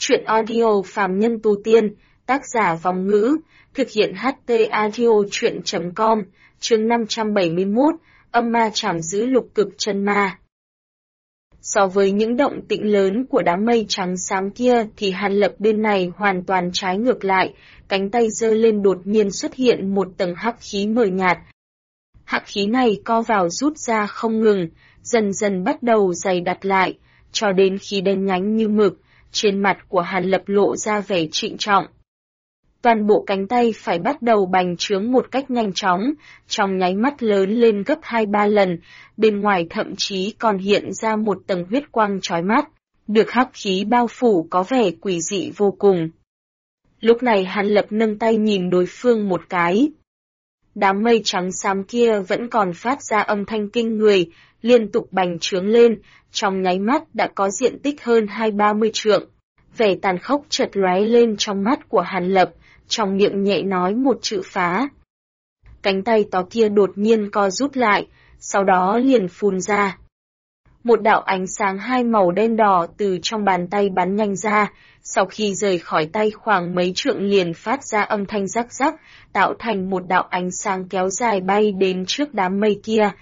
Chuyện audio phàm nhân tu tiên, tác giả Vong Ngữ, thực hiện HT audio chuyện.com, chương 571, âm ma trảm giữ lục cực chân ma. So với những động tĩnh lớn của đám mây trắng xám kia thì Hàn Lập bên này hoàn toàn trái ngược lại, cánh tay giơ lên đột nhiên xuất hiện một tầng hắc khí mờ nhạt. Hắc khí này co vào rút ra không ngừng, dần dần bắt đầu dày đặc lại, cho đến khi đen nhánh như mực, trên mặt của Hàn Lập lộ ra vẻ trịnh trọng. Toàn bộ cánh tay phải bắt đầu bành trướng một cách nhanh chóng, trong nháy mắt lớn lên gấp 2-3 lần, bên ngoài thậm chí còn hiện ra một tầng huyết quang chói mắt, được hắc khí bao phủ có vẻ quỷ dị vô cùng. Lúc này Hàn Lập nâng tay nhìn đối phương một cái. Đám mây trắng xám kia vẫn còn phát ra âm thanh kinh người, liên tục bành trướng lên, trong nháy mắt đã có diện tích hơn 20-30 trượng. Vẻ tàn khốc chợt lóe lên trong mắt của Hàn Lập, trong miệng nhẹ nói một chữ phá. Cánh tay to kia đột nhiên co rút lại, sau đó liền phun ra. Một đạo ánh sáng hai màu đen đỏ từ trong bàn tay bắn nhanh ra, sau khi rời khỏi tay khoảng mấy trượng liền phát ra âm thanh rắc rắc, tạo thành một đạo ánh sáng kéo dài bay đến trước đám mây kia.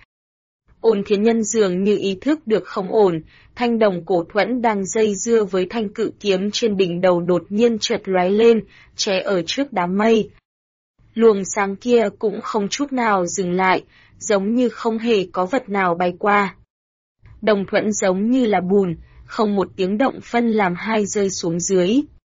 Ôn Thiến Nhân dường như ý thức được không ổn, thanh đồng cổ thuẫn đang dây dưa với thanh cự kiếm trên đỉnh đầu đột nhiên chợt lóe lên, che ở trước đám mây. Luồng sáng kia cũng không chút nào dừng lại, giống như không hề có vật nào bay qua. Đồng thuẫn giống như là bùn, không một tiếng động phân làm hai rơi xuống dưới.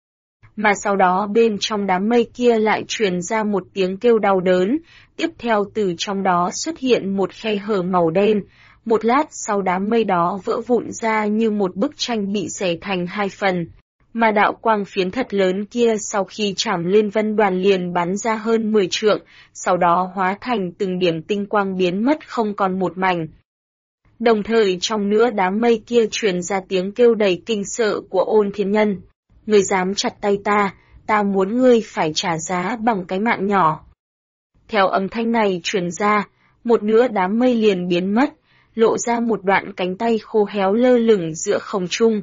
Mà sau đó bên trong đám mây kia lại truyền ra một tiếng kêu đau đớn, tiếp theo từ trong đó xuất hiện một khe hở màu đen, một lát sau đám mây đó vỡ vụn ra như một bức tranh bị xẻ thành hai phần. Mà đạo quang phiến thật lớn kia sau khi chạm lên vân đoàn liền bắn ra hơn 10 trượng, sau đó hóa thành từng điểm tinh quang biến mất không còn một mảnh. Đồng thời trong nữa đám mây kia truyền ra tiếng kêu đầy kinh sợ của Ôn Thiến Nhân. Ngươi dám chặt tay ta muốn ngươi phải trả giá bằng cái mạng nhỏ. Theo âm thanh này truyền ra, một nửa đám mây liền biến mất, lộ ra một đoạn cánh tay khô héo lơ lửng giữa không trung.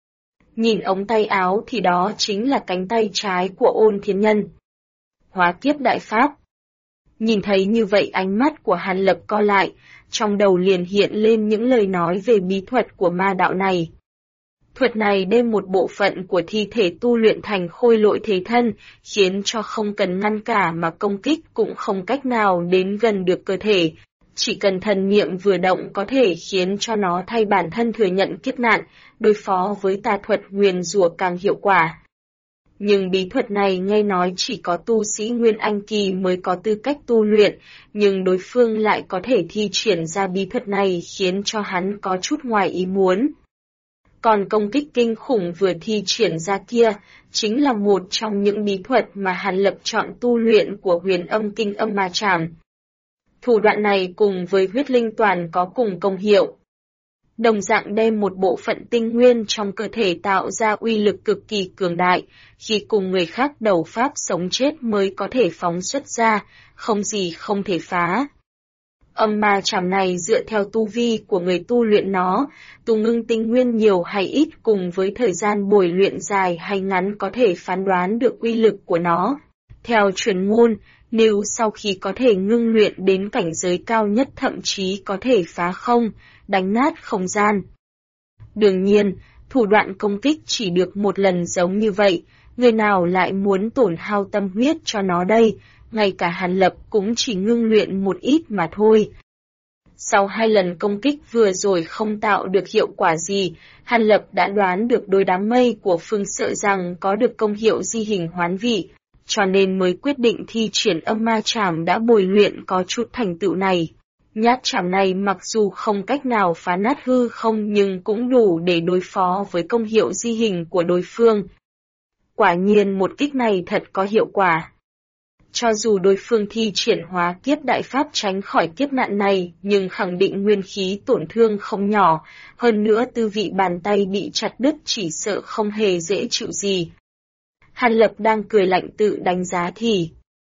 Nhìn ống tay áo thì đó chính là cánh tay trái của Ôn Thiến Nhân. Hóa kiếp đại pháp. Nhìn thấy như vậy ánh mắt của Hàn Lập co lại, trong đầu liền hiện lên những lời nói về bí thuật của ma đạo này. Thuật này đem một bộ phận của thi thể tu luyện thành khôi lỗi thế thân, khiến cho không cần ngăn cả mà công kích cũng không cách nào đến gần được cơ thể. Chỉ cần thần niệm vừa động có thể khiến cho nó thay bản thân thừa nhận kiếp nạn, đối phó với tà thuật nguyền rủa càng hiệu quả. Nhưng bí thuật này nghe nói chỉ có tu sĩ Nguyên Anh Kỳ mới có tư cách tu luyện, nhưng đối phương lại có thể thi triển ra bí thuật này khiến cho hắn có chút ngoài ý muốn. Còn công kích kinh khủng vừa thi triển ra kia, chính là một trong những bí thuật mà Hàn Lập chọn tu luyện của Huyền Âm Kinh Âm Ma Trảm. Thủ đoạn này cùng với huyết linh toàn có cùng công hiệu. Đồng dạng đem một bộ phận tinh nguyên trong cơ thể tạo ra uy lực cực kỳ cường đại, khi cùng người khác đấu pháp sống chết mới có thể phóng xuất ra, không gì không thể phá. Âm ma trảm này dựa theo tu vi của người tu luyện nó, tu ngưng tinh nguyên nhiều hay ít cùng với thời gian bồi luyện dài hay ngắn có thể phán đoán được uy lực của nó. Theo truyền ngôn, nếu sau khi có thể ngưng luyện đến cảnh giới cao nhất thậm chí có thể phá không, đánh nát không gian. Đương nhiên, thủ đoạn công kích chỉ được một lần giống như vậy, người nào lại muốn tổn hao tâm huyết cho nó đây, ngay cả Hàn Lập cũng chỉ ngưng luyện một ít mà thôi. Sau 2 lần công kích vừa rồi không tạo được hiệu quả gì, Hàn Lập đã đoán được đôi đám mây của Phương sợ rằng có được công hiệu di hình hoán vị, cho nên mới quyết định thi triển âm ma trảm đã bồi luyện có chút thành tựu này. Nhát trảm này mặc dù không cách nào phá nát hư không nhưng cũng đủ để đối phó với công hiệu di hình của đối phương. Quả nhiên một kích này thật có hiệu quả. Cho dù đối phương thi triển hóa kiếp đại pháp tránh khỏi kiếp nạn này, nhưng khẳng định nguyên khí tổn thương không nhỏ, hơn nữa tư vị bàn tay bị chặt đứt chỉ sợ không hề dễ chịu gì. Hàn Lập đang cười lạnh tự đánh giá thì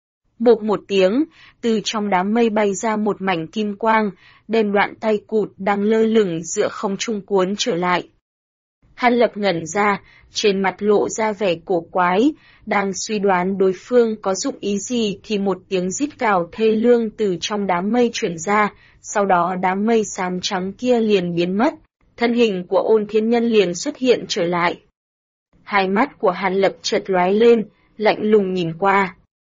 bộp một tiếng, từ trong đám mây bay ra một mảnh kim quang, đem đoạn tay cụt đang lơ lửng giữa không trung cuốn trở lại. Hàn Lập ngẩn ra, trên mặt lộ ra vẻ cổ quái, đang suy đoán đối phương có dụng ý gì thì một tiếng rít gào thê lương từ trong đám mây chuyển ra, sau đó đám mây xám trắng kia liền biến mất, thân hình của Ôn Thiên Nhân liền xuất hiện trở lại. Hai mắt của Hàn Lập chợt lóe lên, lạnh lùng nhìn qua.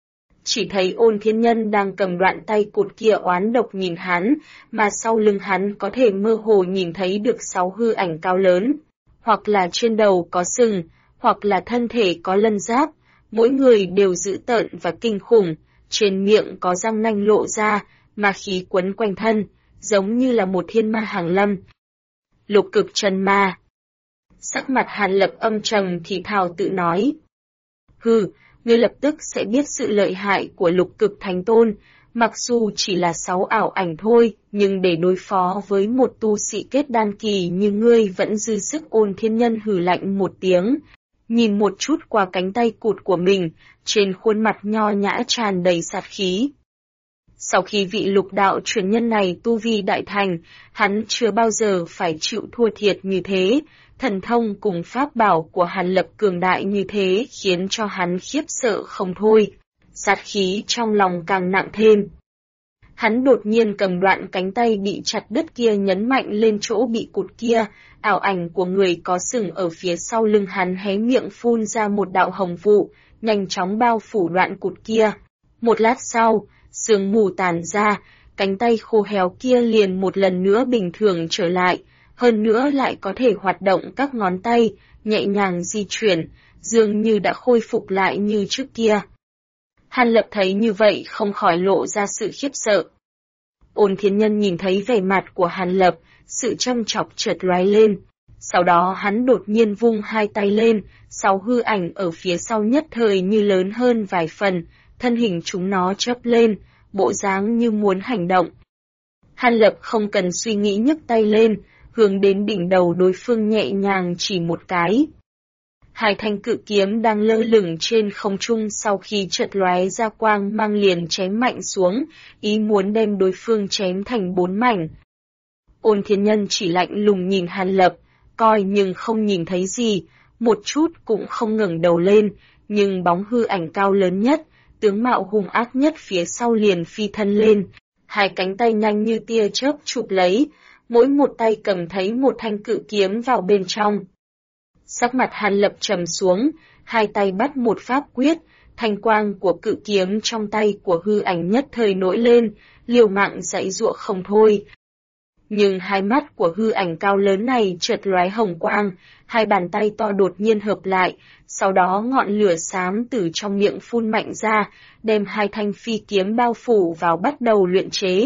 Chỉ thấy Ôn Thiên Nhân đang cầm đoạn tay cụt kia oán độc nhìn hắn, mà sau lưng hắn có thể mơ hồ nhìn thấy được 6 hư ảnh cao lớn, hoặc là trên đầu có sừng, hoặc là thân thể có lân giáp, mỗi người đều dữ tợn và kinh khủng, trên miệng có răng nanh lộ ra, ma khí quấn quanh thân, giống như là một thiên ma hàng lâm. Lục cực chân ma. Sắc mặt Hàn Lập âm trầm thì thào tự nói. Hừ, ngươi lập tức sẽ biết sự lợi hại của lục cực thánh tôn, mặc dù chỉ là 6 ảo ảnh thôi, nhưng để đối phó với một tu sĩ kết đan kỳ như ngươi vẫn dư sức. Ôn Thiên Nhân hừ lạnh một tiếng, nhìn một chút qua cánh tay cụt của mình, trên khuôn mặt nho nhã tràn đầy sát khí. Sau khi vị lục đạo truyền nhân này tu vi đại thành, hắn chưa bao giờ phải chịu thua thiệt như thế, thần thông cùng pháp bảo của Hàn Lập cường đại như thế khiến cho hắn khiếp sợ không thôi, sát khí trong lòng càng nặng thêm. Hắn đột nhiên cầm đoạn cánh tay bị chặt đứt kia nhấn mạnh lên chỗ bị cụt kia, ảo ảnh của người có sừng ở phía sau lưng hắn hé miệng phun ra một đạo hồng vụ, nhanh chóng bao phủ đoạn cụt kia. Một lát sau, sương mù tàn ra, cánh tay khô héo kia liền một lần nữa bình thường trở lại, hơn nữa lại có thể hoạt động các ngón tay, nhẹ nhàng di chuyển, dường như đã khôi phục lại như trước kia. Hàn Lập thấy như vậy không khỏi lộ ra sự khiếp sợ. Ôn Thiên Nhân nhìn thấy vẻ mặt của Hàn Lập, sự châm chọc chợt lóe lên. Sau đó hắn đột nhiên vung hai tay lên, 6 hư ảnh ở phía sau nhất thời như lớn hơn vài phần, thân hình chúng nó chớp lên, bộ dáng như muốn hành động. Hàn Lập không cần suy nghĩ nhấc tay lên, hướng đến đỉnh đầu đối phương nhẹ nhàng chỉ một cái. Hai thanh cự kiếm đang lơ lửng trên không trung sau khi chợt lóe ra quang mang liền chém mạnh xuống, ý muốn đem đối phương chém thành 4 mảnh. Ôn Thiên Nhân chỉ lạnh lùng nhìn Hàn Lập, coi nhưng không nhìn thấy gì, một chút cũng không ngẩng đầu lên, nhưng bóng hư ảnh cao lớn nhất, tướng mạo hung ác nhất phía sau liền phi thân lên, hai cánh tay nhanh như tia chớp chụp lấy, mỗi một tay cầm thấy một thanh cự kiếm vào bên trong. Sắc mặt Hàn Lập trầm xuống, hai tay bắt một pháp quyết, thanh quang của cự kiếm trong tay của hư ảnh nhất thời nổi lên, liều mạng giãy giụa không thôi. Nhưng hai mắt của hư ảnh cao lớn này chợt lóe hồng quang, hai bàn tay to đột nhiên hợp lại, sau đó ngọn lửa xám từ trong miệng phun mạnh ra, đem hai thanh phi kiếm bao phủ vào bắt đầu luyện chế.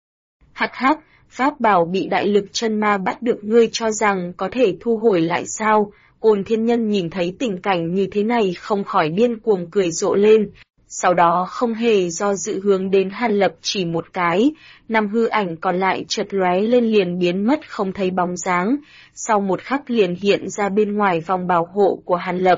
Hắc hắc, pháp bảo bị đại lực chân ma bắt được ngươi cho rằng có thể thu hồi lại sao? Ôn Thiên Nhân nhìn thấy tình cảnh như thế này không khỏi điên cuồng cười rộ lên, sau đó không hề do dự hướng đến Hàn Lập chỉ một cái, 5 hư ảnh còn lại chợt lóe lên liền biến mất không thấy bóng dáng, sau một khắc liền hiện ra bên ngoài vòng bảo hộ của Hàn Lập.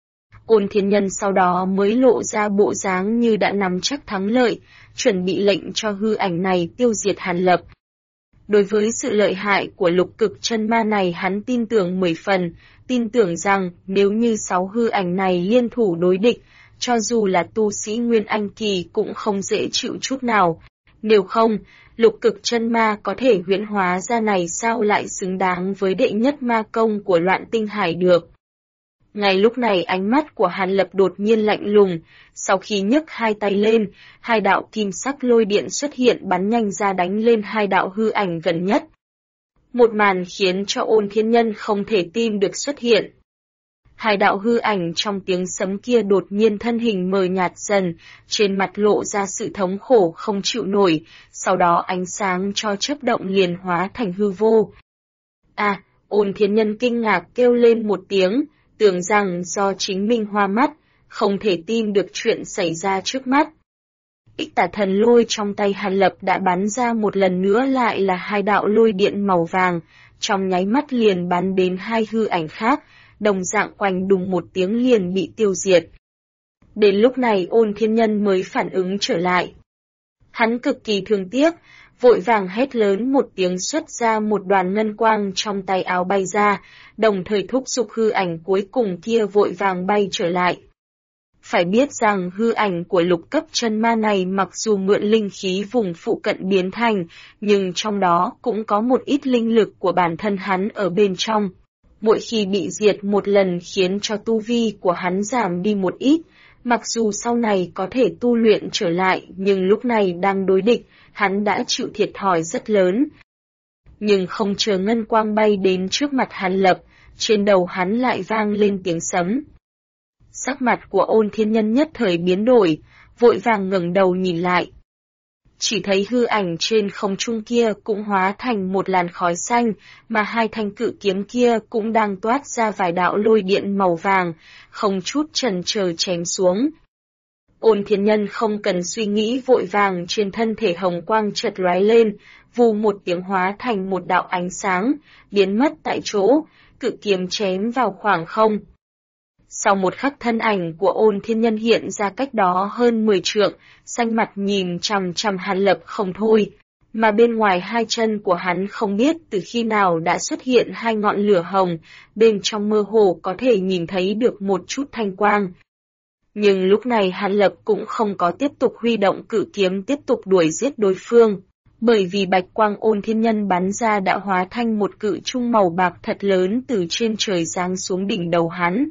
Ôn Thiên Nhân sau đó mới lộ ra bộ dáng như đã nắm chắc thắng lợi, chuẩn bị lệnh cho hư ảnh này tiêu diệt Hàn Lập. Đối với sự lợi hại của lục cực chân ma này hắn tin tưởng 10 phần, tin tưởng rằng nếu như 6 hư ảnh này liên thủ đối địch, cho dù là tu sĩ Nguyên Anh Kỳ cũng không dễ chịu chút nào. Nếu không, lục cực chân ma có thể huyễn hóa ra này sao lại xứng đáng với đệ nhất ma công của Loạn Tinh Hải được. Ngay lúc này ánh mắt của Hàn Lập đột nhiên lạnh lùng, sau khi nhấc hai tay lên, hai đạo kim sắc lôi điện xuất hiện bắn nhanh ra đánh lên hai đạo hư ảnh gần nhất. Một màn khiến cho Ôn Thiên Nhân không thể tin được xuất hiện. Hai đạo hư ảnh trong tiếng sấm kia đột nhiên thân hình mờ nhạt dần, trên mặt lộ ra sự thống khổ không chịu nổi, sau đó ánh sáng cho chớp động liền hóa thành hư vô. À, Ôn Thiên Nhân kinh ngạc kêu lên một tiếng, tưởng rằng do chính mình hoa mắt, không thể tin được chuyện xảy ra trước mắt. Ích Tả Thần Lôi trong tay Hàn Lập đã bắn ra một lần nữa lại là hai đạo lôi điện màu vàng, trong nháy mắt liền bắn đến hai hư ảnh khác, đồng dạng quanh đùng một tiếng liền bị tiêu diệt. Đến lúc này Ôn Thiên Nhân mới phản ứng trở lại. Hắn cực kỳ thương tiếc, vội vàng hét lớn một tiếng xuất ra một đoàn ngân quang trong tay áo bay ra, đồng thời thúc giục hư ảnh cuối cùng kia vội vàng bay trở lại. Phải biết rằng hư ảnh của lục cấp chân ma này mặc dù mượn linh khí vùng phụ cận biến thành, nhưng trong đó cũng có một ít linh lực của bản thân hắn ở bên trong. Mỗi khi bị diệt một lần khiến cho tu vi của hắn giảm đi một ít, mặc dù sau này có thể tu luyện trở lại nhưng lúc này đang đối địch, hắn đã chịu thiệt thòi rất lớn. Nhưng không chờ ngân quang bay đến trước mặt Hàn Lập, trên đầu hắn lại vang lên tiếng sấm. Sắc mặt của Ôn Thiên Nhân nhất thời biến đổi, vội vàng ngẩng đầu nhìn lại. Chỉ thấy hư ảnh trên không trung kia cũng hóa thành một làn khói xanh, mà hai thanh cự kiếm kia cũng đang toát ra vài đạo lôi điện màu vàng, không chút chần chờ chém xuống. Ôn Thiên Nhân không cần suy nghĩ vội vàng trên thân thể hồng quang chợt lóe lên, vù một tiếng hóa thành một đạo ánh sáng, biến mất tại chỗ, cự kiếm chém vào khoảng không. Sau một khắc thân ảnh của Ôn Thiên Nhân hiện ra cách đó hơn 10 trượng, xanh mặt nhìn chằm chằm Hàn Lập không thôi, mà bên ngoài hai chân của hắn không biết từ khi nào đã xuất hiện hai ngọn lửa hồng, bên trong mơ hồ có thể nhìn thấy được một chút thanh quang. Nhưng lúc này Hàn Lập cũng không có tiếp tục huy động cự kiếm tiếp tục đuổi giết đối phương, bởi vì bạch quang Ôn Thiên Nhân bắn ra đã hóa thành một cự trung màu bạc thật lớn từ trên trời giáng xuống đỉnh đầu hắn.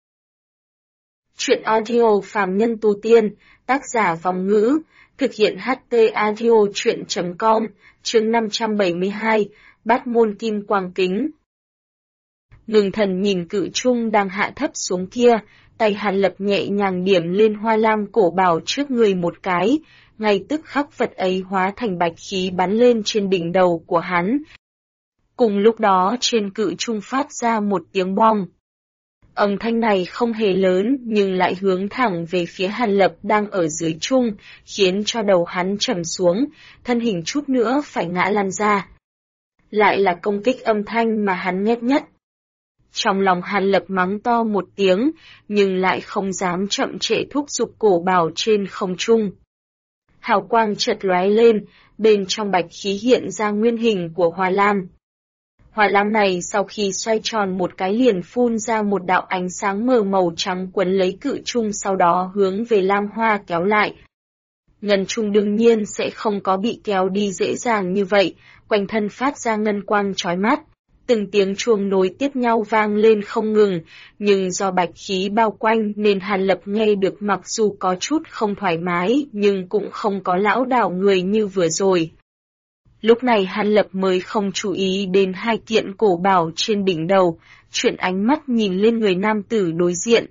Chuyện audio phàm nhân tu tiên, tác giả Vong Ngữ, thực hiện HT audio chuyện.com, chương 572, Bát môn kim quang kính. Ngưng thần nhìn cự trung đang hạ thấp xuống kia, tay Hàn Lập nhẹ nhàng điểm lên hoa lam cổ bảo trước người một cái, ngay tức khắc vật ấy hóa thành bạch khí bắn lên trên đỉnh đầu của hắn. Cùng lúc đó trên cự trung phát ra một tiếng bong. Âm thanh này không hề lớn nhưng lại hướng thẳng về phía Hàn Lập đang ở dưới trung, khiến cho đầu hắn trầm xuống, thân hình chút nữa phải ngã lăn ra. Lại là công kích âm thanh mà hắn ghét nhất. Trong lòng Hàn Lập mắng to một tiếng, nhưng lại không dám chậm trễ thúc giục cổ bảo trên không trung. Hào quang chợt lóe lên, bên trong bạch khí hiện ra nguyên hình của Hoa Lam. Hỏa lam này sau khi xoay tròn một cái liền phun ra một đạo ánh sáng mờ màu trắng quấn lấy cự trung, sau đó hướng về lam hoa kéo lại. Ngân trung đương nhiên sẽ không có bị kéo đi dễ dàng như vậy, quanh thân phát ra ngân quang chói mắt. Từng tiếng chuông nối tiếp nhau vang lên không ngừng, nhưng do bạch khí bao quanh nên Hàn Lập nghe được mặc dù có chút không thoải mái nhưng cũng không có lão đảo người như vừa rồi. Lúc này Hàn Lập mới không chú ý đến hai kiện cổ bảo trên đỉnh đầu, chuyển ánh mắt nhìn lên người nam tử đối diện.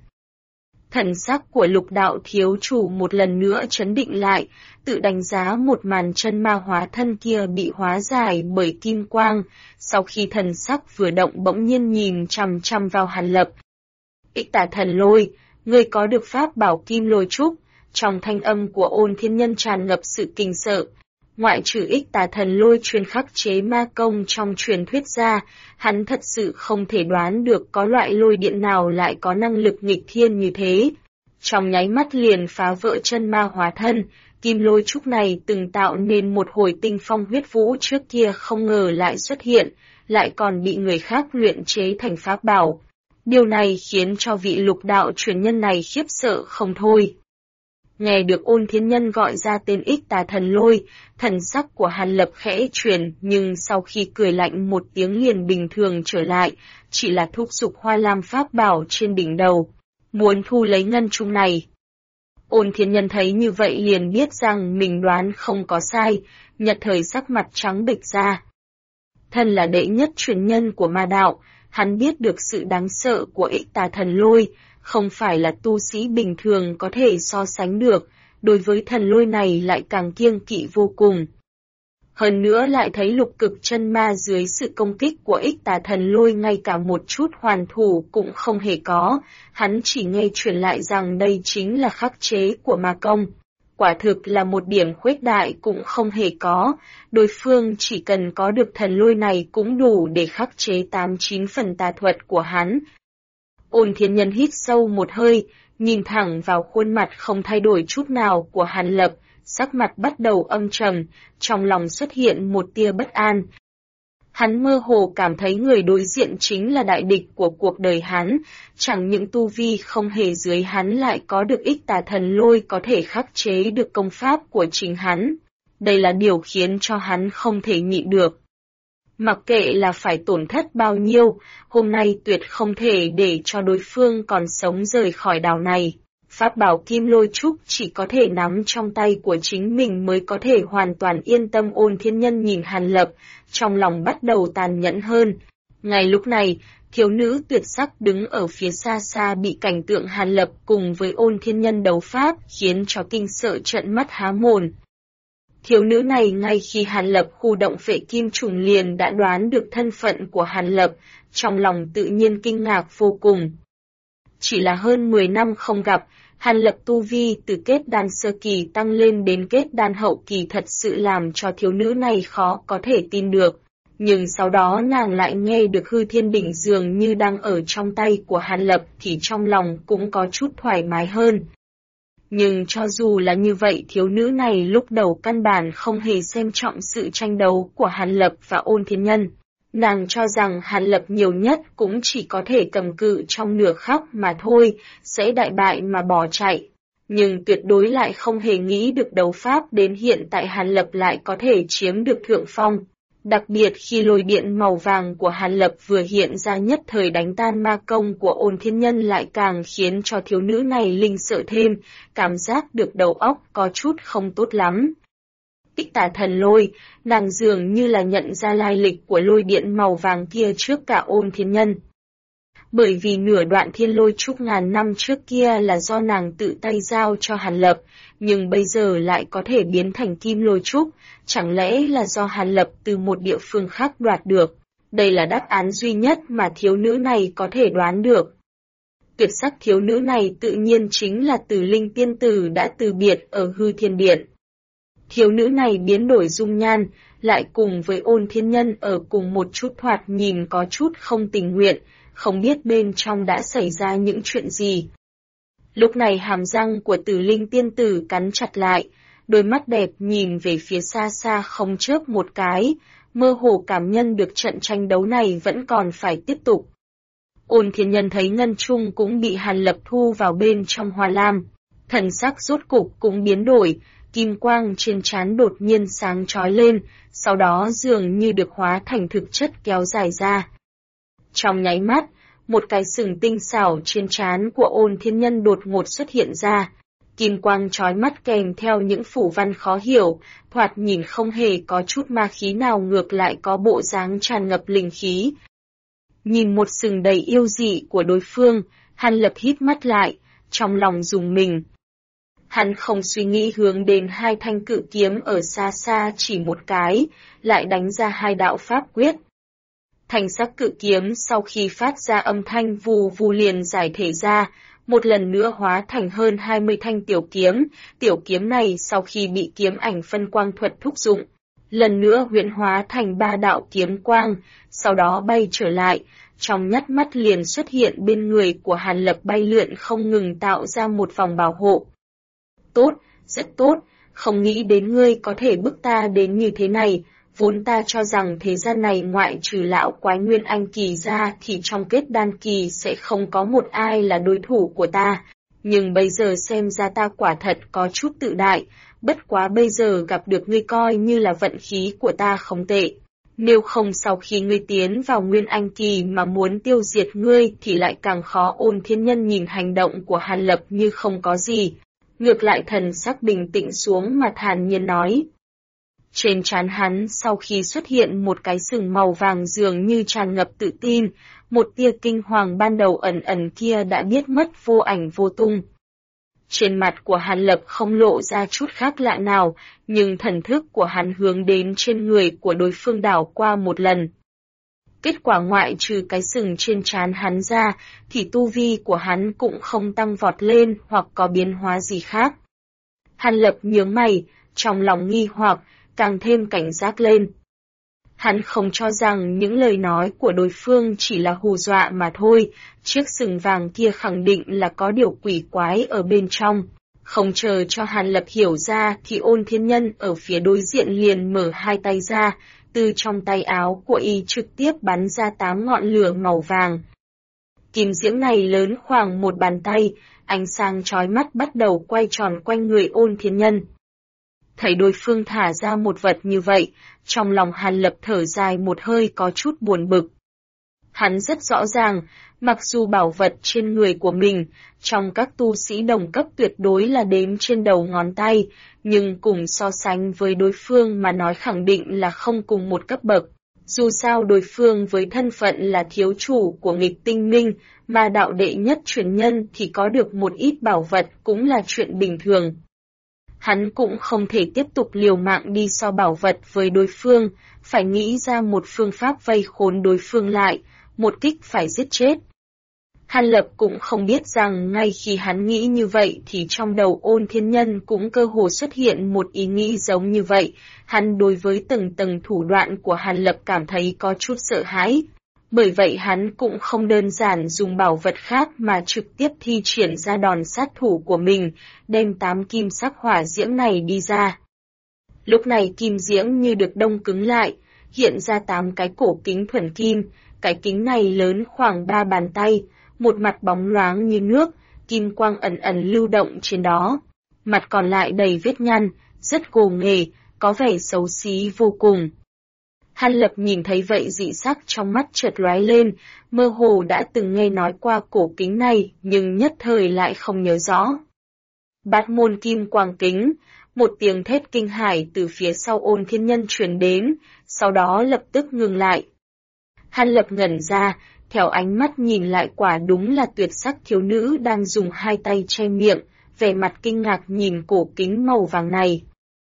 Thần sắc của Lục đạo thiếu chủ một lần nữa chấn định lại, tự đánh giá một màn chân ma hóa thân kia bị hóa giải bởi kim quang, sau khi thần sắc vừa động bỗng nhiên nhìn chằm chằm vào Hàn Lập. Ích Tà Thần Lôi, ngươi có được pháp bảo kim lôi trúc, trong thanh âm của Ôn Thiên Nhân tràn ngập sự kinh sợ. Ngoại trừ Ích Tà Thần Lôi truyền khắc chế ma công trong truyền thuyết ra, hắn thật sự không thể đoán được có loại lôi điện nào lại có năng lực nghịch thiên như thế. Trong nháy mắt liền phá vỡ chân ma hóa thân, kim lôi trúc này từng tạo nên một hồi tinh phong huyết vũ trước kia không ngờ lại xuất hiện, lại còn bị người khác luyện chế thành pháp bảo. Điều này khiến cho vị Lục đạo truyền nhân này khiếp sợ không thôi. Nghe được Ôn Thiên Nhân gọi ra tên Ích Tà Thần Lôi, thần sắc của Hàn Lập khẽ chuyển, nhưng sau khi cười lạnh một tiếng liền bình thường trở lại, chỉ là thúc giục Hoa Lam pháp bảo trên đỉnh đầu, muốn thu lấy ngân trung này. Ôn Thiên Nhân thấy như vậy liền biết rằng mình đoán không có sai, nhật thời sắc mặt trắng bệch ra. Thân là đệ nhất truyền nhân của ma đạo, hắn biết được sự đáng sợ của Ích Tà Thần Lôi, không phải là tu sĩ bình thường có thể so sánh được, đối với thần lôi này lại càng kiêng kỵ vô cùng. Hơn nữa lại thấy lục cực chân ma dưới sự công kích của Ích Tà Thần Lôi ngay cả một chút hoàn thủ cũng không hề có, hắn chỉ nghe truyền lại rằng đây chính là khắc chế của ma công. Quả thực là một điểm khuếch đại cũng không hề có, đối phương chỉ cần có được thần lôi này cũng đủ để khắc chế 89 phần tà thuật của hắn. Ôn Thiên Nhân hít sâu một hơi, nhìn thẳng vào khuôn mặt không thay đổi chút nào của Hàn Lập, sắc mặt bắt đầu âm trầm, trong lòng xuất hiện một tia bất an. Hắn mơ hồ cảm thấy người đối diện chính là đại địch của cuộc đời hắn, chẳng những tu vi không hề dưới hắn lại có được ích tà thần lôi có thể khắc chế được công pháp của chính hắn. Đây là điều khiến cho hắn không thể nhịn được. Mặc kệ là phải tổn thất bao nhiêu, hôm nay tuyệt không thể để cho đối phương còn sống rời khỏi đảo này. Pháp bảo kim lôi trúc chỉ có thể nắm trong tay của chính mình mới có thể hoàn toàn yên tâm. Ôn Thiên Nhân nhìn Hàn Lập, trong lòng bắt đầu tàn nhẫn hơn. Ngay lúc này, thiếu nữ tuyệt sắc đứng ở phía xa xa bị cảnh tượng Hàn Lập cùng với Ôn Thiên Nhân đấu pháp khiến cho kinh sợ trợn mắt há mồm. Thiếu nữ này ngay khi Hàn Lập khu động phệ kim trùng liền đã đoán được thân phận của Hàn Lập, trong lòng tự nhiên kinh ngạc vô cùng. Chỉ là hơn 10 năm không gặp, Hàn Lập tu vi từ kết đan sơ kỳ tăng lên đến kết đan hậu kỳ thật sự làm cho thiếu nữ này khó có thể tin được. Nhưng sau đó nàng lại nghe được hư thiên đỉnh dường như đang ở trong tay của Hàn Lập thì trong lòng cũng có chút thoải mái hơn. Nhưng cho dù là như vậy thiếu nữ này lúc đầu căn bản không hề xem trọng sự tranh đấu của Hàn Lập và Ôn Thiên Nhân. Nàng cho rằng Hàn Lập nhiều nhất cũng chỉ có thể cầm cự trong nửa khắc mà thôi, sẽ đại bại mà bỏ chạy. Nhưng tuyệt đối lại không hề nghĩ được đấu pháp đến hiện tại Hàn Lập lại có thể chiếm được thượng phong. Đặc biệt khi lôi điện màu vàng của Hàn Lập vừa hiện ra nhất thời đánh tan ma công của Ôn Thiên Nhân lại càng khiến cho thiếu nữ này linh sợ thêm, cảm giác được đầu óc có chút không tốt lắm. Ích tà thần lôi, nàng dường như là nhận ra lai lịch của lôi điện màu vàng kia trước cả Ôn Thiên Nhân. Bởi vì nửa đoạn thiên lôi trúc ngàn năm trước kia là do nàng tự tay giao cho Hàn Lập, nhưng bây giờ lại có thể biến thành kim lôi trúc, chẳng lẽ là do Hàn Lập từ một địa phương khác đoạt được. Đây là đáp án duy nhất mà thiếu nữ này có thể đoán được. Tuyệt sắc thiếu nữ này tự nhiên chính là Từ Linh tiên tử đã từ biệt ở Hư Thiên Điện. Thiếu nữ này biến đổi dung nhan, lại cùng với Ôn Thiên Nhân ở cùng một chút thoạt nhìn có chút không tình nguyện, không biết bên trong đã xảy ra những chuyện gì. Lúc này hàm răng của Từ Linh tiên tử cắn chặt lại, đôi mắt đẹp nhìn về phía xa xa không chớp một cái, mơ hồ cảm nhận được trận tranh đấu này vẫn còn phải tiếp tục. Ôn Thiên Nhân thấy ngân trung cũng bị Hàn Lập thu vào bên trong hoa lam, thần sắc rốt cục cũng biến đổi, kim quang trên trán đột nhiên sáng chói lên, sau đó dường như được hóa thành thực chất kéo dài ra. Trong nháy mắt, một cái sừng tinh xảo trên trán của Ôn Thiên Nhân đột ngột xuất hiện ra. Kim quang chói mắt kèm theo những phủ văn khó hiểu, thoạt nhìn không hề có chút ma khí nào ngược lại có bộ dáng tràn ngập linh khí. Nhìn một sừng đầy yêu dị của đối phương, Hàn Lập hít mắt lại, trong lòng rùng mình. Hắn không suy nghĩ hướng đến hai thanh cự kiếm ở xa xa chỉ một cái, lại đánh ra hai đạo pháp quyết. Thanh sắc cự kiếm sau khi phát ra âm thanh vù vù liền giải thể ra, một lần nữa hóa thành hơn 20 thanh tiểu kiếm này sau khi bị kiếm ảnh phân quang thuật thúc dụng, lần nữa huyễn hóa thành 3 đạo kiếm quang, sau đó bay trở lại, trong nhắt mắt liền xuất hiện bên người của Hàn Lập bay lượn không ngừng tạo ra một vòng bảo hộ. Tốt, rất tốt, không nghĩ đến ngươi có thể bức ta đến như thế này. Vốn ta cho rằng thế gian này ngoại trừ lão quái nguyên anh kỳ ra thì trong kết đan kỳ sẽ không có một ai là đối thủ của ta. Nhưng bây giờ xem ra ta quả thật có chút tự đại, bất quá bây giờ gặp được ngươi coi như là vận khí của ta không tệ. Nếu không sau khi ngươi tiến vào nguyên anh kỳ mà muốn tiêu diệt ngươi thì lại càng khó. Ôn Thiên Nhân nhìn hành động của Hàn Lập như không có gì. Ngược lại thần sắc bình tĩnh xuống mà thản nhiên nói. Trên trán hắn sau khi xuất hiện một cái sừng màu vàng dường như tràn ngập tự tin, một tia kinh hoàng ban đầu ẩn ẩn kia đã biết mất vô ảnh vô tung. Trên mặt của Hàn Lập không lộ ra chút khác lạ nào, nhưng thần thức của hắn hướng đến trên người của đối phương đảo qua một lần. Kết quả ngoại trừ cái sừng trên trán hắn ra, thì tu vi của hắn cũng không tăng vọt lên hoặc có biến hóa gì khác. Hàn Lập nhướng mày, trong lòng nghi hoặc, càng thêm cảnh giác lên. Hắn không cho rằng những lời nói của đối phương chỉ là hù dọa mà thôi, chiếc sừng vàng kia khẳng định là có điều quỷ quái ở bên trong. Không chờ cho Hàn Lập hiểu ra thì Ôn Thiên Nhân ở phía đối diện liền mở hai tay ra, từ trong tay áo của y trực tiếp bắn ra 8 ngọn lửa màu vàng. Kim diễm này lớn khoảng một bàn tay, ánh sáng chói mắt bắt đầu quay tròn quanh người Ôn Thiên Nhân. Thấy đối phương thả ra một vật như vậy, trong lòng Hàn Lập thở dài một hơi có chút buồn bực. Hắn rất rõ ràng, mặc dù bảo vật trên người của mình, trong các tu sĩ đồng cấp tuyệt đối là đếm trên đầu ngón tay, nhưng cùng so sánh với đối phương mà nói khẳng định là không cùng một cấp bậc. Dù sao đối phương với thân phận là thiếu chủ của nghịch tinh minh, mà đạo đệ nhất truyền nhân thì có được một ít bảo vật cũng là chuyện bình thường. Hắn cũng không thể tiếp tục liều mạng đi so bảo vật với đối phương, phải nghĩ ra một phương pháp vây khốn đối phương lại, một kích phải giết chết. Hàn Lập cũng không biết rằng ngay khi hắn nghĩ như vậy thì trong đầu Ôn Thiên Nhân cũng cơ hồ xuất hiện một ý nghĩ giống như vậy. Hắn đối với từng tầng thủ đoạn của Hàn Lập cảm thấy có chút sợ hãi. Bởi vậy hắn cũng không đơn giản dùng bảo vật khác mà trực tiếp thi triển ra đòn sát thủ của mình, đem 8 kim sắc hỏa diễm này đi ra. Lúc này kim diễm như được đông cứng lại, hiện ra 8 cái cổ kính thuần kim, cái kính này lớn khoảng 3 bàn tay, một mặt bóng loáng như nước, kim quang ẩn ẩn lưu động trên đó. Mặt còn lại đầy vết nhăn, rất gồ ghề, có vẻ xấu xí vô cùng. Hàn Lập nhìn thấy vậy dị sắc trong mắt chợt lóe lên, mơ hồ đã từng nghe nói qua cổ kính này, nhưng nhất thời lại không nhớ rõ. Bát môn kim quang kính, một tiếng thét kinh hãi từ phía sau Ôn Thiên Nhân truyền đến, sau đó lập tức ngừng lại. Hàn Lập ngẩn ra, theo ánh mắt nhìn lại quả đúng là tuyệt sắc thiếu nữ đang dùng hai tay che miệng, vẻ mặt kinh ngạc nhìn cổ kính màu vàng này.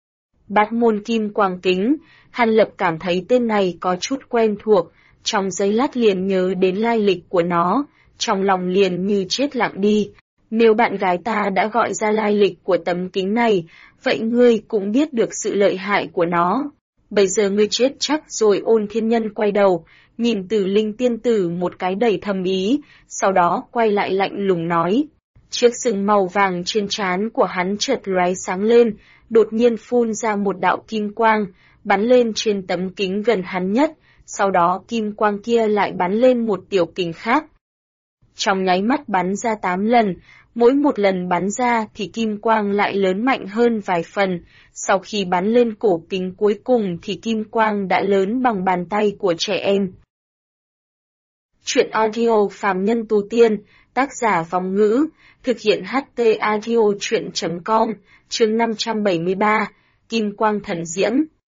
Bát môn kim quang kính, Hàn Lập cảm thấy tên này có chút quen thuộc, trong giây lát liền nhớ đến lai lịch của nó, trong lòng liền như chết lặng đi. Nếu bạn gái ta đã gọi ra lai lịch của tấm kính này, vậy ngươi cũng biết được sự lợi hại của nó. Bây giờ ngươi chết chắc rồi. Ôn Thiên Nhân quay đầu, nhìn Tử Linh tiên tử một cái đầy thâm ý, sau đó quay lại lạnh lùng nói. Chiếc sừng màu vàng trên trán của hắn chợt lóe sáng lên, đột nhiên phun ra một đạo kim quang, bắn lên trên tấm kính gần hắn nhất, sau đó kim quang kia lại bắn lên một tiểu kính khác. Trong nháy mắt bắn ra 8 lần, mỗi một lần bắn ra thì kim quang lại lớn mạnh hơn vài phần, sau khi bắn lên cổ kính cuối cùng thì kim quang đã lớn bằng bàn tay của trẻ em. Chuyện audio Phàm Nhân Tu Tiên, tác giả Vong Ngữ, thực hiện HT audio chuyện.com, chương 573, Kim Quang Thần Diễm.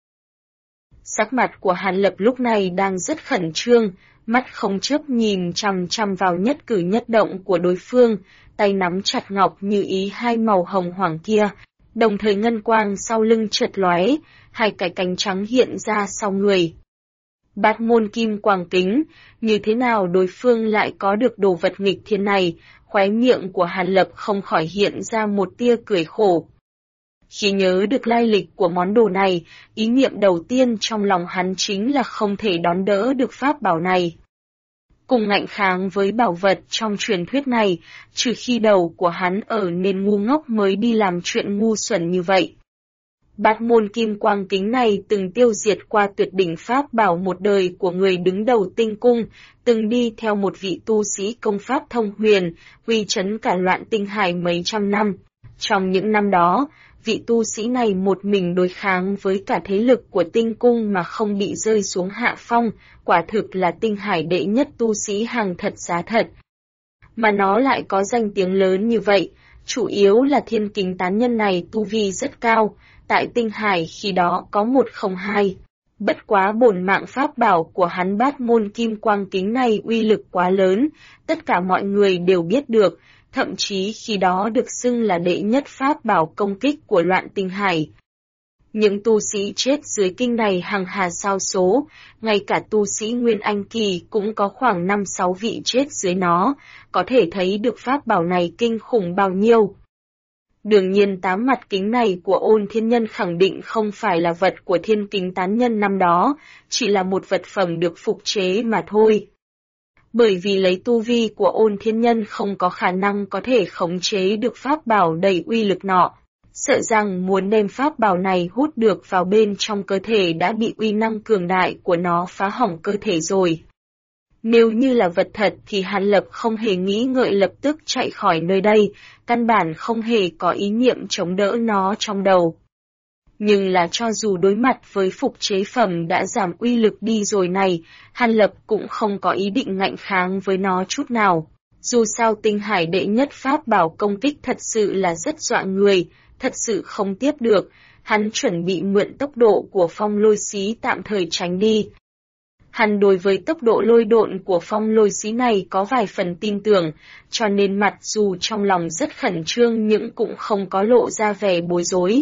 Sắc mặt của Hàn Lập lúc này đang rất khẩn trương, mắt không chớp nhìn chằm chằm vào nhất cử nhất động của đối phương, tay nắm chặt ngọc như ý hai màu hồng hoàng kia, đồng thời ngân quang sau lưng chợt lóe, hai cái cánh trắng hiện ra sau người. Bát môn kim quang kính, như thế nào đối phương lại có được đồ vật nghịch thiên này, khóe miệng của Hàn Lập không khỏi hiện ra một tia cười khổ. Khi nhớ được lai lịch của món đồ này, ý niệm đầu tiên trong lòng hắn chính là không thể đón đỡ được pháp bảo này. Cùng ngạnh kháng với bảo vật trong truyền thuyết này, trừ khi đầu của hắn ở nên ngu ngốc mới đi làm chuyện ngu xuẩn như vậy. Bát môn kim quang kính này từng tiêu diệt qua tuyệt đỉnh pháp bảo một đời của người đứng đầu tinh cung, từng đi theo một vị tu sĩ công pháp thông huyền, uy chấn cả loạn tinh hải mấy trăm năm. Trong những năm đó, vị tu sĩ này một mình đối kháng với cả thế lực của tinh cung mà không bị rơi xuống hạ phong, quả thực là tinh hải đệ nhất tu sĩ hàng thật giá thật. Mà nó lại có danh tiếng lớn như vậy, chủ yếu là thiên kính tán nhân này tu vi rất cao, tại tinh hải khi đó có 102. Bất quá bổn mạng pháp bảo của hắn bát môn kim quang kính này uy lực quá lớn, tất cả mọi người đều biết được, thậm chí khi đó được xưng là đệ nhất pháp bảo công kích của loạn tinh hải. Những tu sĩ chết dưới kinh này hàng hà sao số, ngay cả tu sĩ Nguyên Anh Kỳ cũng có khoảng 5-6 vị chết dưới nó, có thể thấy được pháp bảo này kinh khủng bao nhiêu. Đương nhiên 8 mặt kính này của Ôn Thiên Nhân khẳng định không phải là vật của thiên kính tán nhân năm đó, chỉ là một vật phẩm được phục chế mà thôi. bởi vì lấy tu vi của Ôn Thiên Nhân không có khả năng có thể khống chế được pháp bảo đầy uy lực nọ. Sợ rằng muốn đem pháp bảo này hút được vào bên trong cơ thể đã bị uy năng cường đại của nó phá hỏng cơ thể rồi. Nếu như là vật thật thì Hàn Lập không hề nghĩ ngợi lập tức chạy khỏi nơi đây, căn bản không hề có ý niệm chống đỡ nó trong đầu. Nhưng là cho dù đối mặt với phục chế phẩm đã giảm uy lực đi rồi này, Hàn Lập cũng không có ý định ngạnh kháng với nó chút nào. Dù sao Tinh Hải đệ nhất pháp bảo công kích thật sự là rất dọa người, thật sự không tiếp được, hắn chuẩn bị mượn tốc độ của phong lôi xí tạm thời tránh đi. Hắn đối với tốc độ lôi độn của phong lôi xí này có vài phần tin tưởng, cho nên mặc dù trong lòng rất khẩn trương nhưng cũng không có lộ ra vẻ bối rối.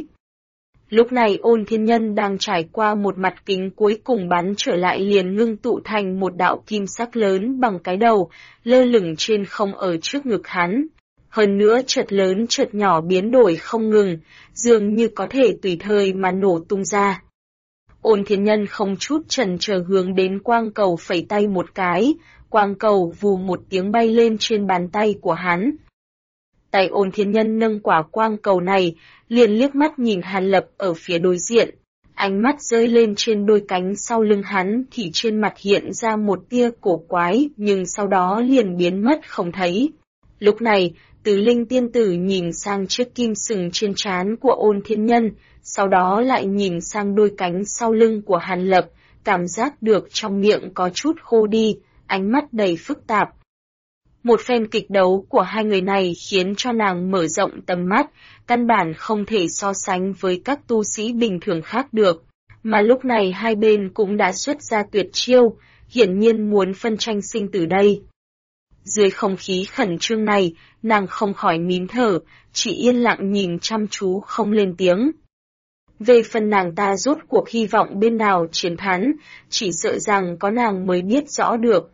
Lúc này Ôn Thiên Nhân đang trải qua một mặt kính cuối cùng bắn trở lại liền ngưng tụ thành một đạo kim sắc lớn bằng cái đầu, lơ lửng trên không ở trước ngực hắn. Hơn nữa chợt lớn chợt nhỏ biến đổi không ngừng, dường như có thể tùy thời mà nổ tung ra. Ôn Thiên Nhân không chút chần chờ hướng đến quang cầu phẩy tay một cái, quang cầu vù một tiếng bay lên trên bàn tay của hắn. Tay Ôn Thiên Nhân nâng quả quang cầu này, liền liếc mắt nhìn Hàn Lập ở phía đối diện. Ánh mắt rơi lên trên đôi cánh sau lưng hắn thì trên mặt hiện ra một tia cổ quái nhưng sau đó liền biến mất không thấy. Lúc này, Từ Linh tiên tử nhìn sang chiếc kim sừng trên trán của Ôn Thiên Nhân, sau đó lại nhìn sang đôi cánh sau lưng của Hàn Lập, cảm giác được trong miệng có chút khô đi, ánh mắt đầy phức tạp. Một phen kịch đấu của hai người này khiến cho nàng mở rộng tầm mắt, căn bản không thể so sánh với các tu sĩ bình thường khác được, mà lúc này hai bên cũng đã xuất ra tuyệt chiêu, hiển nhiên muốn phân tranh sinh tử đây. Dưới không khí khẩn trương này, nàng không khỏi nín thở, chỉ yên lặng nhìn chăm chú không lên tiếng. Về phần nàng ta rốt cuộc hy vọng bên nào chiến thắng, chỉ sợ rằng có nàng mới biết rõ được.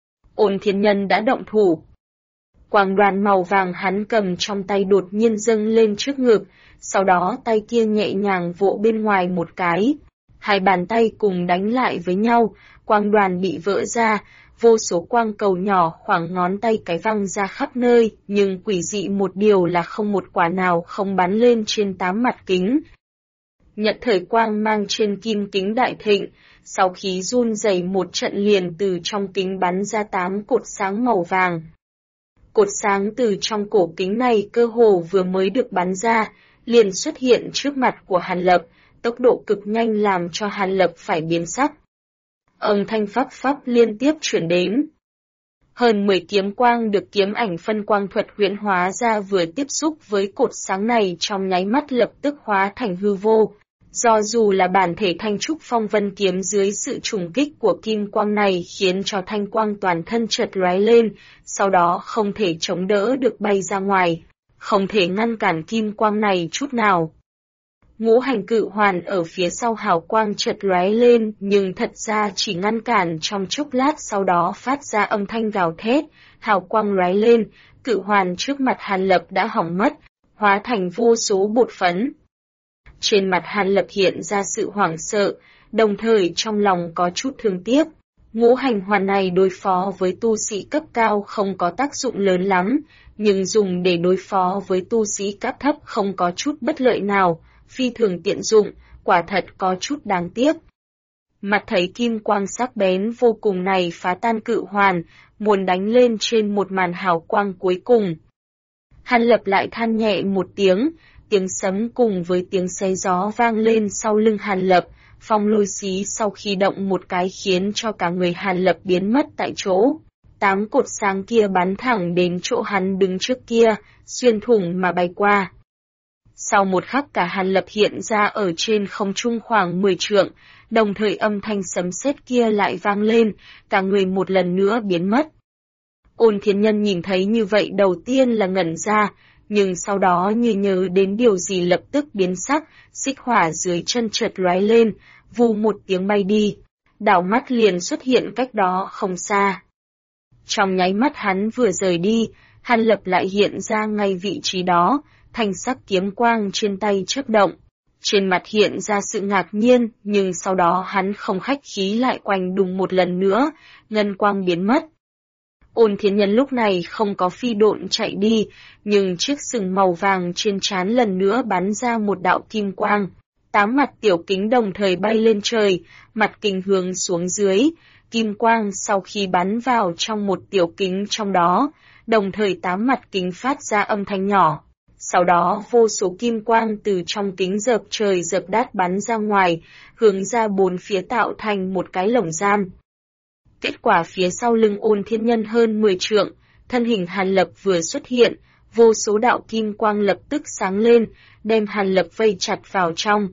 Ôn Thiên Nhân đã động thủ. Quang đoàn màu vàng hắn cầm trong tay đột nhiên dâng lên trước ngực, sau đó tay kia nhẹ nhàng vỗ bên ngoài một cái. Hai bàn tay cùng đánh lại với nhau, quang đoàn bị vỡ ra, vô số quang cầu nhỏ khoảng ngón tay cái văng ra khắp nơi, nhưng quỷ dị một điều là không một quả nào không bắn lên trên 8 mặt kính. Nhận thời quang mang trên kim kính đại thịnh, sau khi run rẩy một trận liền từ trong kính bắn ra 8 cột sáng màu vàng. Cột sáng từ trong cổ kính này cơ hồ vừa mới được bắn ra, liền xuất hiện trước mặt của Hàn Lập, tốc độ cực nhanh làm cho Hàn Lập phải biến sắc. Âm thanh phắp phắp liên tiếp chuyển đến. Hơn 10 kiếm quang được kiếm ảnh phân quang thuật huyễn hóa ra vừa tiếp xúc với cột sáng này trong nháy mắt lập tức hóa thành hư vô. Do dù là bản thể thanh trúc phong vân kiếm dưới sự trùng kích của kim quang này khiến cho thanh quang toàn thân chợt lóe lên, sau đó không thể chống đỡ được bay ra ngoài, không thể ngăn cản kim quang này chút nào. Ngũ hành cự hoàn ở phía sau hào quang chợt lóe lên nhưng thật ra chỉ ngăn cản trong chốc lát sau đó phát ra âm thanh gào thét, hào quang lóe lên, cự hoàn trước mặt Hàn Lập đã hỏng mất, hóa thành vô số bột phấn. Trên mặt Hàn Lập hiện ra sự hoảng sợ, đồng thời trong lòng có chút thương tiếc. Ngũ hành hoàn này đối phó với tu sĩ cấp cao không có tác dụng lớn lắm, nhưng dùng để đối phó với tu sĩ cấp thấp không có chút bất lợi nào, phi thường tiện dụng, quả thật có chút đáng tiếc. Mặt thấy kim quang sắc bén vô cùng này phá tan cự hoàn, muốn đánh lên trên một màn hào quang cuối cùng. Hàn Lập lại than nhẹ một tiếng sấm cùng với tiếng xé gió vang lên sau lưng Hàn Lập, phong lôi xí sau khi động một cái khiến cho cả người Hàn Lập biến mất tại chỗ. 8 cột sáng kia bắn thẳng đến chỗ hắn đứng trước kia, xuyên thủng mà bay qua. Sau một khắc cả Hàn Lập hiện ra ở trên không trung khoảng 10 trượng, đồng thời âm thanh sấm sét kia lại vang lên, cả người một lần nữa biến mất. Ôn Thiên Nhân nhìn thấy như vậy đầu tiên là ngẩn ra, nhưng sau đó như nhớ đến điều gì lập tức biến sắc, xích hỏa dưới chân chợt lóe lên, vù một tiếng bay đi, đảo mắt liền xuất hiện cách đó không xa. Trong nháy mắt hắn vừa rời đi, Hàn Lập lại hiện ra ngay vị trí đó, thanh sắc kiếm quang trên tay chớp động. Trên mặt hiện ra sự ngạc nhiên, nhưng sau đó hắn không khách khí lại quanh đùng một lần nữa, ngân quang biến mất. Ôn Thiên Nhân lúc này không có phi độn chạy đi, nhưng chiếc sừng màu vàng trên trán lần nữa bắn ra một đạo kim quang. 8 mặt tiểu kính đồng thời bay lên trời, mặt kính hướng xuống dưới, kim quang sau khi bắn vào trong một tiểu kính trong đó, đồng thời 8 mặt kính phát ra âm thanh nhỏ. Sau đó vô số kim quang từ trong kính dợp trời dợp đất bắn ra ngoài, hướng ra bốn phía tạo thành một cái lồng giam. Kết quả phía sau lưng Ôn Thiên Nhân hơn 10 trượng, thân hình Hàn Lập vừa xuất hiện, vô số đạo kim quang lập tức sáng lên, đem Hàn Lập vây chặt vào trong.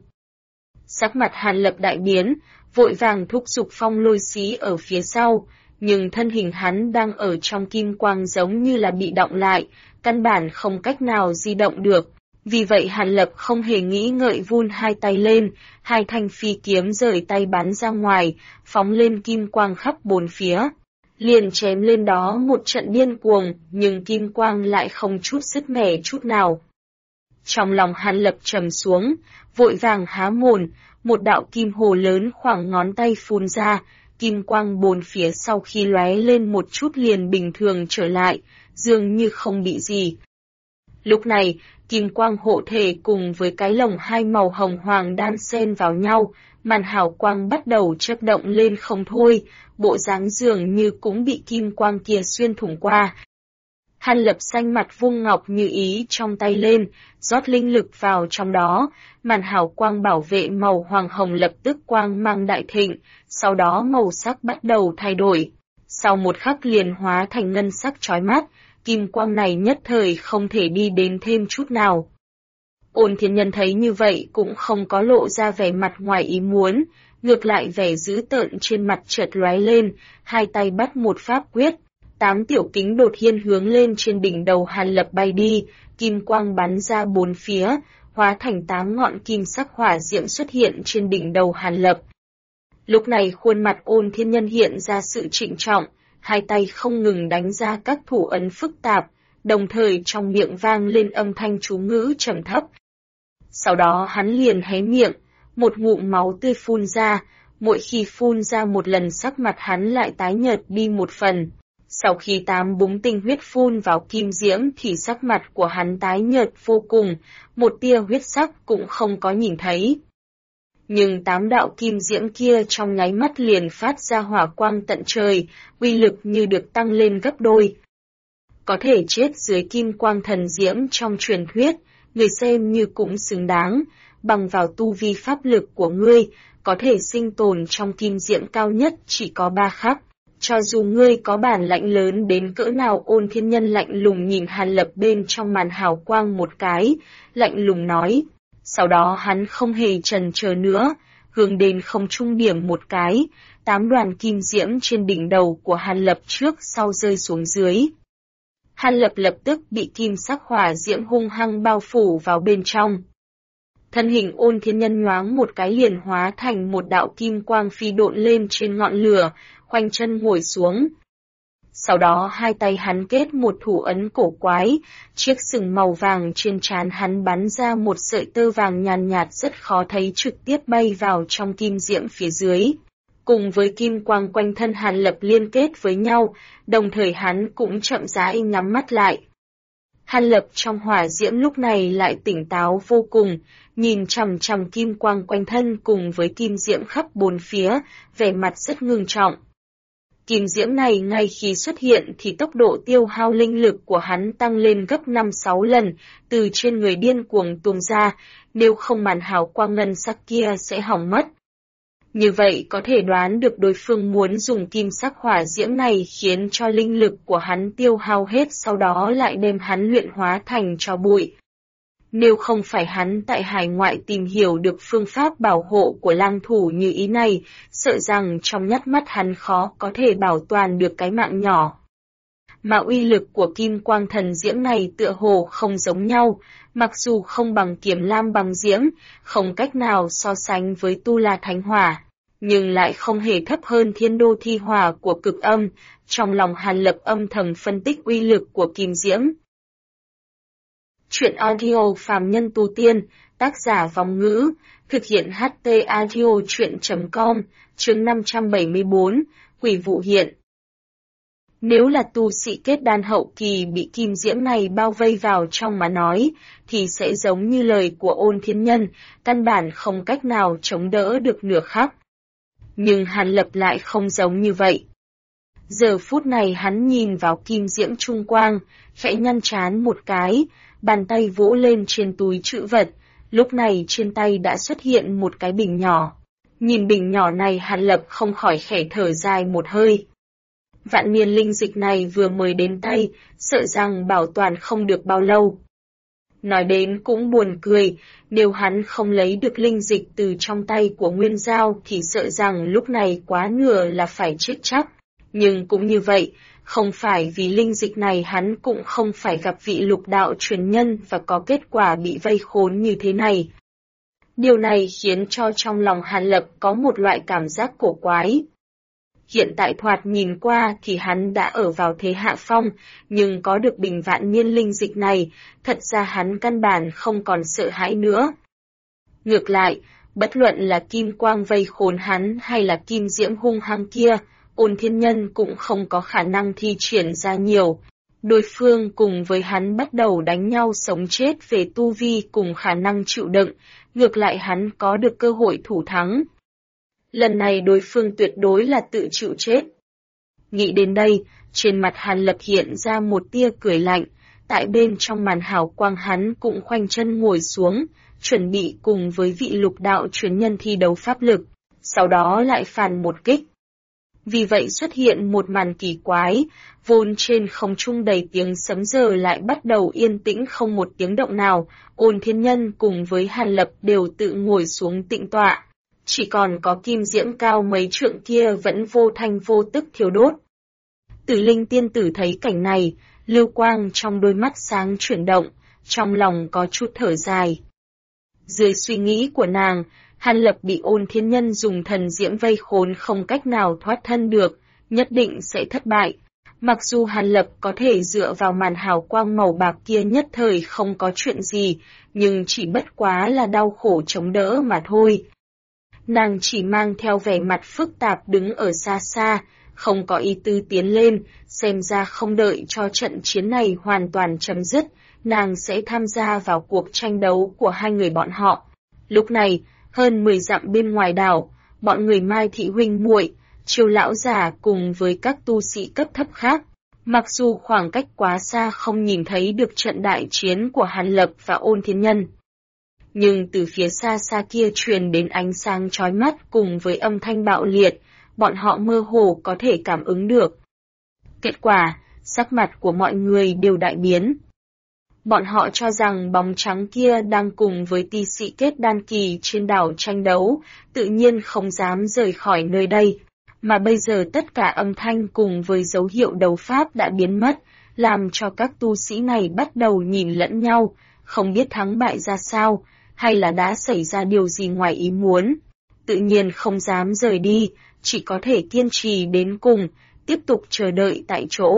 Sắc mặt Hàn Lập đại biến, vội vàng thúc giục phong lôi xí ở phía sau, nhưng thân hình hắn đang ở trong kim quang giống như là bị động lại, căn bản không cách nào di động được. Vì vậy Hàn Lập không hề nghĩ ngợi vun hai tay lên, hai thanh phi kiếm rời tay bắn ra ngoài, phóng lên kim quang khắp bốn phía. Liền chém lên đó một trận điên cuồng, nhưng kim quang lại không chút sứt mẻ chút nào. Trong lòng Hàn Lập trầm xuống, vội vàng há mồm, một đạo kim hồ lớn khoảng ngón tay phun ra, kim quang bốn phía sau khi lóe lên một chút liền bình thường trở lại, dường như không bị gì. Lúc này, kim quang hộ thể cùng với cái lồng hai màu hồng hoàng đan xen vào nhau, màn hào quang bắt đầu chớp động lên không thôi, bộ dáng dường như cũng bị kim quang kia xuyên thủng qua. Hàn Lập xanh mặt vung ngọc như ý trong tay lên, rót linh lực vào trong đó, màn hào quang bảo vệ màu hoàng hồng lập tức quang mang đại thịnh, sau đó màu sắc bắt đầu thay đổi. Sau một khắc liền hóa thành ngân sắc chói mắt, kim quang này nhất thời không thể đi đến thêm chút nào. Ôn Thiên Nhân thấy như vậy cũng không có lộ ra vẻ mặt ngoài ý muốn, ngược lại vẻ dữ tợn trên mặt chợt lóe lên, hai tay bắt một pháp quyết. 8 tiểu kính đột nhiên hướng lên trên đỉnh đầu Hàn Lập bay đi, kim quang bắn ra bốn phía, hóa thành 8 ngọn kim sắc hỏa diễm xuất hiện trên đỉnh đầu Hàn Lập. Lúc này khuôn mặt Ôn Thiên Nhân hiện ra sự trịnh trọng, hai tay không ngừng đánh ra các thủ ấn phức tạp, đồng thời trong miệng vang lên âm thanh chú ngữ trầm thấp. Sau đó hắn liền hé miệng, một ngụm máu tươi phun ra, mỗi khi phun ra một lần sắc mặt hắn lại tái nhợt đi một phần. Sau khi 8 búng tinh huyết phun vào kim diễm thì sắc mặt của hắn tái nhợt vô cùng, một tia huyết sắc cũng không có nhìn thấy. Nhưng 8 đạo kim diễm kia trong nháy mắt liền phát ra hỏa quang tận trời, uy lực như được tăng lên gấp đôi. Có thể chết dưới kim quang thần diễm trong truyền thuyết, người xem như cũng xứng đáng, bằng vào tu vi pháp lực của ngươi, có thể sinh tồn trong kim diễm cao nhất chỉ có 3 khắc. Cho dù ngươi có bản lãnh lớn đến cỡ nào, Ôn Thiên Nhân lạnh lùng nhìn Hàn Lập bên trong màn hào quang một cái, lạnh lùng nói. Sau đó hắn không hề chần chờ nữa, hướng đến không trung điểm một cái, 8 đoàn kim diễm trên đỉnh đầu của Hàn Lập trước sau rơi xuống dưới. Hàn Lập lập tức bị kim sắc hỏa diễm hung hăng bao phủ vào bên trong. Thân hình Ôn Thiên Nhân nhoáng một cái liền hóa thành một đạo kim quang phi độn lên trên ngọn lửa, khoanh chân ngồi xuống. Sau đó hai tay hắn kết một thủ ấn cổ quái, chiếc sừng màu vàng trên trán hắn bắn ra một sợi tơ vàng nhàn nhạt rất khó thấy trực tiếp bay vào trong kim diễm phía dưới. Cùng với kim quang quanh thân Hàn Lập liên kết với nhau, đồng thời hắn cũng chậm rãi nhắm mắt lại. Hàn Lập trong hỏa diễm lúc này lại tỉnh táo vô cùng, nhìn chằm chằm kim quang quanh thân cùng với kim diễm khắp bốn phía, vẻ mặt rất ngưng trọng. Kim diễm này ngay khi xuất hiện thì tốc độ tiêu hao linh lực của hắn tăng lên gấp 5-6 lần, từ trên người điên cuồng tuôn ra, nếu không màn hào quang ngân sắc kia sẽ hỏng mất. Như vậy có thể đoán được đối phương muốn dùng kim sắc hỏa diễm này khiến cho linh lực của hắn tiêu hao hết, sau đó lại đem hắn luyện hóa thành tro bụi. Nếu không phải hắn tại hải ngoại tìm hiểu được phương pháp bảo hộ của lang thủ như ý này, sợ rằng trong nhắt mắt hắn khó có thể bảo toàn được cái mạng nhỏ. Mà uy lực của kim quang thần diễm này tựa hồ không giống nhau, mặc dù không bằng kiếm lam bằng diễm, không cách nào so sánh với tu la thánh hỏa, nhưng lại không hề thấp hơn thiên đô thi hỏa của cực âm. Trong lòng Hàn Lập âm thầm phân tích uy lực của kim diễm. Chuyện audio phàm nhân tu tiên, tác giả Vong Ngữ, thực hiện HT audio chuyện.com, chương 574, Quỷ vụ hiện. Nếu là tu sĩ kết đan hậu kỳ bị kim diễm này bao vây vào trong mà nói, thì sẽ giống như lời của Ôn Thiên Nhân, căn bản không cách nào chống đỡ được nửa khắc. Nhưng Hàn Lập lại không giống như vậy. Giờ phút này hắn nhìn vào kim diễm trung quang, khẽ nhăn trán một cái, bàn tay vỗ lên trên túi trữ vật, lúc này trên tay đã xuất hiện một cái bình nhỏ. Nhìn bình nhỏ này Hàn Lập không khỏi khẽ thở dài một hơi. Vạn niên linh dịch này vừa mới đến tay, sợ rằng bảo toàn không được bao lâu. Nói đến cũng buồn cười, nếu hắn không lấy được linh dịch từ trong tay của Nguyên Giao thì sợ rằng lúc này quá nửa là phải chết chắc. Nhưng cũng như vậy, không phải vì linh dịch này hắn cũng không phải gặp vị lục đạo truyền nhân và có kết quả bị vây khốn như thế này. Điều này khiến cho trong lòng Hàn Lập có một loại cảm giác cổ quái. Hiện tại thoạt nhìn qua thì hắn đã ở vào thế hạ phong, nhưng có được bình vạn niên linh dịch này, thật ra hắn căn bản không còn sợ hãi nữa. Ngược lại, bất luận là kim quang vây khốn hắn hay là kim diễm hung hăng kia, Ôn Thiên Nhân cũng không có khả năng thi triển ra nhiều. Đối phương cùng với hắn bắt đầu đánh nhau sống chết về tu vi cùng khả năng chịu đựng, ngược lại hắn có được cơ hội thủ thắng. Lần này đối phương tuyệt đối là tự chịu chết. Nghĩ đến đây, trên mặt Hàn Lập hiện ra một tia cười lạnh, tại bên trong màn hào quang hắn cũng khoanh chân ngồi xuống, chuẩn bị cùng với vị lục đạo truyền nhân thi đấu pháp lực, sau đó lại phản một kích. Vì vậy xuất hiện một màn kỳ quái, vốn trên không trung đầy tiếng sấm giờ lại bắt đầu yên tĩnh không một tiếng động nào, Ôn Thiên Nhân cùng với Hàn Lập đều tự ngồi xuống tĩnh tọa. Chỉ còn có kim diễm cao mấy trượng kia vẫn vô thanh vô tức thiêu đốt. Tử Linh tiên tử thấy cảnh này, lưu quang trong đôi mắt sáng chuyển động, trong lòng có chút thở dài. Dưới suy nghĩ của nàng, Hàn Lập bị Ôn Thiên Nhân dùng thần diễm vây khốn không cách nào thoát thân được, nhất định sẽ thất bại. Mặc dù Hàn Lập có thể dựa vào màn hào quang màu bạc kia nhất thời không có chuyện gì, nhưng chỉ bất quá là đau khổ chống đỡ mà thôi. Nàng chỉ mang theo vẻ mặt phức tạp đứng ở xa xa, không có ý tư tiến lên, xem ra không đợi cho trận chiến này hoàn toàn chấm dứt, nàng sẽ tham gia vào cuộc tranh đấu của hai người bọn họ. Lúc này, hơn 10 dặm bên ngoài đảo, bọn người Mai Thị huynh muội, Triều lão già cùng với các tu sĩ cấp thấp khác, mặc dù khoảng cách quá xa không nhìn thấy được trận đại chiến của Hàn Lập và Ôn Thiên Nhân. Nhưng từ phía xa xa kia truyền đến ánh sáng chói mắt cùng với âm thanh bạo liệt, bọn họ mơ hồ có thể cảm ứng được. Kết quả, sắc mặt của mọi người đều đại biến. Bọn họ cho rằng bóng trắng kia đang cùng với ti sĩ kết đan kỳ trên đảo tranh đấu, tự nhiên không dám rời khỏi nơi đây. Mà bây giờ tất cả âm thanh cùng với dấu hiệu đấu pháp đã biến mất, làm cho các tu sĩ này bắt đầu nhìn lẫn nhau, không biết thắng bại ra sao, hay là đã xảy ra điều gì ngoài ý muốn. Tự nhiên không dám rời đi, chỉ có thể kiên trì đến cùng, tiếp tục chờ đợi tại chỗ.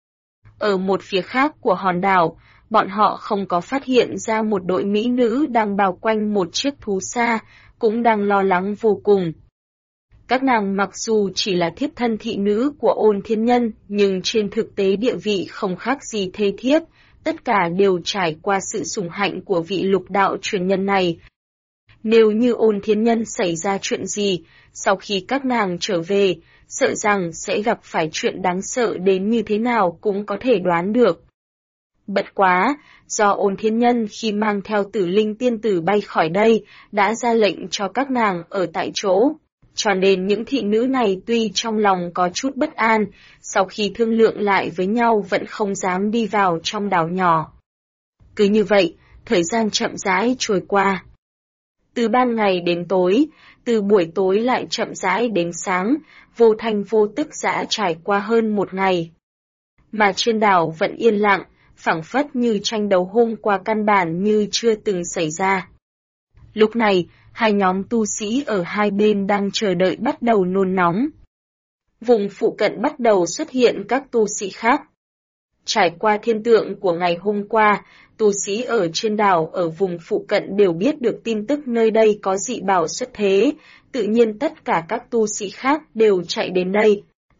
Ở một phía khác của hòn đảo, bọn họ không có phát hiện ra một đội mỹ nữ đang bao quanh một chiếc thú xa, cũng đang lo lắng vô cùng. Các nàng mặc dù chỉ là thiếp thân thị nữ của Ôn Thiên Nhân, nhưng trên thực tế địa vị không khác gì thê thiếp, tất cả đều trải qua sự sủng hạnh của vị lục đạo truyền nhân này. Nếu như Ôn Thiên Nhân xảy ra chuyện gì, sau khi các nàng trở về, sợ rằng sẽ gặp phải chuyện đáng sợ đến như thế nào cũng có thể đoán được. Bất quá, do Ôn Thiên Nhân khi mang theo Tử Linh tiên tử bay khỏi đây, đã ra lệnh cho các nàng ở tại chỗ. Cho nên những thị nữ này tuy trong lòng có chút bất an, sau khi thương lượng lại với nhau vẫn không dám đi vào trong đảo nhỏ. Cứ như vậy, thời gian chậm rãi trôi qua. Từ ban ngày đến tối, từ buổi tối lại chậm rãi đến sáng, vô thanh vô tức đã trải qua hơn một ngày. Mà trên đảo vẫn yên lặng, phảng phất như tranh đấu hôm qua căn bản như chưa từng xảy ra. Lúc này, hai nhóm tu sĩ ở hai bên đang chờ đợi bắt đầu nôn nóng. Vùng phụ cận bắt đầu xuất hiện các tu sĩ khác. Trải qua thiên tượng của ngày hôm qua, tu sĩ ở trên đảo ở vùng phụ cận đều biết được tin tức nơi đây có dị bảo xuất thế, tự nhiên tất cả các tu sĩ khác đều chạy đến đây.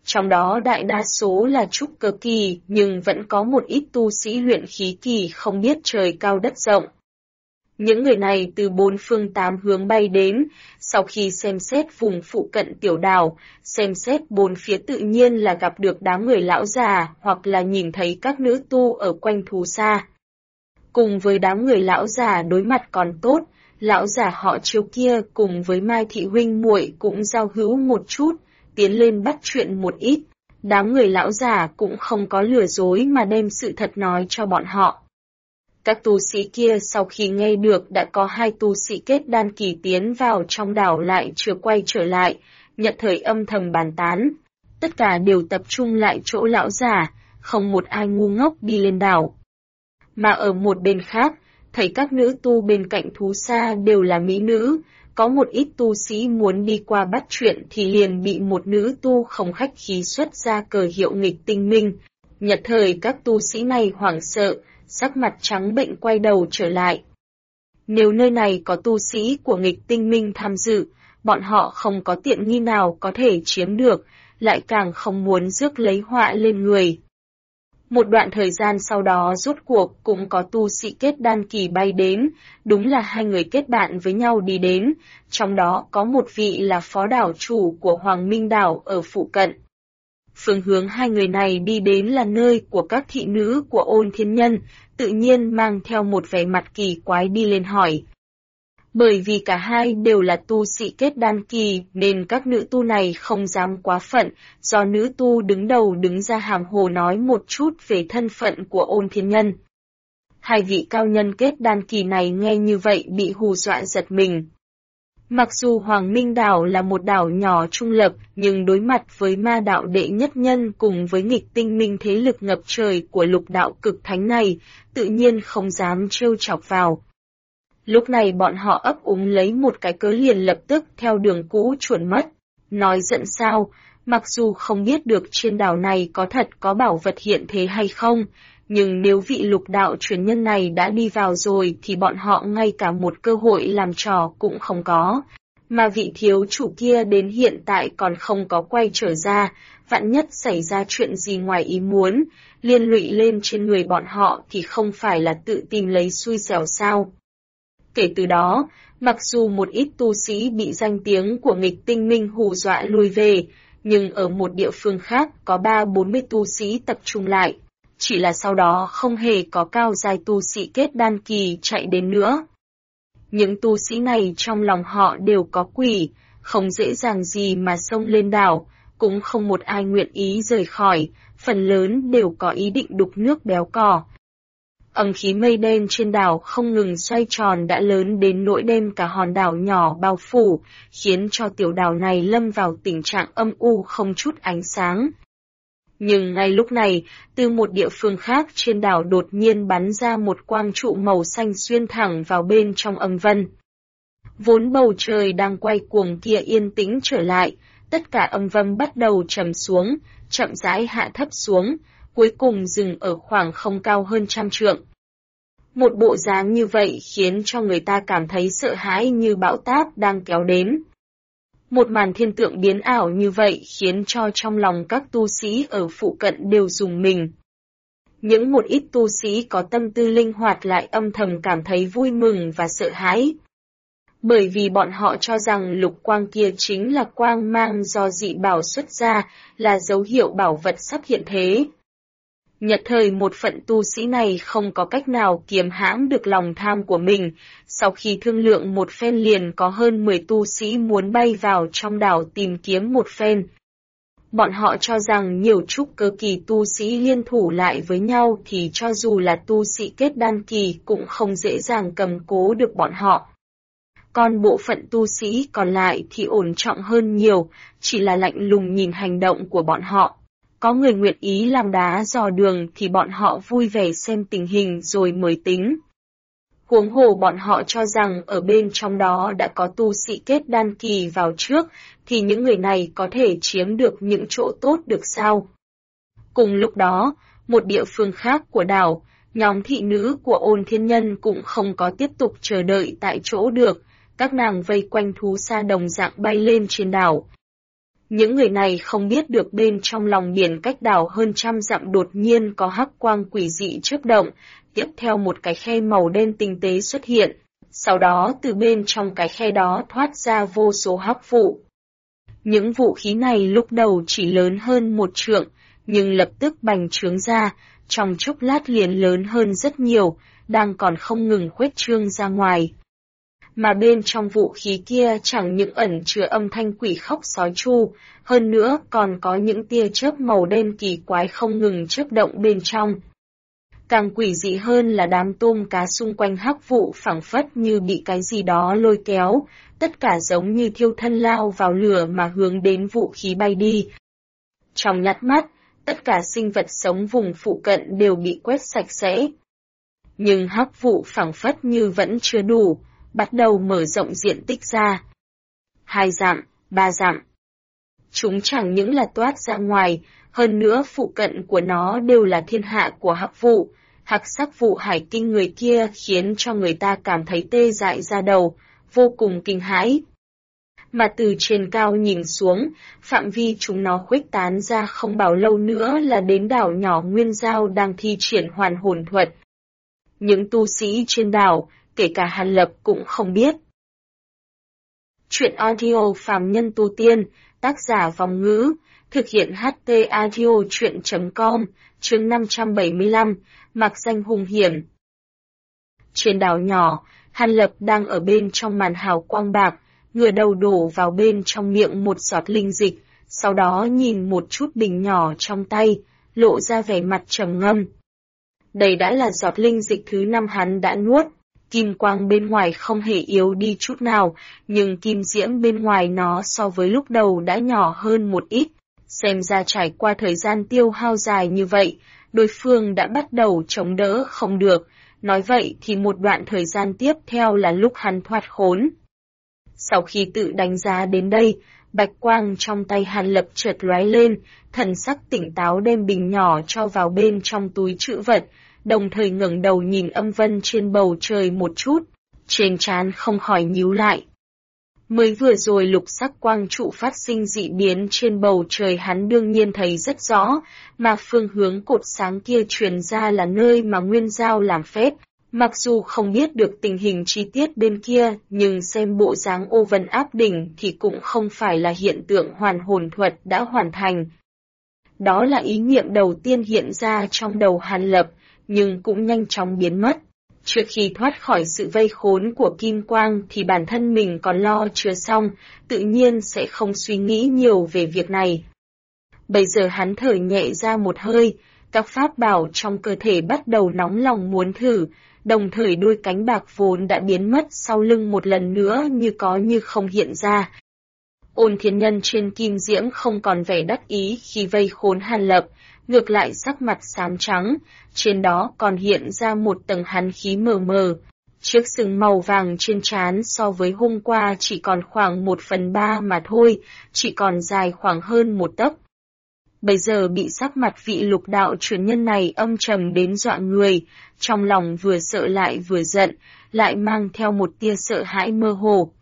Trong đó đại đa số là trúc cơ kỳ, nhưng vẫn có một ít tu sĩ luyện khí kỳ không biết trời cao đất rộng. Những người này từ bốn phương tám hướng bay đến, sau khi xem xét vùng phụ cận tiểu đảo, xem xét bốn phía tự nhiên là gặp được đám người lão già hoặc là nhìn thấy các nữ tu ở quanh thú xa. Cùng với đám người lão già đối mặt còn tốt, lão già họ Chiêu kia cùng với Mai Thị huynh muội cũng giao hữu một chút, tiến lên bắt chuyện một ít. Đám người lão già cũng không có lừa dối mà đem sự thật nói cho bọn họ. Các tu sĩ kia sau khi nghe được đã có 2 tu sĩ kết đan kỳ tiến vào trong đảo lại chưa quay trở lại, nhận thời âm thầm bàn tán. Tất cả đều tập trung lại chỗ lão già, không một ai ngu ngốc đi lên đảo. Mà ở một bên khác, thấy các nữ tu bên cạnh thú xa đều là mỹ nữ, có một ít tu sĩ muốn đi qua bắt chuyện thì liền bị một nữ tu không khách khí xuất ra cờ hiệu nghịch tinh minh. Nhật thời các tu sĩ này hoảng sợ, sắc mặt trắng bệnh quay đầu trở lại. Nếu nơi này có tu sĩ của nghịch tinh minh tham dự, bọn họ không có tiện nghi nào có thể chiếm được, lại càng không muốn rước lấy họa lên người. Một đoạn thời gian sau đó rốt cuộc cũng có tu sĩ kết đan kỳ bay đến, đúng là 2 người kết bạn với nhau đi đến, trong đó có một vị là phó đảo chủ của Hoàng Minh đảo ở phụ cận. Phương hướng 2 người này đi đến là nơi của các thị nữ của Ôn Thiên Nhân, tự nhiên mang theo một vẻ mặt kỳ quái đi lên hỏi. Bởi vì cả hai đều là tu sĩ kết đan kỳ nên các nữ tu này không dám quá phận, do nữ tu đứng đầu đứng ra hàm hồ nói một chút về thân phận của Ôn Thiên Nhân. 2 vị cao nhân kết đan kỳ này nghe như vậy bị hù dọa giật mình. Mặc dù Hoàng Minh đảo là một đảo nhỏ trung lập, nhưng đối mặt với ma đạo đệ nhất nhân cùng với nghịch tinh minh thế lực ngập trời của lục đạo cực thánh này, tự nhiên không dám trêu chọc vào. Lúc này bọn họ ấp úng lấy một cái cớ liền lập tức theo đường cũ chuồn mất. Nói giận sao, mặc dù không biết được trên đảo này có thật có bảo vật hiện thế hay không, nhưng nếu vị lục đạo truyền nhân này đã đi vào rồi thì bọn họ ngay cả một cơ hội làm trò cũng không có. Mà vị thiếu chủ kia đến hiện tại còn không có quay trở ra, vạn nhất xảy ra chuyện gì ngoài ý muốn, liên lụy lên trên người bọn họ thì không phải là tự tìm lấy xui xẻo sao. Kể từ đó, mặc dù một ít tu sĩ bị danh tiếng của nghịch tinh minh hù dọa lui về, nhưng ở một địa phương khác có 30-40 tu sĩ tập trung lại. Chỉ là sau đó không hề có cao giai tu sĩ kết đan kỳ chạy đến nữa. Những tu sĩ này trong lòng họ đều có quỷ, không dễ dàng gì mà xông lên đảo, cũng không một ai nguyện ý rời khỏi, phần lớn đều có ý định đục nước béo cò. Âm khí mây đen trên đảo không ngừng xoay tròn đã lớn đến nỗi đem cả hòn đảo nhỏ bao phủ, khiến cho tiểu đảo này lâm vào tình trạng âm u không chút ánh sáng. Nhưng ngay lúc này, từ một địa phương khác trên đảo đột nhiên bắn ra một quang trụ màu xanh xuyên thẳng vào bên trong âm vân. Vốn bầu trời đang quay cuồng kia yên tĩnh trở lại, tất cả âm vân bắt đầu trầm xuống, chậm rãi hạ thấp xuống, cuối cùng dừng ở khoảng không cao hơn 100 trượng. Một bộ dáng như vậy khiến cho người ta cảm thấy sợ hãi như bão táp đang kéo đến. Một màn thiên tượng biến ảo như vậy khiến cho trong lòng các tu sĩ ở phụ cận đều rùng mình. Những một ít tu sĩ có tâm tư linh hoạt lại âm thầm cảm thấy vui mừng và sợ hãi. Bởi vì bọn họ cho rằng lục quang kia chính là quang mang do dị bảo xuất ra, là dấu hiệu bảo vật sắp hiện thế. Nhật thời một phận tu sĩ này không có cách nào kiềm hãm được lòng tham của mình, sau khi thương lượng một phen liền có hơn 10 tu sĩ muốn bay vào trong đảo tìm kiếm một phen. Bọn họ cho rằng nhiều trúc cơ kỳ tu sĩ liên thủ lại với nhau thì cho dù là tu sĩ kết đan kỳ cũng không dễ dàng cầm cố được bọn họ. Còn bộ phận tu sĩ còn lại thì ổn trọng hơn nhiều, chỉ là lạnh lùng nhìn hành động của bọn họ. Có người nguyện ý làm đá dò đường thì bọn họ vui vẻ xem tình hình rồi mới tính. Huống hồ bọn họ cho rằng ở bên trong đó đã có tu sĩ kết đan kỳ vào trước, thì những người này có thể chiếm được những chỗ tốt được sao? Cùng lúc đó, một địa phương khác của đảo, nhóm thị nữ của Ôn Thiên Nhân cũng không có tiếp tục chờ đợi tại chỗ được, các nàng vây quanh thú sa đồng dạng bay lên trên đảo. Những người này không biết được bên trong lòng biển cách đảo hơn 100 dặm đột nhiên có hắc quang quỷ dị chớp động, tiếp theo một cái khe màu đen tinh tế xuất hiện. Sau đó từ bên trong cái khe đó thoát ra vô số hắc vụ. Những vũ khí này lúc đầu chỉ lớn hơn 1 trượng, nhưng lập tức bành trướng ra, trong chốc lát liền lớn hơn rất nhiều, đang còn không ngừng khuếch trương ra ngoài. Mà bên trong vũ khí kia chẳng những ẩn chứa âm thanh quỷ khóc sói tru, hơn nữa còn có những tia chớp màu đen kỳ quái không ngừng chớp động bên trong. Càng quỷ dị hơn là đám tôm cá xung quanh hắc vụ phảng phất như bị cái gì đó lôi kéo, tất cả giống như thiêu thân lao vào lửa mà hướng đến vũ khí bay đi. Trong nháy mắt, tất cả sinh vật sống vùng phụ cận đều bị quét sạch sẽ. Nhưng hắc vụ phảng phất như vẫn chưa đủ, bắt đầu mở rộng diện tích ra. 2 dặm, 3 dặm. Chúng chẳng những là toát ra ngoài, hơn nữa phụ cận của nó đều là thiên hạ của hắc vụ. Hắc sắc vụ hải kinh người kia khiến cho người ta cảm thấy tê dại da đầu, vô cùng kinh hãi. Mà từ trên cao nhìn xuống, phạm vi chúng nó khuếch tán ra không bao lâu nữa là đến đảo nhỏ Nguyên Giao đang thi triển hoàn hồn thuật. Những tu sĩ trên đảo, kể cả Hàn Lập cũng không biết. Chuyện audio phàm nhân tu tiên, tác giả Vòng Ngữ, thực hiện HT audio chuyện.com, chương 575, mặc danh hung hiểm. Trên đảo nhỏ, Hàn Lập đang ở bên trong màn hào quang bạc, ngửa đầu đổ vào bên trong miệng một giọt linh dịch, sau đó nhìn một chút bình nhỏ trong tay, lộ ra vẻ mặt trầm ngâm. Đây đã là giọt linh dịch thứ 5 hắn đã nuốt, kim quang bên ngoài không hề yếu đi chút nào, nhưng kim diễm bên ngoài nó so với lúc đầu đã nhỏ hơn một ít, xem ra trải qua thời gian tiêu hao dài như vậy, đối phương đã bắt đầu chống đỡ không được, nói vậy thì một đoạn thời gian tiếp theo là lúc hắn thoát khốn. Sau khi tự đánh giá đến đây, bạch quang trong tay Hàn Lập chợt lóe lên, thần sắc tỉnh táo đem bình nhỏ cho vào bên trong túi trữ vật, đồng thời ngẩng đầu nhìn âm vân trên bầu trời một chút, trên trán không khỏi nhíu lại. Mới vừa rồi lục sắc quang trụ phát sinh dị biến trên bầu trời hắn đương nhiên thấy rất rõ, mà phương hướng cột sáng kia truyền ra là nơi mà Nguyên Giao làm phép. Mặc dù không biết được tình hình chi tiết bên kia, nhưng xem bộ dáng ô vân áp đỉnh thì cũng không phải là hiện tượng hoàn hồn thuật đã hoàn thành. Đó là ý niệm đầu tiên hiện ra trong đầu Hàn Lập, nhưng cũng nhanh chóng biến mất. Trước khi thoát khỏi sự vây khốn của kim quang thì bản thân mình còn lo chưa xong, tự nhiên sẽ không suy nghĩ nhiều về việc này. Bây giờ hắn thở nhẹ ra một hơi, các pháp bảo trong cơ thể bắt đầu nóng lòng muốn thử, đồng thời đôi cánh bạc vốn đã biến mất sau lưng một lần nữa như có như không hiện ra. Ôn Thiên Nhân trên kim diễm không còn vẻ đắc ý khi vây khốn Hàn Lập, ngược lại sắc mặt xám trắng, trên đó còn hiện ra một tầng hàn khí mờ mờ. Chiếc sừng màu vàng trên trán so với hôm qua chỉ còn khoảng 1/3 mà thôi, chỉ còn dài khoảng hơn 1 tấc. Bây giờ bị sắc mặt vị lục đạo truyền nhân này âm trầm đến dọa người, trong lòng vừa sợ lại vừa giận, lại mang theo một tia sợ hãi mơ hồ.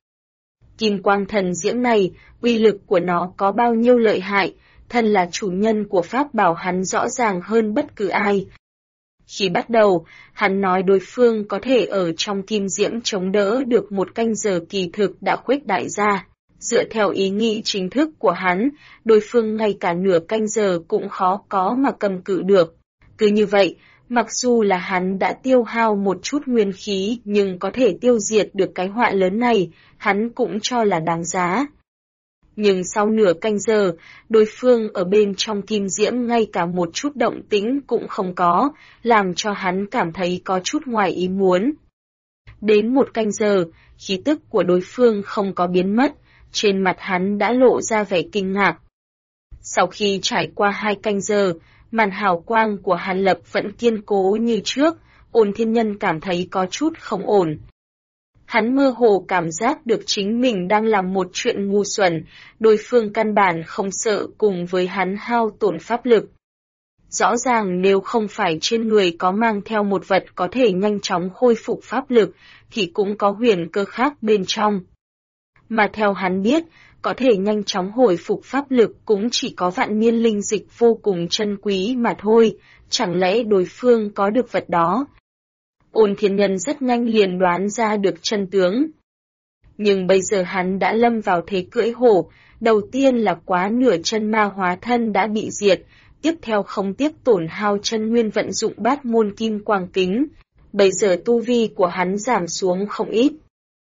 Kim quang thần diễm này, uy lực của nó có bao nhiêu lợi hại, thân là chủ nhân của pháp bảo hắn rõ ràng hơn bất cứ ai. Khi bắt đầu, hắn nói đối phương có thể ở trong kim diễm chống đỡ được 1 canh giờ kỳ thực đã khuếch đại ra. Dựa theo ý nghĩ chính thức của hắn, đối phương ngay cả nửa canh giờ cũng khó có mà cầm cự được. Cứ như vậy, mặc dù là hắn đã tiêu hao một chút nguyên khí nhưng có thể tiêu diệt được cái họa lớn này, hắn cũng cho là đáng giá. Nhưng sau nửa canh giờ, đối phương ở bên trong kim diễm ngay cả một chút động tĩnh cũng không có, làm cho hắn cảm thấy có chút ngoài ý muốn. Đến 1 canh giờ, khí tức của đối phương không có biến mất, trên mặt hắn đã lộ ra vẻ kinh ngạc. Sau khi trải qua 2 canh giờ, màn hào quang của Hàn Lập vẫn kiên cố như trước, Ôn Thiên Nhân cảm thấy có chút không ổn. Hắn mơ hồ cảm giác được chính mình đang làm một chuyện ngu xuẩn, đối phương căn bản không sợ cùng với hắn hao tổn pháp lực. Rõ ràng nếu không phải trên người có mang theo một vật có thể nhanh chóng khôi phục pháp lực, thì cũng có huyền cơ khác bên trong. Mà theo hắn biết, có thể nhanh chóng hồi phục pháp lực cũng chỉ có vạn niên linh dịch vô cùng chân quý mà thôi, chẳng lẽ đối phương có được vật đó? Ôn Thiên Nhân rất nhanh liền đoán ra được chân tướng. Nhưng bây giờ hắn đã lâm vào thế cưỡi hổ, đầu tiên là quá nửa chân ma hóa thân đã bị diệt, tiếp theo không tiếc tổn hao chân nguyên vận dụng bát môn kim quang kính, bây giờ tu vi của hắn giảm xuống không ít.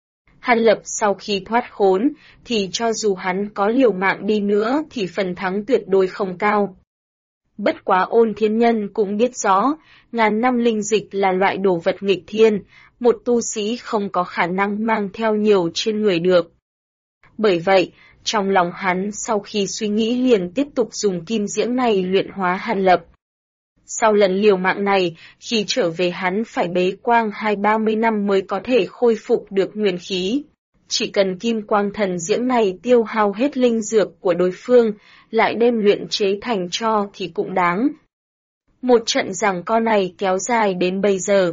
Hàn Lập sau khi thoát khốn, thì cho dù hắn có liều mạng đi nữa thì phần thắng tuyệt đối không cao. Bất quá Ôn Thiên Nhân cũng biết rõ, ngàn năm linh dịch là loại đồ vật nghịch thiên, một tu sĩ không có khả năng mang theo nhiều trên người được. Bởi vậy, trong lòng hắn sau khi suy nghĩ liền tiếp tục dùng kim diễm này luyện hóa Hàn Lập. Sau lần liều mạng này, khi trở về hắn phải bế quang 20-30 năm mới có thể khôi phục được nguyên khí. Chỉ cần kim quang thần diễm này tiêu hao hết linh dược của đối phương, lại đem luyện chế thành tro thì cũng đáng. Một trận giằng co này kéo dài đến bây giờ.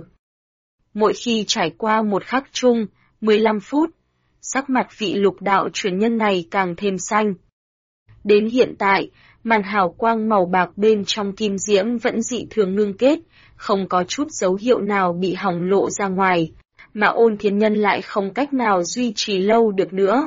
Mỗi khi trải qua một khắc chung, 15 phút, sắc mặt vị lục đạo truyền nhân này càng thêm xanh. Đến hiện tại, màn hào quang màu bạc bên trong kim diễm vẫn dị thường ngưng kết, không có chút dấu hiệu nào bị hỏng lộ ra ngoài, mà Ôn Thiên Nhân lại không cách nào duy trì lâu được nữa.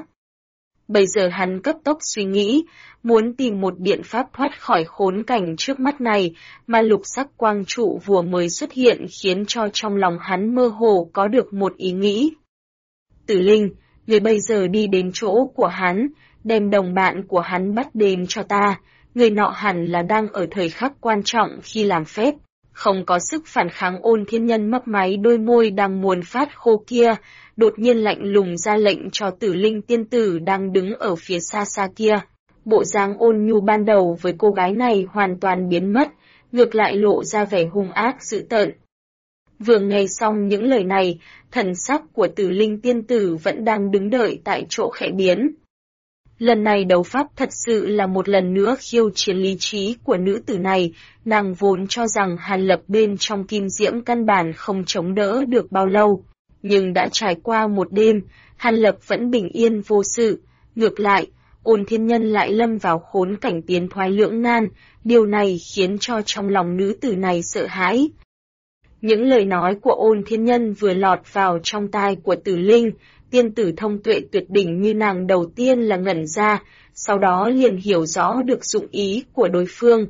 Bây giờ hắn cấp tốc suy nghĩ, muốn tìm một biện pháp thoát khỏi khốn cảnh trước mắt này, mà lục sắc quang trụ vừa mới xuất hiện khiến cho trong lòng hắn mơ hồ có được một ý nghĩ. Tử Linh, người bây giờ đi đến chỗ của hắn, đem đồng bạn của hắn bắt đến cho ta, người nọ hẳn là đang ở thời khắc quan trọng khi làm phép, không có sức phản kháng. Ôn Thiên Nhân mấp máy đôi môi đang muốn phát khô kia, đột nhiên lạnh lùng ra lệnh cho Tử Linh tiên tử đang đứng ở phía xa xa kia. Bộ dáng ôn nhu ban đầu với cô gái này hoàn toàn biến mất, ngược lại lộ ra vẻ hung ác dữ tợn. Vừa nghe xong những lời này, thần sắc của Tử Linh tiên tử vẫn đang đứng đợi tại chỗ khẽ biến. Lần này đấu pháp thật sự là một lần nữa khiêu chiến lý trí của nữ tử này, nàng vốn cho rằng Hàn Lập bên trong kim diễm căn bản không chống đỡ được bao lâu. Nhưng đã trải qua một đêm, Hàn Lập vẫn bình yên vô sự, ngược lại, Ôn Thiên Nhân lại lâm vào khốn cảnh tiến thoái lưỡng nan, điều này khiến cho trong lòng nữ tử này sợ hãi. Những lời nói của Ôn Thiên Nhân vừa lọt vào trong tai của Tử Linh, tiên tử thông tuệ tuyệt đỉnh như nàng đầu tiên là ngẩn ra, sau đó liền hiểu rõ được dụng ý của đối phương.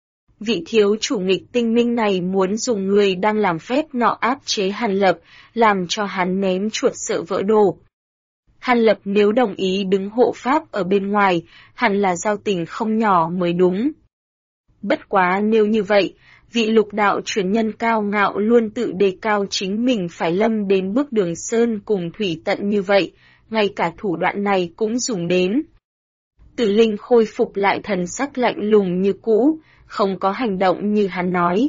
Vị thiếu chủ nghịch tinh minh này muốn dùng người đang làm phép nọ áp chế Hàn Lập, làm cho hắn ném chuột sợ vỡ đồ. Hàn Lập nếu đồng ý đứng hộ pháp ở bên ngoài, hẳn là giao tình không nhỏ mới đúng. Bất quá nếu như vậy, vị lục đạo truyền nhân cao ngạo luôn tự đề cao chính mình phải lâm đến bước đường sơn cùng thủy tận như vậy, ngay cả thủ đoạn này cũng dùng đến. Tử Linh khôi phục lại thần sắc lạnh lùng như cũ, không có hành động như hắn nói.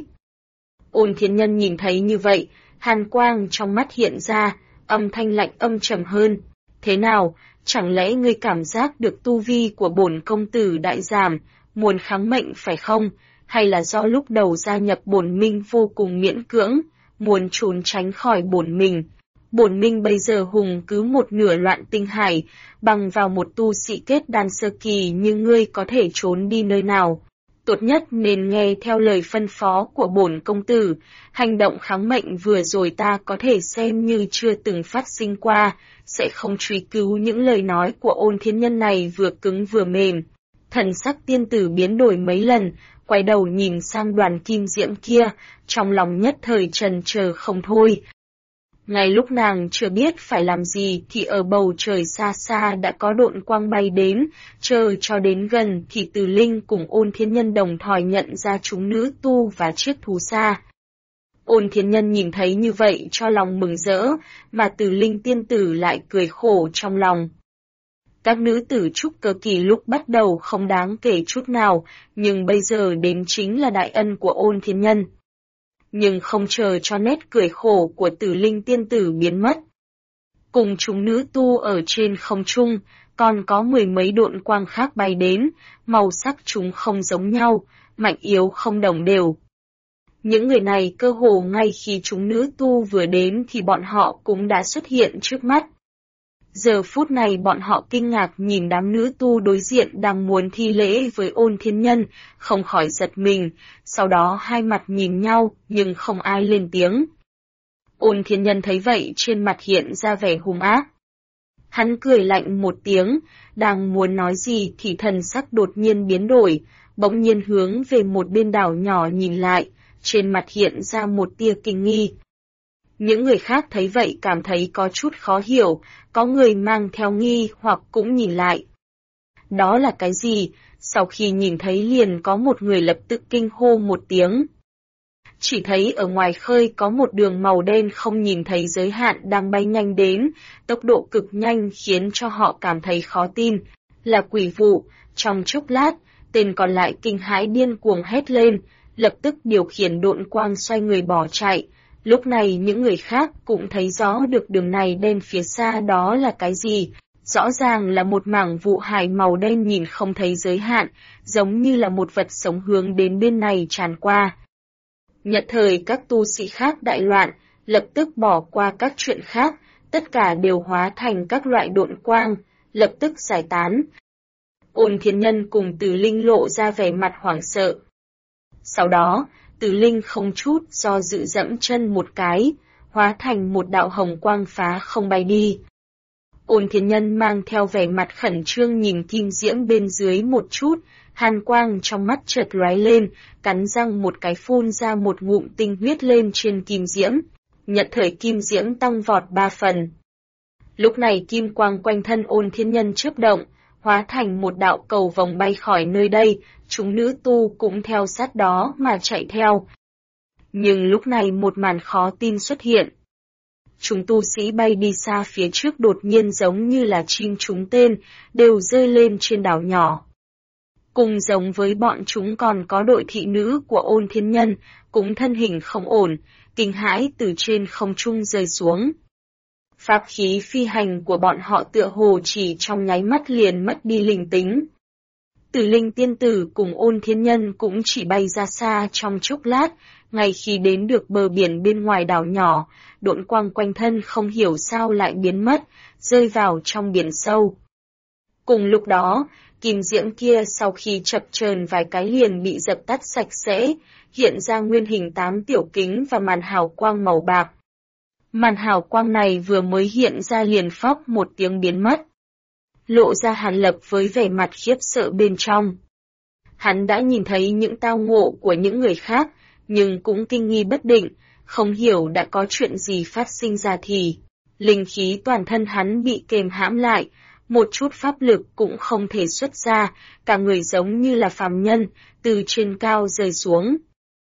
Ôn Thiên Nhân nhìn thấy như vậy, hàn quang trong mắt hiện ra, âm thanh lạnh âm trầm hơn. Thế nào, chẳng lẽ ngươi cảm giác được tu vi của bổn công tử đại giảm, muốn kháng mệnh phải không? Hay là do lúc đầu gia nhập bổn minh vô cùng miễn cưỡng, muốn trốn tránh khỏi bổn mình? Bổn minh bây giờ hùng cứ một nửa loạn tinh hải, bằng vào một tu sĩ kết đan sơ kỳ như ngươi có thể trốn đi nơi nào? Tốt nhất nên nghe theo lời phân phó của bổn công tử, hành động kháng mệnh vừa rồi ta có thể xem như chưa từng phát sinh qua, sẽ không truy cứu. Những lời nói của Ôn Thiên Nhân này vừa cứng vừa mềm. Thần sắc tiên tử biến đổi mấy lần, quay đầu nhìn sang đoàn kim diễm kia, trong lòng nhất thời trần chờ không thôi. Ngay lúc nàng chưa biết phải làm gì thì ở bầu trời xa xa đã có độn quang bay đến, chờ cho đến gần thì Từ Linh cùng Ôn Thiên Nhân đồng thời nhận ra chúng nữ tu và chiếc thú xa. Ôn Thiên Nhân nhìn thấy như vậy cho lòng mừng rỡ, mà Từ Linh tiên tử lại cười khổ trong lòng. Các nữ tử trúc cơ kỳ lúc bắt đầu không đáng kể chút nào, nhưng bây giờ đến chính là đại ân của Ôn Thiên Nhân. Nhưng không chờ cho nét cười khổ của Tử Linh tiên tử biến mất. Cùng chúng nữ tu ở trên không trung, còn có mười mấy độn quang khác bay đến, màu sắc chúng không giống nhau, mạnh yếu không đồng đều. Những người này cơ hồ ngay khi chúng nữ tu vừa đến thì bọn họ cũng đã xuất hiện trước mắt. Giờ phút này bọn họ kinh ngạc nhìn đám nữ tu đối diện đang muốn thi lễ với Ôn Thiên Nhân, không khỏi giật mình, sau đó hai mặt nhìn nhau nhưng không ai lên tiếng. Ôn Thiên Nhân thấy vậy trên mặt hiện ra vẻ hung ác. Hắn cười lạnh một tiếng, đang muốn nói gì thì thần sắc đột nhiên biến đổi, bỗng nhiên hướng về một bên đảo nhỏ nhìn lại, trên mặt hiện ra một tia kinh nghi. Những người khác thấy vậy cảm thấy có chút khó hiểu, có người mang theo nghi hoặc cũng nhìn lại. Đó là cái gì? Sau khi nhìn thấy liền có một người lập tức kinh hô một tiếng. Chỉ thấy ở ngoài khơi có một đường màu đen không nhìn thấy giới hạn đang bay nhanh đến, tốc độ cực nhanh khiến cho họ cảm thấy khó tin, là quỷ vụ. Trong chốc lát, tên còn lại kinh hãi điên cuồng hét lên, lập tức điều khiển độn quang xoay người bỏ chạy. Lúc này những người khác cũng thấy rõ được đường này đen phía xa đó là cái gì, rõ ràng là một mảng vụ hải màu đen nhìn không thấy giới hạn, giống như là một vật sống hướng đến bên này tràn qua. Nhận thời các tu sĩ khác đại loạn, lập tức bỏ qua các chuyện khác, tất cả đều hóa thành các loại độn quang, lập tức giải tán. Ôn Thiên Nhân cùng Từ Linh lộ ra vẻ mặt hoảng sợ. Sau đó, Từ Linh không chút do dự dẫm chân một cái, hóa thành một đạo hồng quang phá không bay đi. Ôn Thiên Nhân mang theo vẻ mặt khẩn trương nhìn Kim Diễm bên dưới một chút, hàn quang trong mắt chợt lóe lên, cắn răng một cái phun ra một ngụm tinh huyết lên trên Kim Diễm. Nhận thời Kim Diễm tăng vọt 3 phần. Lúc này kim quang quanh thân Ôn Thiên Nhân chớp động, hóa thành một đạo cầu vòng bay khỏi nơi đây, chúng nữ tu cũng theo sát đó mà chạy theo. Nhưng lúc này một màn khó tin xuất hiện. Chúng tu sĩ bay đi xa phía trước đột nhiên giống như là chim trúng tên, đều rơi lên trên đảo nhỏ. Cùng giống với bọn chúng còn có đội thị nữ của Ôn Thiên Nhân, cũng thân hình không ổn, kinh hãi từ trên không trung rơi xuống. Pháp khí phi hành của bọn họ tựa hồ chỉ trong nháy mắt liền mất đi linh tính. Tử Linh tiên tử cùng Ôn Thiên Nhân cũng chỉ bay ra xa trong chốc lát, ngay khi đến được bờ biển bên ngoài đảo nhỏ, độn quang quanh thân không hiểu sao lại biến mất, rơi vào trong biển sâu. Cùng lúc đó, kim diễm kia sau khi chập chờn vài cái liền bị dập tắt sạch sẽ, hiện ra nguyên hình 8 tiểu kính và màn hào quang màu bạc. Màn hào quang này vừa mới hiện ra liền phóc một tiếng biến mất. Lộ ra Hàn Lập với vẻ mặt khiếp sợ bên trong. Hắn đã nhìn thấy những tao ngộ của những người khác, nhưng cũng kinh nghi bất định, không hiểu đã có chuyện gì phát sinh ra thì. Linh khí toàn thân hắn bị kềm hãm lại, một chút pháp lực cũng không thể xuất ra, cả người giống như là phàm nhân, từ trên cao rơi xuống.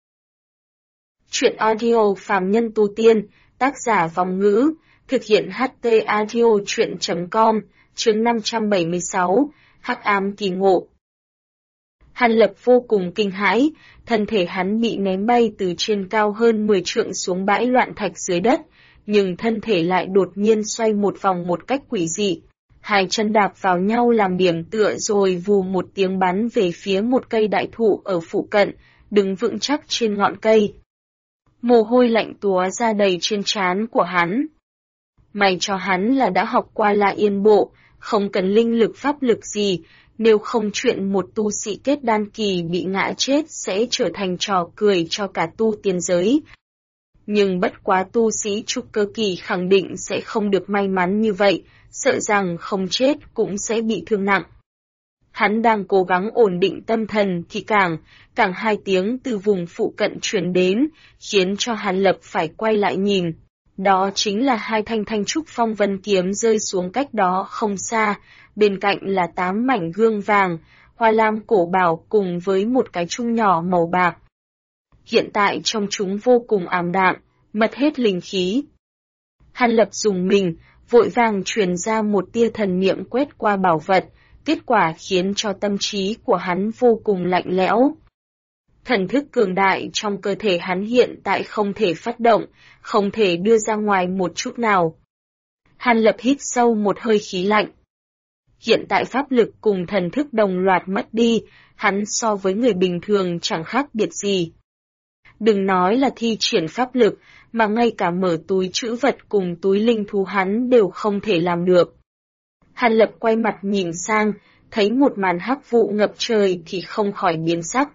Chuyện audio phàm nhân tu tiên, tác giả Vòng Ngữ, thực hiện HT audio chuyện.com, chương 576, Hắc ám kỳ ngộ. Hàn Lập vô cùng kinh hãi, thân thể hắn bị ném bay từ trên cao hơn 10 trượng xuống bãi loạn thạch dưới đất, nhưng thân thể lại đột nhiên xoay một vòng một cách quỷ dị. Hai chân đạp vào nhau làm điểm tựa rồi vù một tiếng bắn về phía một cây đại thụ ở phụ cận, đứng vững chắc trên ngọn cây. Mồ hôi lạnh túa ra đầy trên trán của hắn. May cho hắn là đã học qua La Yên Bộ, không cần linh lực pháp lực gì, nếu không chuyện một tu sĩ kết đan kỳ bị ngã chết sẽ trở thành trò cười cho cả tu tiên giới. Nhưng bất quá tu sĩ trúc cơ kỳ khẳng định sẽ không được may mắn như vậy, sợ rằng không chết cũng sẽ bị thương nặng. Hắn đang cố gắng ổn định tâm thần thì càng hai tiếng từ vùng phụ cận truyền đến, khiến cho Hàn Lập phải quay lại nhìn. Đó chính là hai thanh trúc phong vân kiếm rơi xuống cách đó không xa, bên cạnh là 8 mảnh gương vàng, hoa lam cổ bảo cùng với một cái chung nhỏ màu bạc. Hiện tại trong chúng vô cùng ảm đạm, mất hết linh khí. Hàn Lập dùng mình, vội vàng truyền ra một tia thần niệm quét qua bảo vật, kết quả khiến cho tâm trí của hắn vô cùng lạnh lẽo. Thần thức cường đại trong cơ thể hắn hiện tại không thể phát động, không thể đưa ra ngoài một chút nào. Hàn Lập hít sâu một hơi khí lạnh. Hiện tại pháp lực cùng thần thức đồng loạt mất đi, hắn so với người bình thường chẳng khác biệt gì. Đừng nói là thi triển pháp lực, mà ngay cả mở túi trữ vật cùng túi linh thú hắn đều không thể làm được. Hàn Lập quay mặt nhìn sang, thấy một màn hắc vụ ngập trời thì không khỏi biến sắc.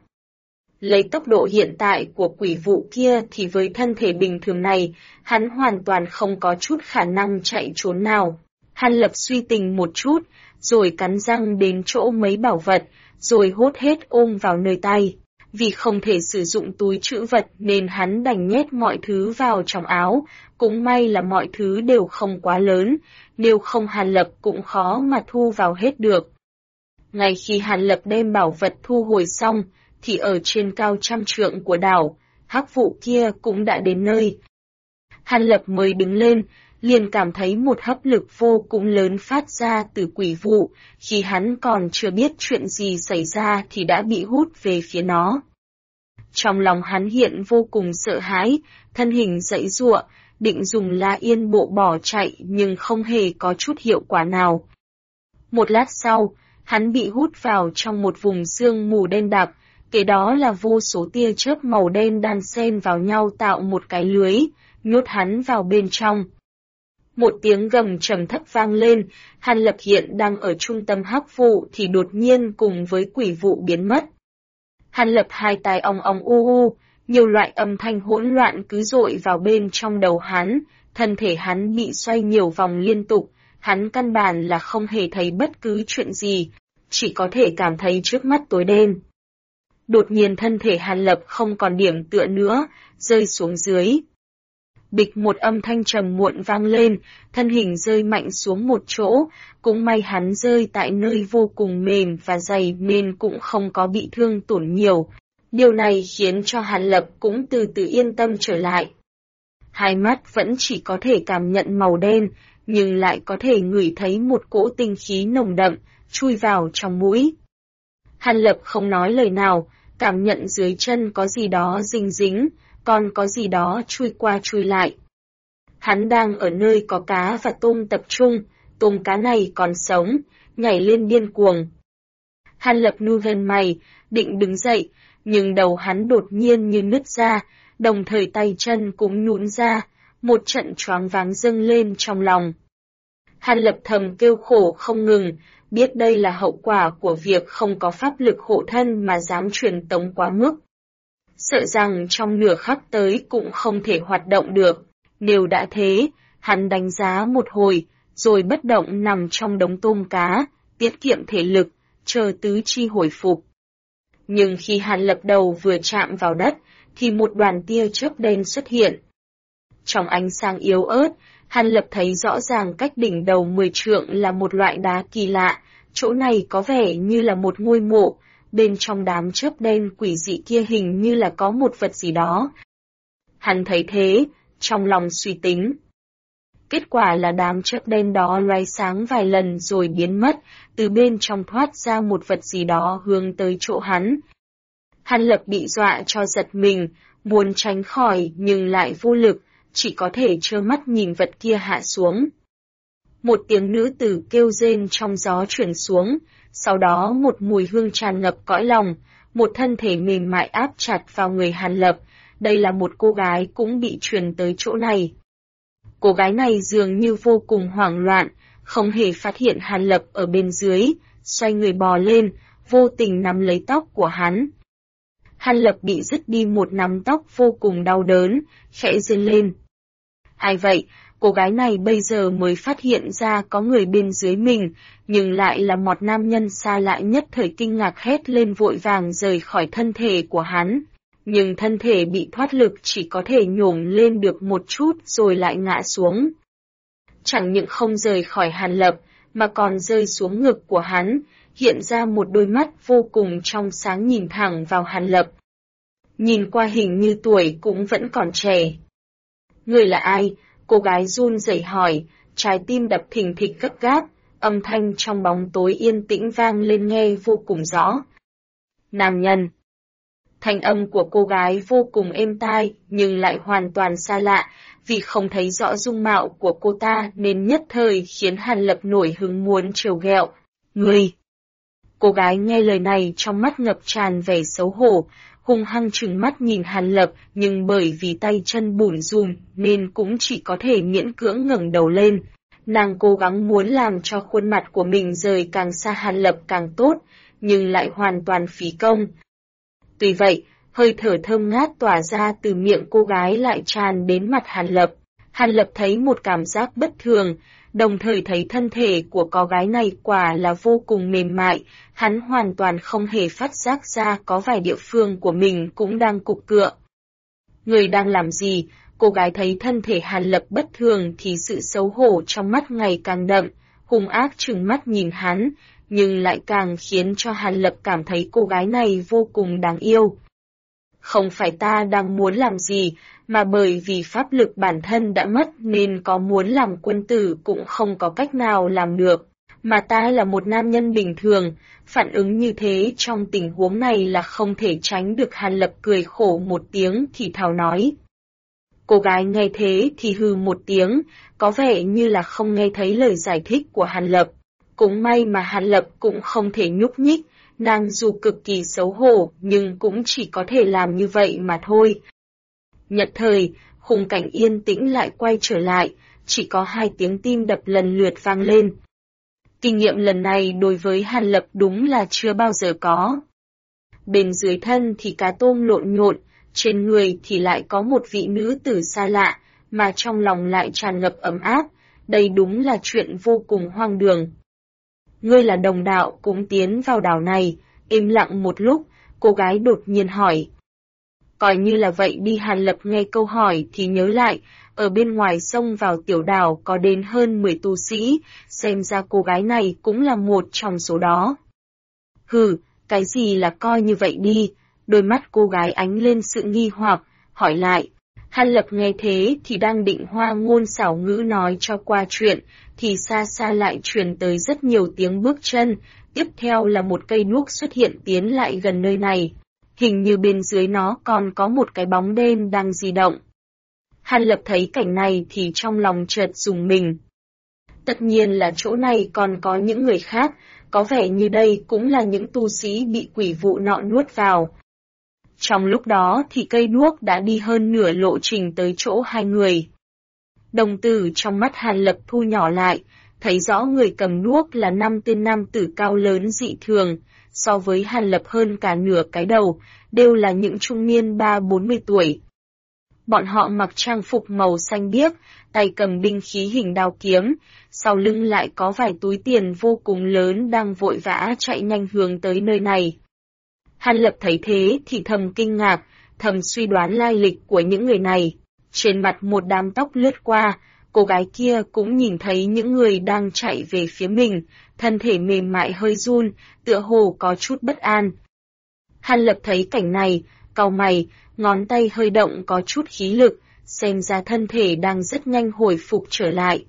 Lấy tốc độ hiện tại của quỷ vụ kia thì với thân thể bình thường này, hắn hoàn toàn không có chút khả năng chạy trốn nào. Hàn Lập suy tình một chút, rồi cắn răng đến chỗ mấy bảo vật, rồi hốt hết ôm vào nơi tay. Vì không thể sử dụng túi trữ vật nên hắn đành nhét mọi thứ vào trong áo, cũng may là mọi thứ đều không quá lớn, nếu không Hàn Lập cũng khó mà thu vào hết được. Ngay khi Hàn Lập đem bảo vật thu hồi xong, thì ở trên cao trăm trượng của đảo, hắc vụ kia cũng đã đến nơi. Hàn Lập mới đứng lên, liền cảm thấy một hấp lực vô cùng lớn phát ra từ quỷ vụ, khi hắn còn chưa biết chuyện gì xảy ra thì đã bị hút về phía nó. Trong lòng hắn hiện vô cùng sợ hãi, thân hình giãy giụa, định dùng La Yên Bộ bỏ chạy nhưng không hề có chút hiệu quả nào. Một lát sau, hắn bị hút vào trong một vùng sương mù đen đặc, kế đó là vô số tia chớp màu đen đan xen vào nhau tạo một cái lưới, nhốt hắn vào bên trong. Một tiếng gầm trầm thấp vang lên, Hàn Lập hiện đang ở trung tâm hắc vụ thì đột nhiên cùng với quỷ vụ biến mất. Hàn Lập hai tai ong ong u u, nhiều loại âm thanh hỗn loạn cứ dội vào bên trong đầu hắn, thân thể hắn bị xoay nhiều vòng liên tục, hắn căn bản là không hề thấy bất cứ chuyện gì, chỉ có thể cảm thấy trước mắt tối đen. Đột nhiên thân thể Hàn Lập không còn điểm tựa nữa, rơi xuống dưới. Bịch một âm thanh trầm muộn vang lên, thân hình rơi mạnh xuống một chỗ, cũng may hắn rơi tại nơi vô cùng mềm và dày nên cũng không có bị thương tổn nhiều. Điều này khiến cho Hàn Lập cũng từ từ yên tâm trở lại. Hai mắt vẫn chỉ có thể cảm nhận màu đen, nhưng lại có thể ngửi thấy một cỗ tinh khí nồng đậm, chui vào trong mũi. Hàn Lập không nói lời nào, cảm nhận dưới chân có gì đó dính dính, còn có gì đó chui qua chui lại. Hắn đang ở nơi có cá và tôm tập trung, tôm cá này còn sống, nhảy lên điên cuồng. Hàn Lập nu gần mày, định đứng dậy, nhưng đầu hắn đột nhiên như nứt ra, đồng thời tay chân cũng nhũn ra, một trận choáng váng dâng lên trong lòng. Hàn Lập thầm kêu khổ không ngừng, biết đây là hậu quả của việc không có pháp lực hộ thân mà dám truyền tống quá mức. Sợ rằng trong nửa khắc tới cũng không thể hoạt động được, nếu đã thế, hắn đánh giá một hồi, rồi bất động nằm trong đống tôm cá, tiết kiệm thể lực, chờ tứ chi hồi phục. Nhưng khi Hàn Lập đầu vừa chạm vào đất, thì một đoàn tia chớp đen xuất hiện. Trong ánh sáng yếu ớt, Hàn Lập thấy rõ ràng cách đỉnh đầu 10 trượng là một loại đá kỳ lạ, chỗ này có vẻ như là một ngôi mộ, bên trong đám chớp đen quỷ dị kia hình như là có một vật gì đó. Hắn thấy thế, trong lòng suy tính. Kết quả là đám chớp đen đó lóe sáng vài lần rồi biến mất, từ bên trong thoát ra một vật gì đó hướng tới chỗ hắn. Hàn Lập bị dọa cho giật mình, muốn tránh khỏi nhưng lại vô lực, chỉ có thể trơ mắt nhìn vật kia hạ xuống. Một tiếng nữ tử kêu rên trong gió truyền xuống, sau đó một mùi hương tràn ngập cõi lòng, một thân thể mềm mại áp chặt vào người Hàn Lập, đây là một cô gái cũng bị truyền tới chỗ này. Cô gái này dường như vô cùng hoảng loạn, không hề phát hiện Hàn Lập ở bên dưới, xoay người bò lên, vô tình nắm lấy tóc của hắn. Hàn Lập bị rứt đi một nắm tóc vô cùng đau đớn, khẽ rên lên. Ai vậy? Cô gái này bây giờ mới phát hiện ra có người bên dưới mình, nhưng lại là một nam nhân xa lạ, nhất thời kinh ngạc hét lên vội vàng rời khỏi thân thể của hắn. Nhưng thân thể bị thoát lực chỉ có thể nhổm lên được một chút rồi lại ngã xuống. Chẳng những không rời khỏi Hàn Lập, mà còn rơi xuống ngực của hắn, hiện ra một đôi mắt vô cùng trong sáng nhìn thẳng vào Hàn Lập. Nhìn qua hình như tuổi cũng vẫn còn trẻ. Người là ai? Cô gái run rẩy hỏi, trái tim đập thình thịch gấp gáp, âm thanh trong bóng tối yên tĩnh vang lên nghe vô cùng rõ. Nam nhân. Thanh âm của cô gái vô cùng êm tai, nhưng lại hoàn toàn xa lạ, vì không thấy rõ dung mạo của cô ta nên nhất thời khiến Hàn Lập nổi hứng muốn trêu ghẹo. Ngươi! Cô gái nghe lời này trong mắt ngập tràn vẻ xấu hổ, hung hăng trừng mắt nhìn Hàn Lập, nhưng bởi vì tay chân bủn rùn nên cũng chỉ có thể miễn cưỡng ngẩng đầu lên. Nàng cố gắng muốn làm cho khuôn mặt của mình rời càng xa Hàn Lập càng tốt, nhưng lại hoàn toàn phí công. Tuy vậy, hơi thở thơm ngát tỏa ra từ miệng cô gái lại tràn đến mặt Hàn Lập. Hàn Lập thấy một cảm giác bất thường, đồng thời thấy thân thể của cô gái này quả là vô cùng mềm mại, hắn hoàn toàn không hề phát giác ra có vài địa phương của mình cũng đang cục cựa. Người đang làm gì? Cô gái thấy thân thể Hàn Lập bất thường thì sự xấu hổ trong mắt ngày càng đậm, hung ác trừng mắt nhìn hắn, nhưng lại càng khiến cho Hàn Lập cảm thấy cô gái này vô cùng đáng yêu. Không phải ta đang muốn làm gì, mà bởi vì pháp lực bản thân đã mất nên có muốn làm quân tử cũng không có cách nào làm được. Mà ta là một nam nhân bình thường, phản ứng như thế trong tình huống này là không thể tránh được. Hàn Lập cười khổ một tiếng thì thào nói. Cô gái nghe thế thì hừ một tiếng, có vẻ như là không nghe thấy lời giải thích của Hàn Lập. Cũng may mà Hàn Lập cũng không thể nhúc nhích, nàng dù cực kỳ xấu hổ nhưng cũng chỉ có thể làm như vậy mà thôi. Nhất thời, khung cảnh yên tĩnh lại quay trở lại, chỉ có 2 tiếng tim đập lần lượt vang lên. Kinh nghiệm lần này đối với Hàn Lập đúng là chưa bao giờ có. Bên dưới thân thì cá tôm lộn nhộn, trên người thì lại có một vị nữ tử xa lạ, mà trong lòng lại tràn ngập ấm áp, đây đúng là chuyện vô cùng hoang đường. Ngươi là đồng đạo cũng tiến vào đảo này, im lặng một lúc, cô gái đột nhiên hỏi. Coi như là vậy đi. Hàn Lập nghe câu hỏi thì nhớ lại, ở bên ngoài sông vào tiểu đảo có đến hơn 10 tu sĩ, xem ra cô gái này cũng là một trong số đó. Hừ, cái gì là coi như vậy đi, đôi mắt cô gái ánh lên sự nghi hoặc, hỏi lại. Hàn Lập nghe thế thì đang định hoa ngôn xảo ngữ nói cho qua chuyện, thì xa xa lại truyền tới rất nhiều tiếng bước chân, tiếp theo là một cây đuốc xuất hiện tiến lại gần nơi này. Hình như bên dưới nó còn có một cái bóng đen đang di động. Hàn Lập thấy cảnh này thì trong lòng chợt rùng mình. Tất nhiên là chỗ này còn có những người khác, có vẻ như đây cũng là những tu sĩ bị quỷ vụ nọ nuốt vào. Trong lúc đó thì cây đuốc đã đi hơn nửa lộ trình tới chỗ 2 người. Đồng tử trong mắt Hàn Lập thu nhỏ lại, thấy rõ người cầm đuốc là 5 tên nam tử cao lớn dị thường, so với Hàn Lập hơn cả nửa cái đầu, đều là những trung niên 30-40 tuổi. Bọn họ mặc trang phục màu xanh biếc, tay cầm binh khí hình đao kiếm, sau lưng lại có vài túi tiền vô cùng lớn đang vội vã chạy nhanh hướng tới nơi này. Hàn Lập thấy thế thì thầm kinh ngạc, thầm suy đoán lai lịch của những người này. Trên mặt một đám tóc lướt qua, cô gái kia cũng nhìn thấy những người đang chạy về phía mình, thân thể mềm mại hơi run, tựa hồ có chút bất an. Hàn Lập thấy cảnh này, cau mày, ngón tay hơi động có chút khí lực, xem ra thân thể đang rất nhanh hồi phục trở lại.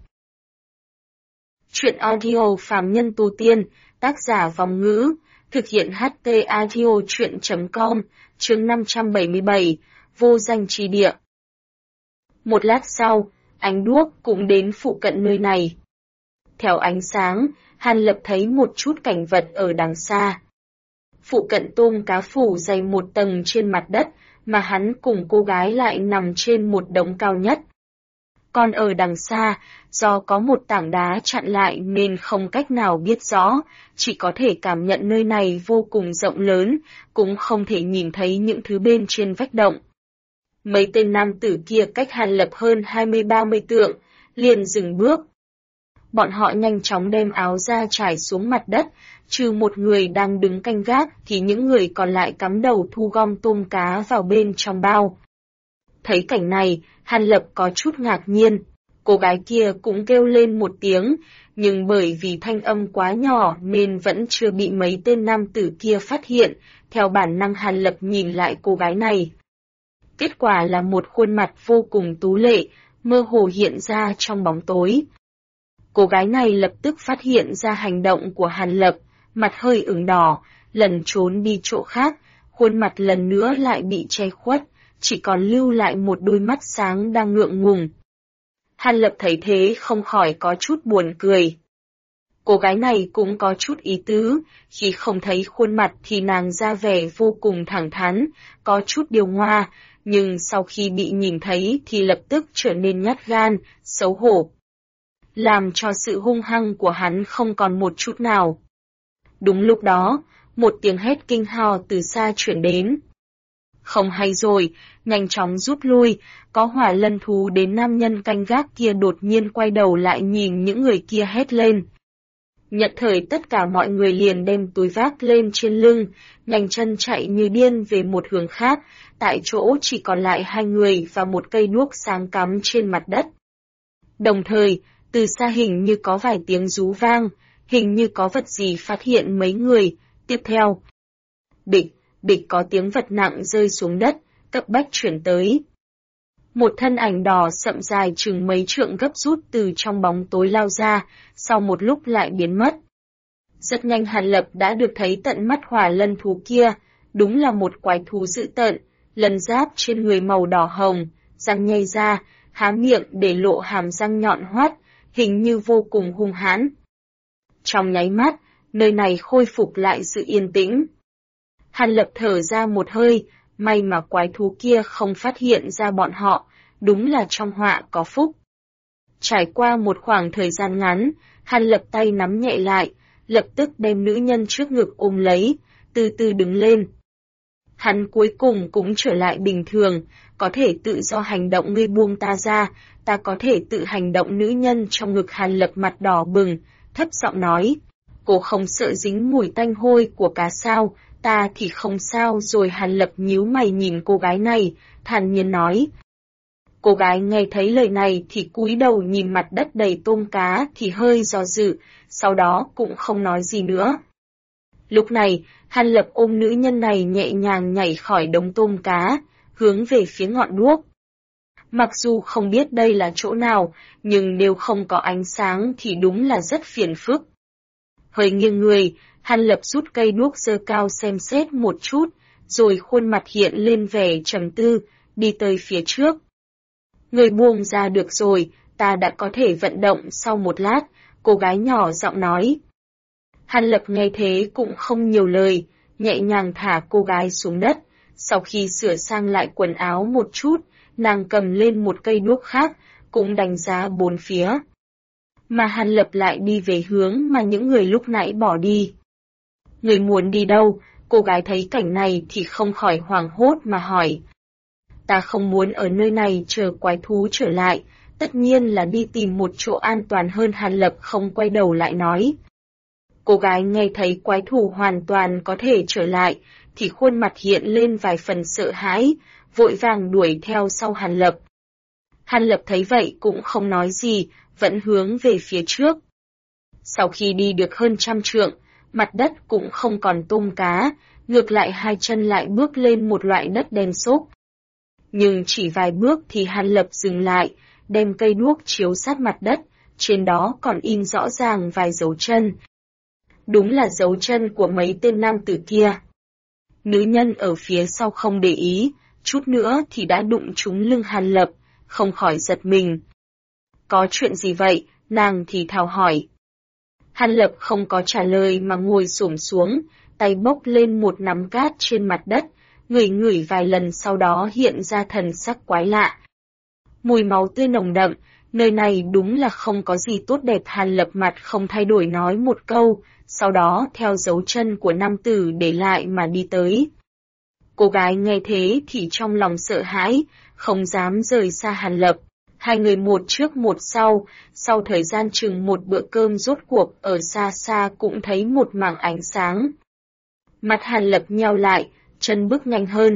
Chuyện audio Phàm Nhân Tu Tiên, tác giả Vòng Ngữ, thực hiện HT Audio Chuyện.com, chương 577, Vô Danh Chi Địa. Một lát sau, ánh đuốc cũng đến phụ cận nơi này. Theo ánh sáng, Hàn Lập thấy một chút cảnh vật ở đằng xa. Phụ cận tôm cá phủ dày một tầng trên mặt đất, mà hắn cùng cô gái lại nằm trên một đống cao nhất. Còn ở đằng xa, do có một tảng đá chặn lại nên không cách nào biết rõ, chỉ có thể cảm nhận nơi này vô cùng rộng lớn, cũng không thể nhìn thấy những thứ bên trên vách động. Mấy tên nam tử kia cách Hàn Lập hơn 20-30 trượng, liền dừng bước. Bọn họ nhanh chóng đem áo ra trải xuống mặt đất, trừ một người đang đứng canh gác thì những người còn lại cắm đầu thu gom tôm cá vào bên trong bao. Thấy cảnh này, Hàn Lập có chút ngạc nhiên, cô gái kia cũng kêu lên một tiếng, nhưng bởi vì thanh âm quá nhỏ nên vẫn chưa bị mấy tên nam tử kia phát hiện, theo bản năng Hàn Lập nhìn lại cô gái này. Kết quả là một khuôn mặt vô cùng tú lệ, mơ hồ hiện ra trong bóng tối. Cô gái này lập tức phát hiện ra hành động của Hàn Lập, mặt hơi ửng đỏ, lần trốn đi chỗ khác, khuôn mặt lần nữa lại bị che khuất, chỉ còn lưu lại một đôi mắt sáng đang ngượng ngùng. Hàn Lập thấy thế không khỏi có chút buồn cười. Cô gái này cũng có chút ý tứ, khi không thấy khuôn mặt thì nàng ra vẻ vô cùng thẳng thắn, có chút điều ngoa, nhưng sau khi bị nhìn thấy thì lập tức trở nên nhát gan, xấu hổ. làm cho sự hung hăng của hắn không còn một chút nào. Đúng lúc đó, một tiếng hét kinh hò từ xa chuyển đến. Không hay rồi, nhanh chóng rút lui, có hỏa lân thú đến nam nhân canh gác kia đột nhiên quay đầu lại nhìn những người kia hét lên. Nhận thời tất cả mọi người liền đem túi vác lên trên lưng, nhanh chân chạy như điên về một hướng khác, tại chỗ chỉ còn lại 2 người và một cây đuốc sáng cắm trên mặt đất. Đồng thời, từ xa hình như có vài tiếng rú vang, hình như có vật gì phát hiện mấy người, tiếp theo. Bịch có tiếng vật nặng rơi xuống đất, cấp bách chuyển tới. Một thân ảnh đỏ sậm dài chừng mấy trượng gấp rút từ trong bóng tối lao ra, sau một lúc lại biến mất. Rất nhanh Hàn Lập đã được thấy tận mắt hỏa lân thú kia, đúng là một quái thú dữ tợn, lân giáp trên người màu đỏ hồng, răng nhây ra, há miệng để lộ hàm răng nhọn hoắt, hình như vô cùng hung hãn. Trong nháy mắt, nơi này khôi phục lại sự yên tĩnh. Hàn Lập thở ra một hơi, may mà quái thú kia không phát hiện ra bọn họ, đúng là trong họa có phúc. Trải qua một khoảng thời gian ngắn, Hàn Lập tay nắm nhẹ lại, lập tức đem nữ nhân trước ngực ôm lấy, từ từ đứng lên. Hắn cuối cùng cũng trở lại bình thường, có thể tự do hành động, ngươi buông ta ra, ta có thể tự hành động. Nữ nhân trong ngực Hàn Lập mặt đỏ bừng, thấp giọng nói, cô không sợ dính mùi tanh hôi của cá sao, ta thì không sao. Rồi Hàn Lập nhíu mày nhìn cô gái này, thản nhiên nói. Cô gái nghe thấy lời này thì cúi đầu nhìn mặt đất đầy tôm cá thì hơi do dự, sau đó cũng không nói gì nữa. Lúc này, Hàn Lập ôm nữ nhân này nhẹ nhàng nhảy khỏi đống tôm cá, hướng về phía ngọn đuốc. Mặc dù không biết đây là chỗ nào, nhưng nếu không có ánh sáng thì đúng là rất phiền phức. Hơi nghiêng người, Hàn Lập rút cây đuốc giơ cao xem xét một chút, rồi khuôn mặt hiện lên vẻ trầm tư, đi tới phía trước. Người buông ra được rồi, ta đã có thể vận động. Sau một lát, cô gái nhỏ giọng nói. Hàn Lập nghe thế cũng không nhiều lời, nhẹ nhàng thả cô gái xuống đất, sau khi sửa sang lại quần áo một chút, nàng cầm lên một cây đuốc khác, cũng đánh giá bốn phía. Mà Hàn Lập lại đi về hướng mà những người lúc nãy bỏ đi. Người muốn đi đâu? Cô gái thấy cảnh này thì không khỏi hoảng hốt mà hỏi. Ta không muốn ở nơi này chờ quái thú trở lại, tất nhiên là đi tìm một chỗ an toàn hơn. Hàn Lập không quay đầu lại nói. Cô gái nghe thấy quái thú hoàn toàn có thể trở lại, thì khuôn mặt hiện lên vài phần sợ hãi, vội vàng đuổi theo sau Hàn Lập. Hàn Lập thấy vậy cũng không nói gì, vẫn hướng về phía trước. Sau khi đi được hơn 100 trượng, mặt đất cũng không còn tôm cá, ngược lại hai chân lại bước lên một loại đất đen xốp. Nhưng chỉ vài bước thì Hàn Lập dừng lại, đem cây đuốc chiếu sát mặt đất, trên đó còn in rõ ràng vài dấu chân. Đúng là dấu chân của mấy tên nam tử kia. Nữ nhân ở phía sau không để ý, chút nữa thì đã đụng trúng lưng Hàn Lập, không khỏi giật mình. Có chuyện gì vậy? Nàng thì thào hỏi. Hàn Lập không có trả lời mà ngồi xổm xuống, tay bốc lên một nắm cát trên mặt đất, ngửi ngửi vài lần sau đó hiện ra thần sắc quái lạ. Mùi máu tươi nồng đậm, nơi này đúng là không có gì tốt đẹp. Hàn Lập mặt không thay đổi nói một câu, sau đó theo dấu chân của nam tử để lại mà đi tới. Cô gái nghe thế thì trong lòng sợ hãi, không dám rời xa Hàn Lập. Hai người một trước một sau thời gian chừng một bữa cơm rốt cuộc ở xa xa cũng thấy một mảng ánh sáng. Mặt Hàn Lập nheo lại, chân bước nhanh hơn.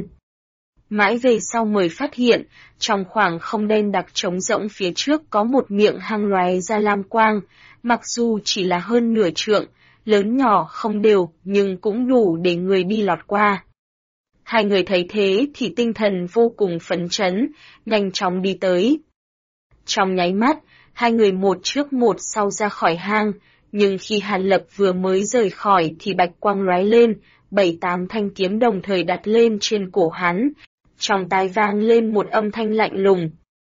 Mãi về sau mới phát hiện, trong khoảng không đen đặc trống rỗng phía trước có một miệng hang lóe ra lam quang, mặc dù chỉ là hơn nửa trượng, lớn nhỏ không đều nhưng cũng đủ để người đi lọt qua. Hai người thấy thế thì tinh thần vô cùng phấn chấn, nhanh chóng đi tới. Trong nháy mắt, hai người một trước một sau ra khỏi hang, nhưng khi Hàn Lập vừa mới rời khỏi thì bạch quang lóe lên, 7-8 thanh kiếm đồng thời đặt lên trên cổ hắn, trong tai vang lên một âm thanh lạnh lùng.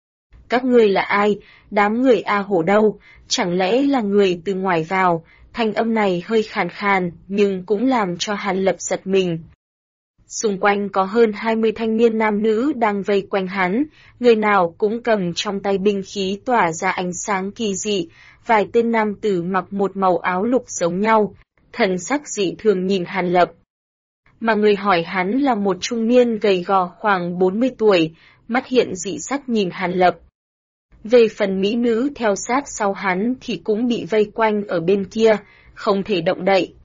Các ngươi là ai? Đám người A Hổ đâu? Chẳng lẽ là người từ ngoài vào? Thanh âm này hơi khàn khàn, nhưng cũng làm cho Hàn Lập giật mình. Xung quanh có hơn 20 thanh niên nam nữ đang vây quanh hắn, người nào cũng cầm trong tay binh khí tỏa ra ánh sáng kỳ dị, vài tên nam tử mặc một màu áo lục giống nhau, thần sắc dị thường nhìn Hàn Lập. Mà người hỏi hắn là một trung niên gầy gò khoảng 40 tuổi, mắt hiện dị sắc nhìn Hàn Lập. Về phần mỹ nữ theo sát sau hắn thì cũng bị vây quanh ở bên kia, không thể động đậy.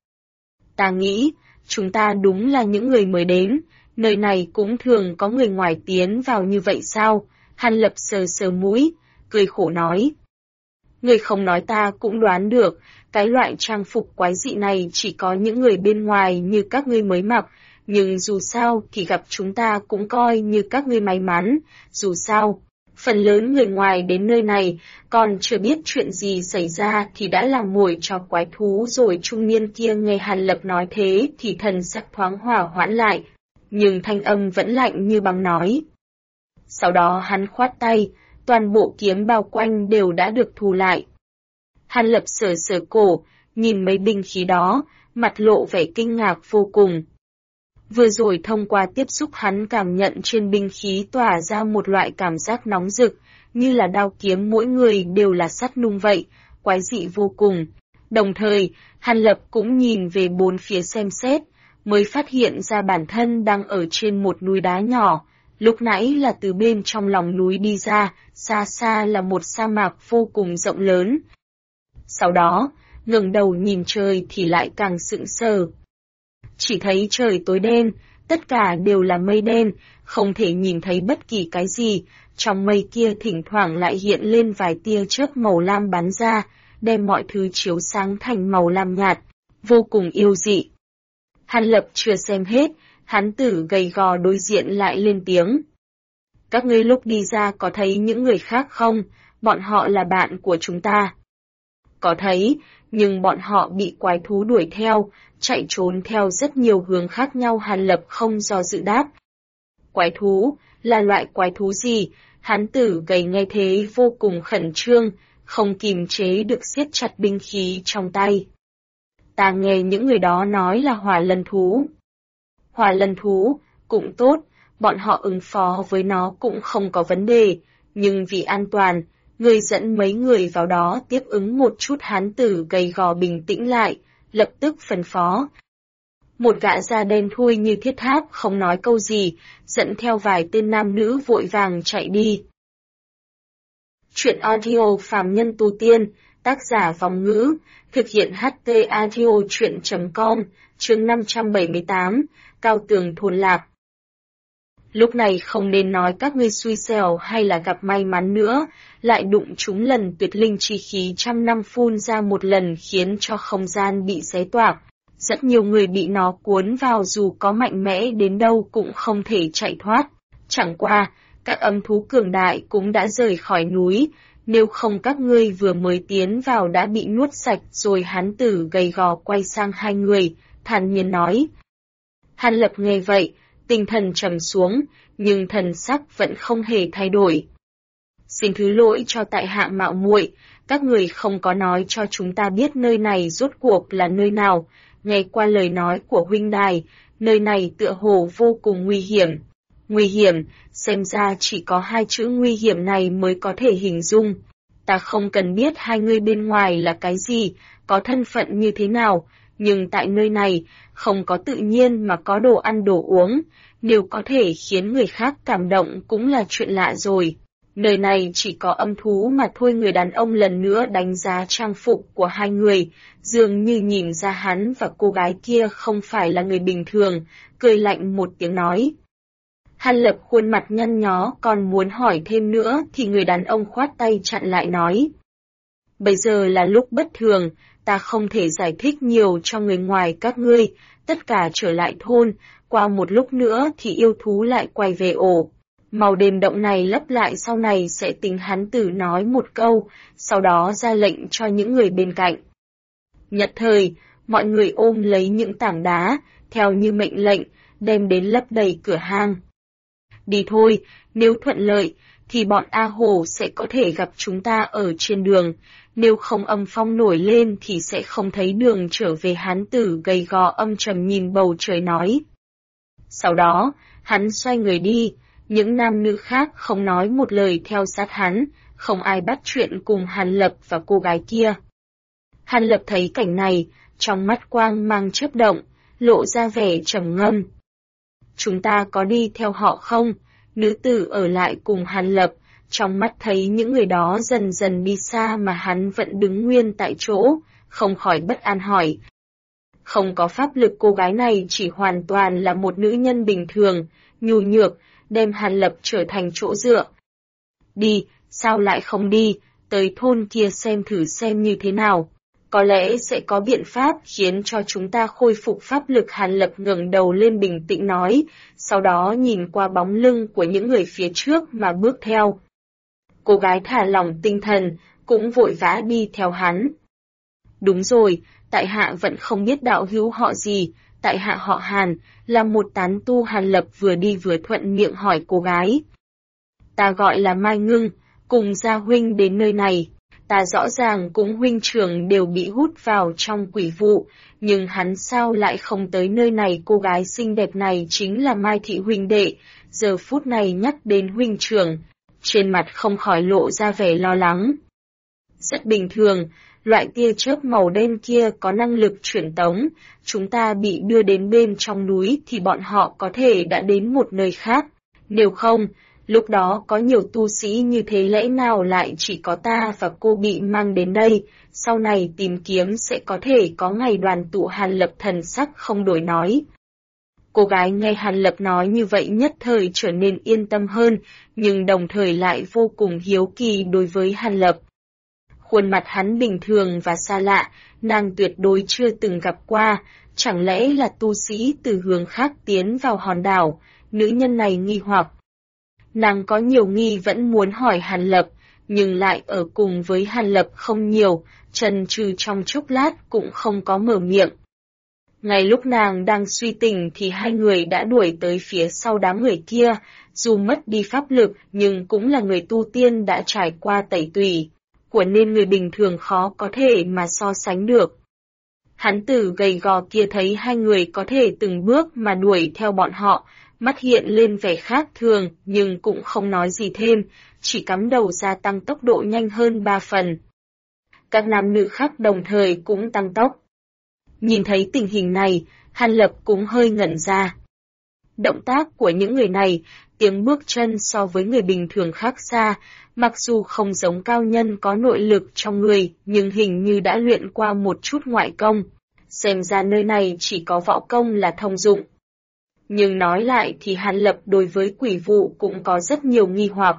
Ta nghĩ, chúng ta đúng là những người mới đến, nơi này cũng thường có người ngoài tiến vào như vậy sao? Hàn Lập sờ sờ mũi, cười khổ nói. Người không nói ta cũng đoán được, cái loại trang phục quái dị này chỉ có những người bên ngoài như các ngươi mới mặc, nhưng dù sao thì gặp chúng ta cũng coi như các ngươi may mắn, dù sao. Phần lớn người ngoài đến nơi này, còn chưa biết chuyện gì xảy ra thì đã làm mồi cho quái thú rồi. Trung niên kia nghe Hàn Lập nói thế thì thần sắc thoáng hỏa hoãn lại, nhưng thanh âm vẫn lạnh như băng nói. Sau đó hắn khoát tay, toàn bộ kiếm bao quanh đều đã được thu lại. Hàn Lập sờ sờ cổ, nhìn mấy binh khí đó, mặt lộ vẻ kinh ngạc vô cùng. Vừa rồi thông qua tiếp xúc hắn cảm nhận trên binh khí tỏa ra một loại cảm giác nóng rực, như là đao kiếm mỗi người đều là sắt nung vậy, quái dị vô cùng. Đồng thời, Hàn Lập cũng nhìn về bốn phía xem xét, mới phát hiện ra bản thân đang ở trên một núi đá nhỏ, lúc nãy là từ bên trong lòng núi đi ra, xa xa là một sa mạc vô cùng rộng lớn. Sau đó, ngẩng đầu nhìn trời thì lại càng sững sờ. Chỉ thấy trời tối đen, tất cả đều là mây đen, không thể nhìn thấy bất kỳ cái gì, trong mây kia thỉnh thoảng lại hiện lên vài tia chớp màu lam bắn ra, đem mọi thứ chiếu sáng thành màu lam nhạt, vô cùng yêu dị. Hàn Lập chưa xem hết, hán tử gầy gò đối diện lại lên tiếng. Các ngươi lúc đi ra có thấy những người khác không? Bọn họ là bạn của chúng ta. Có thấy, nhưng bọn họ bị quái thú đuổi theo, chạy trốn theo rất nhiều hướng khác nhau. Hàn Lập không do dự đáp. Quái thú, là loại quái thú gì? Hán tử gầy nghe thế vô cùng khẩn trương, không kìm chế được siết chặt binh khí trong tay. Ta nghe những người đó nói là hỏa lân thú. Hỏa lân thú, cũng tốt, bọn họ ứng phó với nó cũng không có vấn đề, nhưng vì an toàn, người dẫn mấy người vào đó tiếp ứng một chút. Hán tử gầy gò bình tĩnh lại, lập tức phân phó. Một gã da đen thui như thiết tháp không nói câu gì, dẫn theo vài tên nam nữ vội vàng chạy đi. Chuyện audio phàm nhân tu tiên, tác giả Vòng Ngữ, thực hiện HT audio chuyện.com, chương 578, Cao Tường Thôn Lạc. Lúc này không nên nói các ngươi xui xẻo hay là gặp may mắn nữa, lại đụng trúng lần tuyệt linh chi khí trăm năm phun ra một lần khiến cho không gian bị xé toạc. Rất nhiều người bị nó cuốn vào dù có mạnh mẽ đến đâu cũng không thể chạy thoát. Chẳng qua, các âm thú cường đại cũng đã rời khỏi núi, nếu không các ngươi vừa mới tiến vào đã bị nuốt sạch rồi. Hán tử gầy gò quay sang hai người, thản nhiên nói. Hàn Lập nghe vậy, tinh thần trầm xuống, nhưng thần sắc vẫn không hề thay đổi. Xin thứ lỗi cho tại hạ mạo muội, các người không có nói cho chúng ta biết nơi này rốt cuộc là nơi nào. Nghe qua lời nói của huynh đài, nơi này tựa hồ vô cùng nguy hiểm. Nguy hiểm, xem ra chỉ có hai chữ nguy hiểm này mới có thể hình dung. Ta không cần biết hai người bên ngoài là cái gì, có thân phận như thế nào, nhưng tại nơi này, không có tự nhiên mà có đồ ăn đồ uống, nếu có thể khiến người khác cảm động cũng là chuyện lạ rồi. Nơi này chỉ có âm thú mà thôi. Người đàn ông lần nữa đánh giá trang phục của hai người, dường như nhìn ra hắn và cô gái kia không phải là người bình thường, cười lạnh một tiếng nói. Hàn Lập khuôn mặt nhăn nhó còn muốn hỏi thêm nữa thì người đàn ông khoát tay chặn lại nói. Bây giờ là lúc bất thường, ta không thể giải thích nhiều cho người ngoài các ngươi, tất cả trở lại thôn, qua một lúc nữa thì yêu thú lại quay về ổ. Màu đêm động này lấp lại sau này sẽ tính. Hán tử nói một câu, sau đó ra lệnh cho những người bên cạnh. Nhất thời, mọi người ôm lấy những tảng đá, theo như mệnh lệnh, đem đến lấp đầy cửa hang. Đi thôi, nếu thuận lợi, thì bọn A Hổ sẽ có thể gặp chúng ta ở trên đường, nếu không âm phong nổi lên thì sẽ không thấy đường trở về. Hán tử gầy gò âm trầm nhìn bầu trời nói. Sau đó, hắn xoay người đi, những nam nữ khác không nói một lời theo sát hắn, không ai bắt chuyện cùng Hàn Lập và cô gái kia. Hàn Lập thấy cảnh này, trong mắt quang mang chớp động, lộ ra vẻ trầm ngâm. Chúng ta có đi theo họ không? Nữ tử ở lại cùng Hàn Lập, trong mắt thấy những người đó dần dần đi xa mà hắn vẫn đứng nguyên tại chỗ, không khỏi bất an hỏi. Không có pháp lực, cô gái này chỉ hoàn toàn là một nữ nhân bình thường, nhu nhược, đem Hàn Lập trở thành chỗ dựa. Đi, sao lại không đi, tới thôn kia xem thử xem như thế nào. Có lẽ sẽ có biện pháp khiến cho chúng ta khôi phục pháp lực. Hàn Lập ngẩng đầu lên bình tĩnh nói, sau đó nhìn qua bóng lưng của những người phía trước mà bước theo. Cô gái thả lỏng tinh thần, cũng vội vã đi theo hắn. Đúng rồi, tại hạ vẫn không biết đạo hữu họ gì, tại hạ họ Hàn, là một tán tu. Hàn Lập vừa đi vừa thuận miệng hỏi cô gái. Ta gọi là Mai Ngưng, cùng gia huynh đến nơi này. Ta rõ ràng cũng huynh trưởng đều bị hút vào trong quỷ vụ, nhưng hắn sao lại không tới nơi này. Cô gái xinh đẹp này chính là Mai Thị huynh đệ, giờ phút này nhắc đến huynh trưởng, trên mặt không khỏi lộ ra vẻ lo lắng. Rất bình thường, loại tia chớp màu đen kia có năng lực truyền tống, chúng ta bị đưa đến bên trong núi thì bọn họ có thể đã đến một nơi khác, nếu không, lúc đó có nhiều tu sĩ như thế lẽ nào lại chỉ có ta và cô bị mang đến đây, sau này tìm kiếm sẽ có thể có ngày đoàn tụ. Hàn Lập thần sắc không đổi nói. Cô gái nghe Hàn Lập nói như vậy nhất thời trở nên yên tâm hơn, nhưng đồng thời lại vô cùng hiếu kỳ đối với Hàn Lập. Khuôn mặt hắn bình thường và xa lạ, nàng tuyệt đối chưa từng gặp qua, chẳng lẽ là tu sĩ từ hướng khác tiến vào hòn đảo. Nữ nhân này nghi hoặc. Nàng có nhiều nghi vẫn muốn hỏi Hàn Lập, nhưng lại ở cùng với Hàn Lập không nhiều, chần chừ trong chốc lát cũng không có mở miệng. Ngay lúc nàng đang suy tình thì hai người đã đuổi tới phía sau đám người kia, dù mất đi pháp lực nhưng cũng là người tu tiên đã trải qua tẩy tùy, của nên người bình thường khó có thể mà so sánh được. Hán tử gầy gò kia thấy hai người có thể từng bước mà đuổi theo bọn họ, mắt hiện lên vẻ khác thường nhưng cũng không nói gì thêm, chỉ cắm đầu gia tăng tốc độ nhanh hơn 3 phần. Các nam nữ khác đồng thời cũng tăng tốc. Nhìn thấy tình hình này, Hàn Lập cũng hơi ngẩn ra. Động tác của những người này, tiếng bước chân so với người bình thường khác xa, mặc dù không giống cao nhân có nội lực trong người, nhưng hình như đã luyện qua một chút ngoại công. Xem ra nơi này chỉ có võ công là thông dụng. Nhưng nói lại thì Hàn Lập đối với quỷ vụ cũng có rất nhiều nghi hoặc.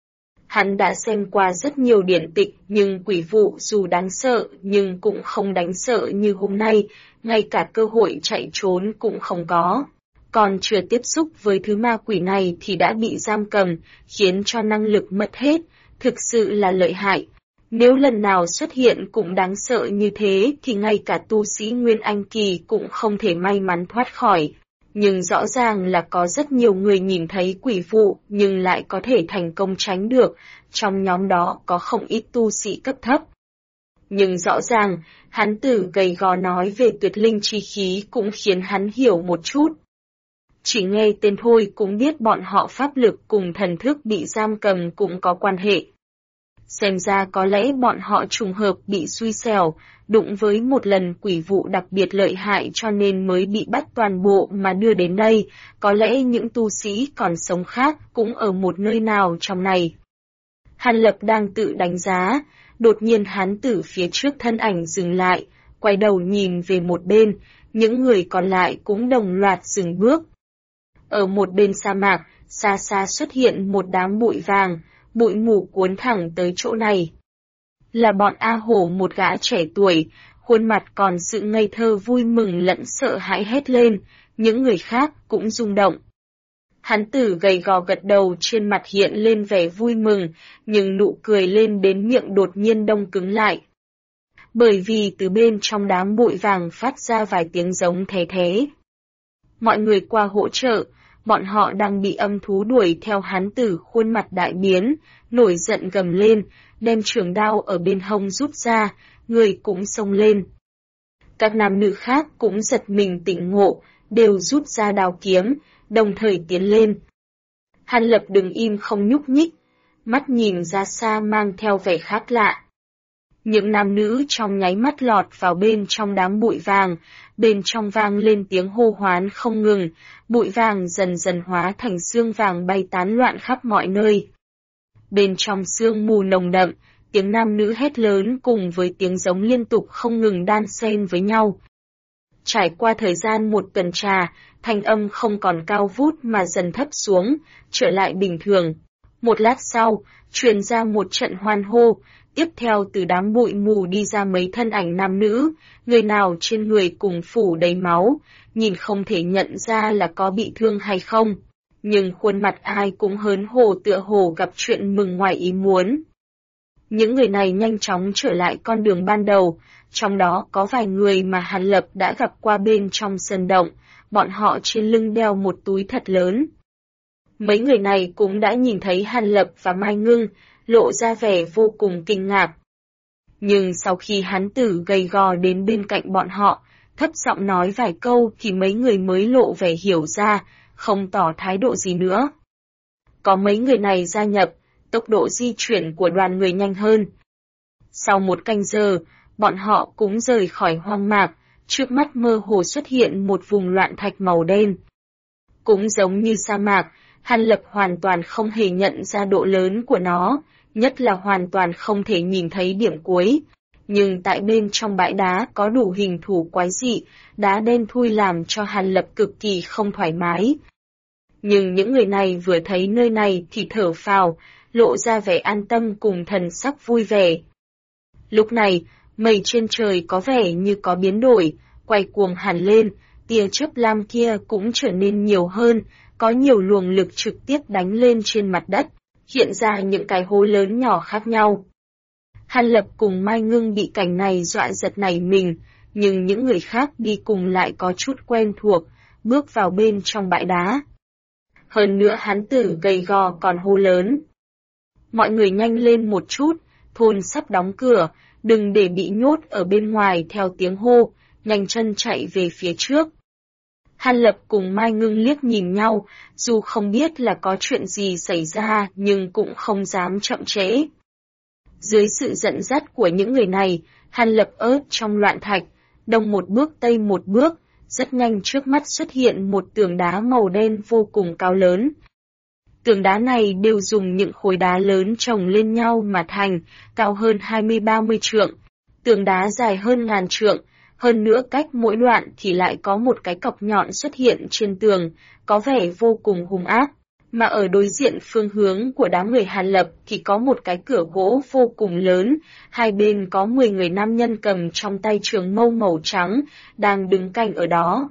Hắn đã xem qua rất nhiều điển tịch, nhưng quỷ vụ dù đáng sợ nhưng cũng không đáng sợ như hôm nay, ngay cả cơ hội chạy trốn cũng không có. Còn chưa tiếp xúc với thứ ma quỷ này thì đã bị giam cầm, khiến cho năng lực mất hết, thực sự là lợi hại. Nếu lần nào xuất hiện cũng đáng sợ như thế thì ngay cả tu sĩ Nguyên Anh Kỳ cũng không thể may mắn thoát khỏi. Nhưng rõ ràng là có rất nhiều người nhìn thấy quỷ vụ nhưng lại có thể thành công tránh được, trong nhóm đó có không ít tu sĩ cấp thấp. Nhưng rõ ràng, hắn tử gầy gò nói về tuyệt linh chi khí cũng khiến hắn hiểu một chút. Chỉ nghe tên thôi cũng biết bọn họ pháp lực cùng thần thức bị giam cầm cũng có quan hệ. Xem ra có lẽ bọn họ trùng hợp bị xui xẻo, đụng với một lần quỷ vụ đặc biệt lợi hại cho nên mới bị bắt toàn bộ mà đưa đến đây, có lẽ những tu sĩ còn sống khác cũng ở một nơi nào trong này. Hàn Lập đang tự đánh giá, đột nhiên hán tử phía trước thân ảnh dừng lại, quay đầu nhìn về một bên, những người còn lại cũng đồng loạt dừng bước. Ở một bên sa mạc, xa xa xuất hiện một đám bụi vàng, bụi mù cuốn thẳng tới chỗ này. Là bọn A Hổ, một gã trẻ tuổi, khuôn mặt còn sự ngây thơ vui mừng lẫn sợ hãi hét lên, những người khác cũng rung động. Hắn tử gầy gò gật đầu, trên mặt hiện lên vẻ vui mừng, nhưng nụ cười lên đến miệng đột nhiên đông cứng lại. Bởi vì từ bên trong đám bụi vàng phát ra vài tiếng giống thé thé. Mọi người qua hỗ trợ, bọn họ đang bị âm thú đuổi theo. Hắn tử khuôn mặt đại biến, nổi giận gầm lên, đem trường đao ở bên hông rút ra, người cũng xông lên. Các nam nữ khác cũng giật mình tỉnh ngộ, đều rút ra đao kiếm, đồng thời tiến lên. Hàn Lập đứng im không nhúc nhích, mắt nhìn ra xa mang theo vẻ khác lạ. Những nam nữ trong nháy mắt lọt vào bên trong đám bụi vàng, bên trong vang lên tiếng hô hoán không ngừng, bụi vàng dần dần hóa thành sương vàng bay tán loạn khắp mọi nơi. Bên trong sương mù nồng đậm, tiếng nam nữ hét lớn cùng với tiếng giống liên tục không ngừng đan xen với nhau. Trải qua thời gian một tuần trà, thanh âm không còn cao vút mà dần thấp xuống, trở lại bình thường. Một lát sau, truyền ra một trận hoan hô, tiếp theo từ đám bụi mù đi ra mấy thân ảnh nam nữ, người nào trên người cùng phủ đầy máu, nhìn không thể nhận ra là có bị thương hay không. Nhưng khuôn mặt ai cũng hớn hở tựa hồ gặp chuyện mừng ngoài ý muốn. Những người này nhanh chóng trở lại con đường ban đầu, trong đó có vài người mà Hàn Lập đã gặp qua bên trong sân động, bọn họ trên lưng đeo một túi thật lớn. Mấy người này cũng đã nhìn thấy Hàn Lập và Mai Ngưng, lộ ra vẻ vô cùng kinh ngạc. Nhưng sau khi hán tử gầy gò đến bên cạnh bọn họ, thấp giọng nói vài câu thì mấy người mới lộ vẻ hiểu ra, không tỏ thái độ gì nữa. Có mấy người này gia nhập, tốc độ di chuyển của đoàn người nhanh hơn. Sau một canh giờ, bọn họ cũng rời khỏi hoang mạc, trước mắt mơ hồ xuất hiện một vùng loạn thạch màu đen. Cũng giống như sa mạc, Hàn Lập hoàn toàn không hề nhận ra độ lớn của nó, nhất là hoàn toàn không thể nhìn thấy điểm cuối. Nhưng tại bên trong bãi đá có đủ hình thù quái dị, đá đen thui làm cho Hàn Lập cực kỳ không thoải mái. Nhưng những người này vừa thấy nơi này thì thở phào, lộ ra vẻ an tâm cùng thần sắc vui vẻ. Lúc này, mây trên trời có vẻ như có biến đổi, quay cuồng hẳn lên, tia chớp lam kia cũng trở nên nhiều hơn, có nhiều luồng lực trực tiếp đánh lên trên mặt đất, hiện ra những cái hố lớn nhỏ khác nhau. Hàn Lập cùng Mai Ngưng bị cảnh này dọa giật nảy mình, nhưng những người khác đi cùng lại có chút quen thuộc, bước vào bên trong bãi đá. Hơn nữa hán tử gầy gò còn hô lớn. Mọi người nhanh lên một chút, thôn sắp đóng cửa, đừng để bị nhốt ở bên ngoài theo tiếng hô, nhanh chân chạy về phía trước. Hàn Lập cùng Mai Ngưng liếc nhìn nhau, dù không biết là có chuyện gì xảy ra nhưng cũng không dám chậm trễ. Dưới sự dẫn dắt của những người này, Hàn Lập ớt trong loạn thạch, đông một bước tây một bước, rất nhanh trước mắt xuất hiện một tường đá màu đen vô cùng cao lớn. Tường đá này đều dùng những khối đá lớn chồng lên nhau mà thành, cao hơn 20-30 trượng. Tường đá dài hơn ngàn trượng, hơn nữa cách mỗi đoạn thì lại có một cái cọc nhọn xuất hiện trên tường, có vẻ vô cùng hung ác. Mà ở đối diện phương hướng của đám người Hàn Lập thì có một cái cửa gỗ vô cùng lớn, hai bên có 10 người nam nhân cầm trong tay trường mâu màu trắng, đang đứng canh ở đó.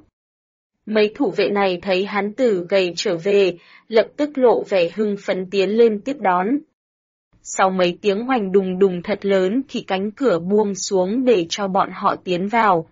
Mấy thủ vệ này thấy hán tử gầy trở về, lập tức lộ vẻ hưng phấn tiến lên tiếp đón. Sau mấy tiếng hoành đùng đùng thật lớn thì cánh cửa buông xuống để cho bọn họ tiến vào.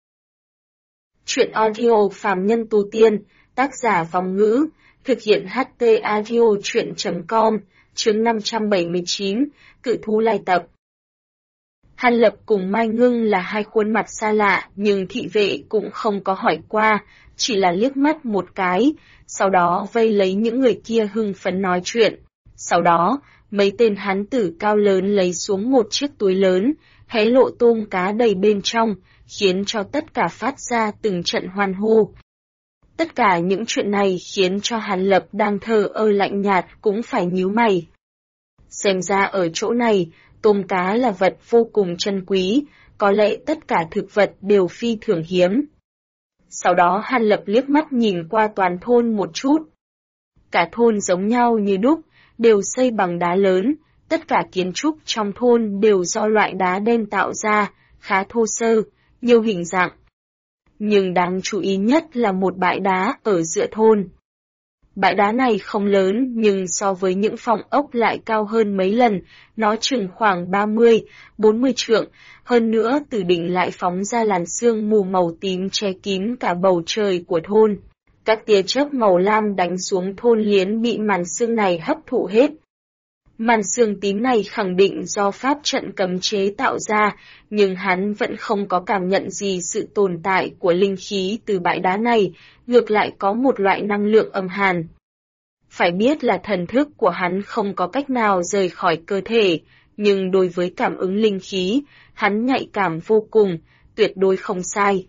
Chuyện audio phàm nhân tu tiên, tác giả Vong Ngữ, thực hiện HT Audio Chuyện.com, chương 579, Cự thú lai tập. Hàn Lập cùng Mai Ngưng là hai khuôn mặt xa lạ nhưng thị vệ cũng không có hỏi qua, chỉ là liếc mắt một cái, sau đó vây lấy những người kia hưng phấn nói chuyện. Sau đó, mấy tên hán tử cao lớn lấy xuống một chiếc túi lớn, hé lộ tôm cá đầy bên trong, khiến cho tất cả phát ra từng trận hoan hô. Tất cả những chuyện này khiến cho Hàn Lập đang thờ ơ lạnh nhạt cũng phải nhíu mày. Xem ra ở chỗ này, tôm cá là vật vô cùng chân quý, có lẽ tất cả thực vật đều phi thường hiếm. Sau đó Hàn Lập liếc mắt nhìn qua toàn thôn một chút. Cả thôn giống nhau như đúc, đều xây bằng đá lớn, tất cả kiến trúc trong thôn đều do loại đá đen tạo ra, khá thô sơ, nhiều hình dạng. Nhưng đáng chú ý nhất là một bãi đá ở giữa thôn. Bãi đá này không lớn nhưng so với những phòng ốc lại cao hơn mấy lần, nó chừng khoảng 30-40 trượng, hơn nữa từ đỉnh lại phóng ra làn sương mù màu tím che kín cả bầu trời của thôn. Các tia chớp màu lam đánh xuống thôn liến bị màn sương này hấp thụ hết. Màn xương tím này khẳng định do pháp trận cấm chế tạo ra, nhưng hắn vẫn không có cảm nhận gì sự tồn tại của linh khí từ bãi đá này, ngược lại có một loại năng lượng âm hàn. Phải biết là thần thức của hắn không có cách nào rời khỏi cơ thể, nhưng đối với cảm ứng linh khí, hắn nhạy cảm vô cùng, tuyệt đối không sai.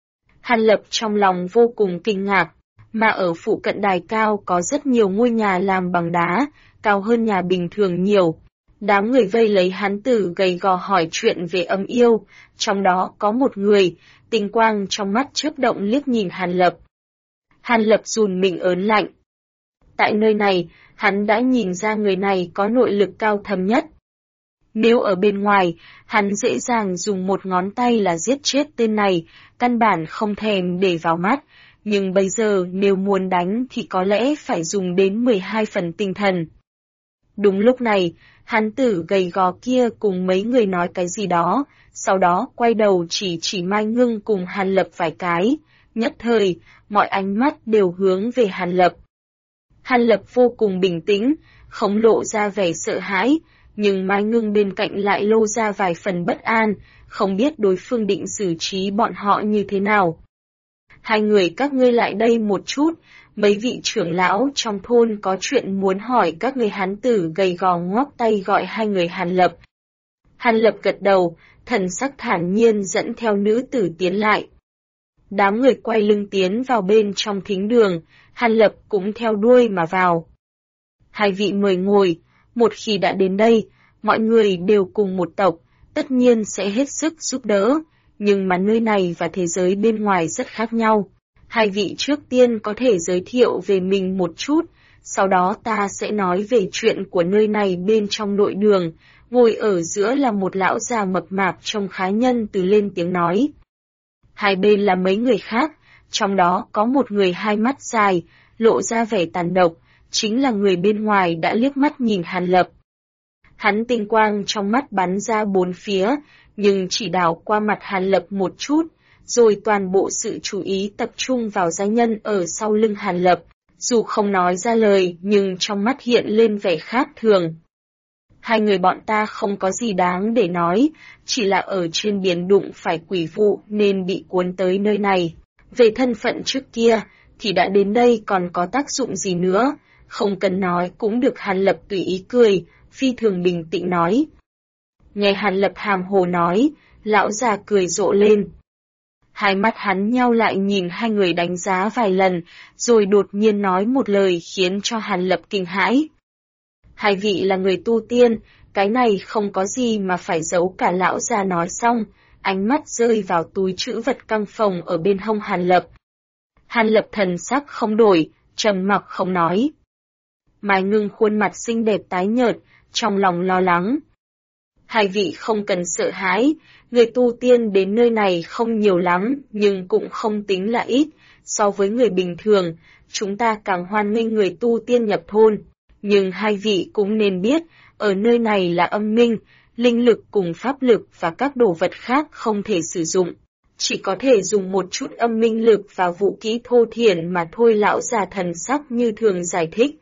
Hàn Lập trong lòng vô cùng kinh ngạc, mà ở phụ cận đài cao có rất nhiều ngôi nhà làm bằng đá, cao hơn nhà bình thường nhiều. Đám người vây lấy hắn tử gầy gò hỏi chuyện về âm yêu, trong đó có một người, tinh quang trong mắt chớp động liếc nhìn Hàn Lập. Hàn Lập run mình ớn lạnh. Tại nơi này, hắn đã nhìn ra người này có nội lực cao thâm nhất. Nếu ở bên ngoài, hắn dễ dàng dùng một ngón tay là giết chết tên này, căn bản không thèm để vào mắt, nhưng bây giờ nếu muốn đánh thì có lẽ phải dùng đến 12 phần tinh thần. Đúng lúc này, hắn tử gầy gò kia cùng mấy người nói cái gì đó, sau đó quay đầu chỉ Mai Ngưng cùng Hàn Lập vài cái, nhất thời, mọi ánh mắt đều hướng về Hàn Lập. Hàn Lập vô cùng bình tĩnh, không lộ ra vẻ sợ hãi, nhưng Mai Ngưng bên cạnh lại lộ ra vài phần bất an, không biết đối phương định xử trí bọn họ như thế nào. Hai người các ngươi lại đây một chút, mấy vị trưởng lão trong thôn có chuyện muốn hỏi các người. Hắn tử gầy gò ngoắc tay gọi hai người Hàn Lập. Hàn Lập gật đầu, thần sắc thản nhiên dẫn theo nữ tử tiến lại. Đám người quay lưng tiến vào bên trong thính đường, Hàn Lập cũng theo đuôi mà vào. Hai vị mời ngồi, một khi đã đến đây, mọi người đều cùng một tộc, tất nhiên sẽ hết sức giúp đỡ, nhưng mà nơi này và thế giới bên ngoài rất khác nhau. Hai vị trước tiên có thể giới thiệu về mình một chút, sau đó ta sẽ nói về chuyện của nơi này. Bên trong nội đường, ngồi ở giữa là một lão già mập mạp trông khá nhân từ lên tiếng nói. Hai bên là mấy người khác, trong đó có một người hai mắt dài, lộ ra vẻ tàn độc, chính là người bên ngoài đã liếc mắt nhìn Hàn Lập. Hắn tinh quang trong mắt bắn ra bốn phía, nhưng chỉ đảo qua mặt Hàn Lập một chút, rồi toàn bộ sự chú ý tập trung vào giai nhân ở sau lưng Hàn Lập, dù không nói ra lời nhưng trong mắt hiện lên vẻ khác thường. Hai người bọn ta không có gì đáng để nói, chỉ là ở trên biển đụng phải quỷ vụ nên bị cuốn tới nơi này. Về thân phận trước kia, thì đã đến đây còn có tác dụng gì nữa, không cần nói cũng được. Hàn Lập tùy ý cười, phi thường bình tĩnh nói. Nghe Hàn Lập hàm hồ nói, lão già cười rộ lên. Hai mắt hắn nheo lại nhìn hai người đánh giá vài lần, rồi đột nhiên nói một lời khiến cho Hàn Lập kinh hãi. Hai vị là người tu tiên, cái này không có gì mà phải giấu cả. Lão già nói xong, ánh mắt rơi vào túi trữ vật căng phòng ở bên hông Hàn Lập. Hàn Lập thần sắc không đổi, trầm mặc không nói. Mai Ngưng khuôn mặt xinh đẹp tái nhợt, trong lòng lo lắng. Hai vị không cần sợ hãi, người tu tiên đến nơi này không nhiều lắm, nhưng cũng không tính là ít. So với người bình thường, chúng ta càng hoan nghênh người tu tiên nhập thôn. Nhưng hai vị cũng nên biết, ở nơi này là âm minh, linh lực cùng pháp lực và các đồ vật khác không thể sử dụng. Chỉ có thể dùng một chút âm minh lực và vũ khí thô thiển mà thôi. Lão già thần sắc như thường giải thích.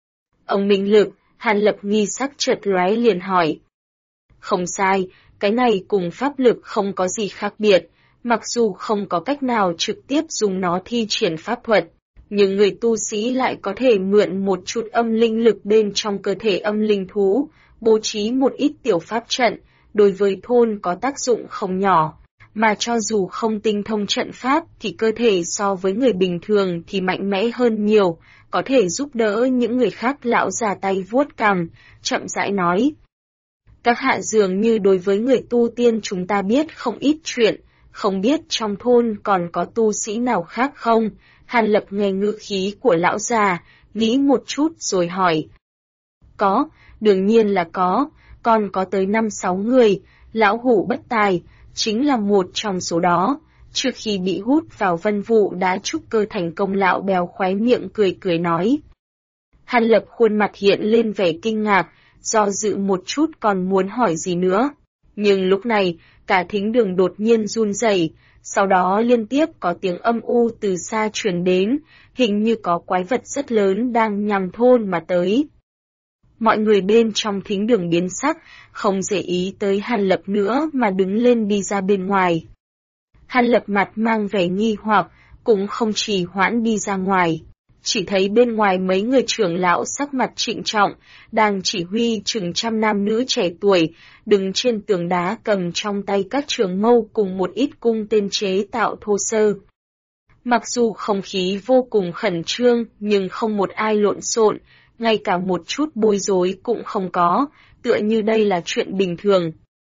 Âm minh lực, Hàn Lập nghi sắc chợt lóe liền hỏi. Không sai, cái này cùng pháp lực không có gì khác biệt, mặc dù không có cách nào trực tiếp dùng nó thi triển pháp thuật, nhưng người tu sĩ lại có thể mượn một chút âm linh lực bên trong cơ thể âm linh thú, bố trí một ít tiểu pháp trận, đối với thôn có tác dụng không nhỏ, mà cho dù không tinh thông trận pháp thì cơ thể so với người bình thường thì mạnh mẽ hơn nhiều, có thể giúp đỡ những người khác. Lão già tay vuốt cằm, chậm rãi nói. Các hạ dường như đối với người tu tiên chúng ta biết không ít chuyện, không biết trong thôn còn có tu sĩ nào khác không? Hàn Lập nghe ngữ khí của lão già, nghĩ một chút rồi hỏi. Có, đương nhiên là có, còn có tới 5-6 người, lão hủ bất tài, chính là một trong số đó. Trước khi bị hút vào vân vụ đã trúc cơ thành công. Lão béo khóe miệng cười nói. Hàn Lập khuôn mặt hiện lên vẻ kinh ngạc, do dự một chút còn muốn hỏi gì nữa. Nhưng lúc này, cả thính đường đột nhiên run rẩy, sau đó liên tiếp có tiếng âm u từ xa truyền đến, hình như có quái vật rất lớn đang nhằm thôn mà tới. Mọi người bên trong thính đường biến sắc, không để ý tới Hàn Lập nữa mà đứng lên đi ra bên ngoài. Hàn Lập mặt mang vẻ nghi hoặc, cũng không trì hoãn đi ra ngoài. Chỉ thấy bên ngoài mấy người trưởng lão sắc mặt trịnh trọng, đang chỉ huy chừng trăm nam nữ trẻ tuổi, đứng trên tường đá cầm trong tay các trường mâu cùng một ít cung tên chế tạo thô sơ. Mặc dù không khí vô cùng khẩn trương, nhưng không một ai lộn xộn, ngay cả một chút bối rối cũng không có, tựa như đây là chuyện bình thường.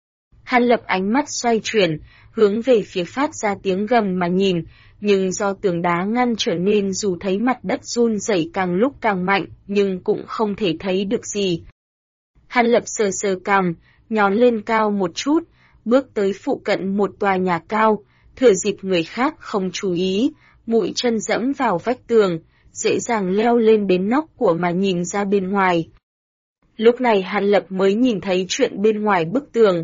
Hàn Lập ánh mắt xoay chuyển, hướng về phía phát ra tiếng gầm mà nhìn, nhưng do tường đá ngăn trở nên dù thấy mặt đất run rẩy càng lúc càng mạnh, nhưng cũng không thể thấy được gì. Hàn Lập sờ sờ cằm, nhón lên cao một chút, bước tới phụ cận một tòa nhà cao, thừa dịp người khác không chú ý, mũi chân dẫm vào vách tường, dễ dàng leo lên đến nóc của mà nhìn ra bên ngoài. Lúc này Hàn Lập mới nhìn thấy chuyện bên ngoài bức tường.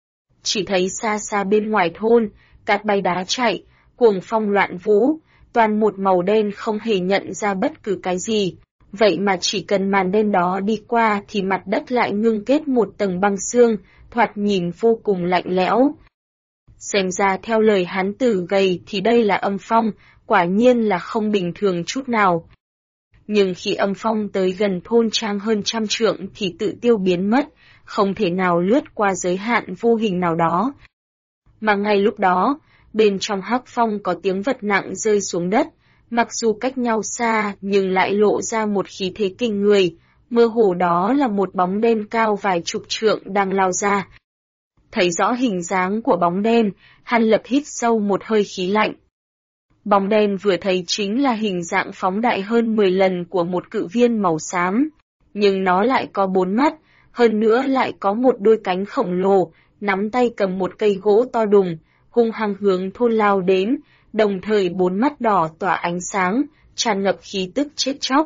Chỉ thấy xa xa bên ngoài thôn, cát bay đá chạy, cuồng phong loạn vũ, toàn một màu đen không hề nhận ra bất cứ cái gì. Vậy mà chỉ cần màn đen đó đi qua thì mặt đất lại ngưng kết một tầng băng xương, thoạt nhìn vô cùng lạnh lẽo. Xem ra theo lời hán tử gầy thì đây là âm phong, quả nhiên là không bình thường chút nào. Nhưng khi âm phong tới gần thôn trang hơn 100 trượng thì tự tiêu biến mất, không thể nào lướt qua giới hạn vô hình nào đó. Mà ngay lúc đó, bên trong hắc phong có tiếng vật nặng rơi xuống đất, mặc dù cách nhau xa nhưng lại lộ ra một khí thế kinh người, mơ hồ đó là một bóng đen cao vài chục trượng đang lao ra. Thấy rõ hình dáng của bóng đen, Hàn Lập hít sâu một hơi khí lạnh. Bóng đen vừa thấy chính là hình dạng phóng đại hơn 10 lần của một cự viên màu xám, nhưng nó lại có 4 mắt, hơn nữa lại có một đôi cánh khổng lồ, nắm tay cầm một cây gỗ to đùng, hung hăng hướng thôn lao đến, đồng thời 4 mắt đỏ tỏa ánh sáng, tràn ngập khí tức chết chóc.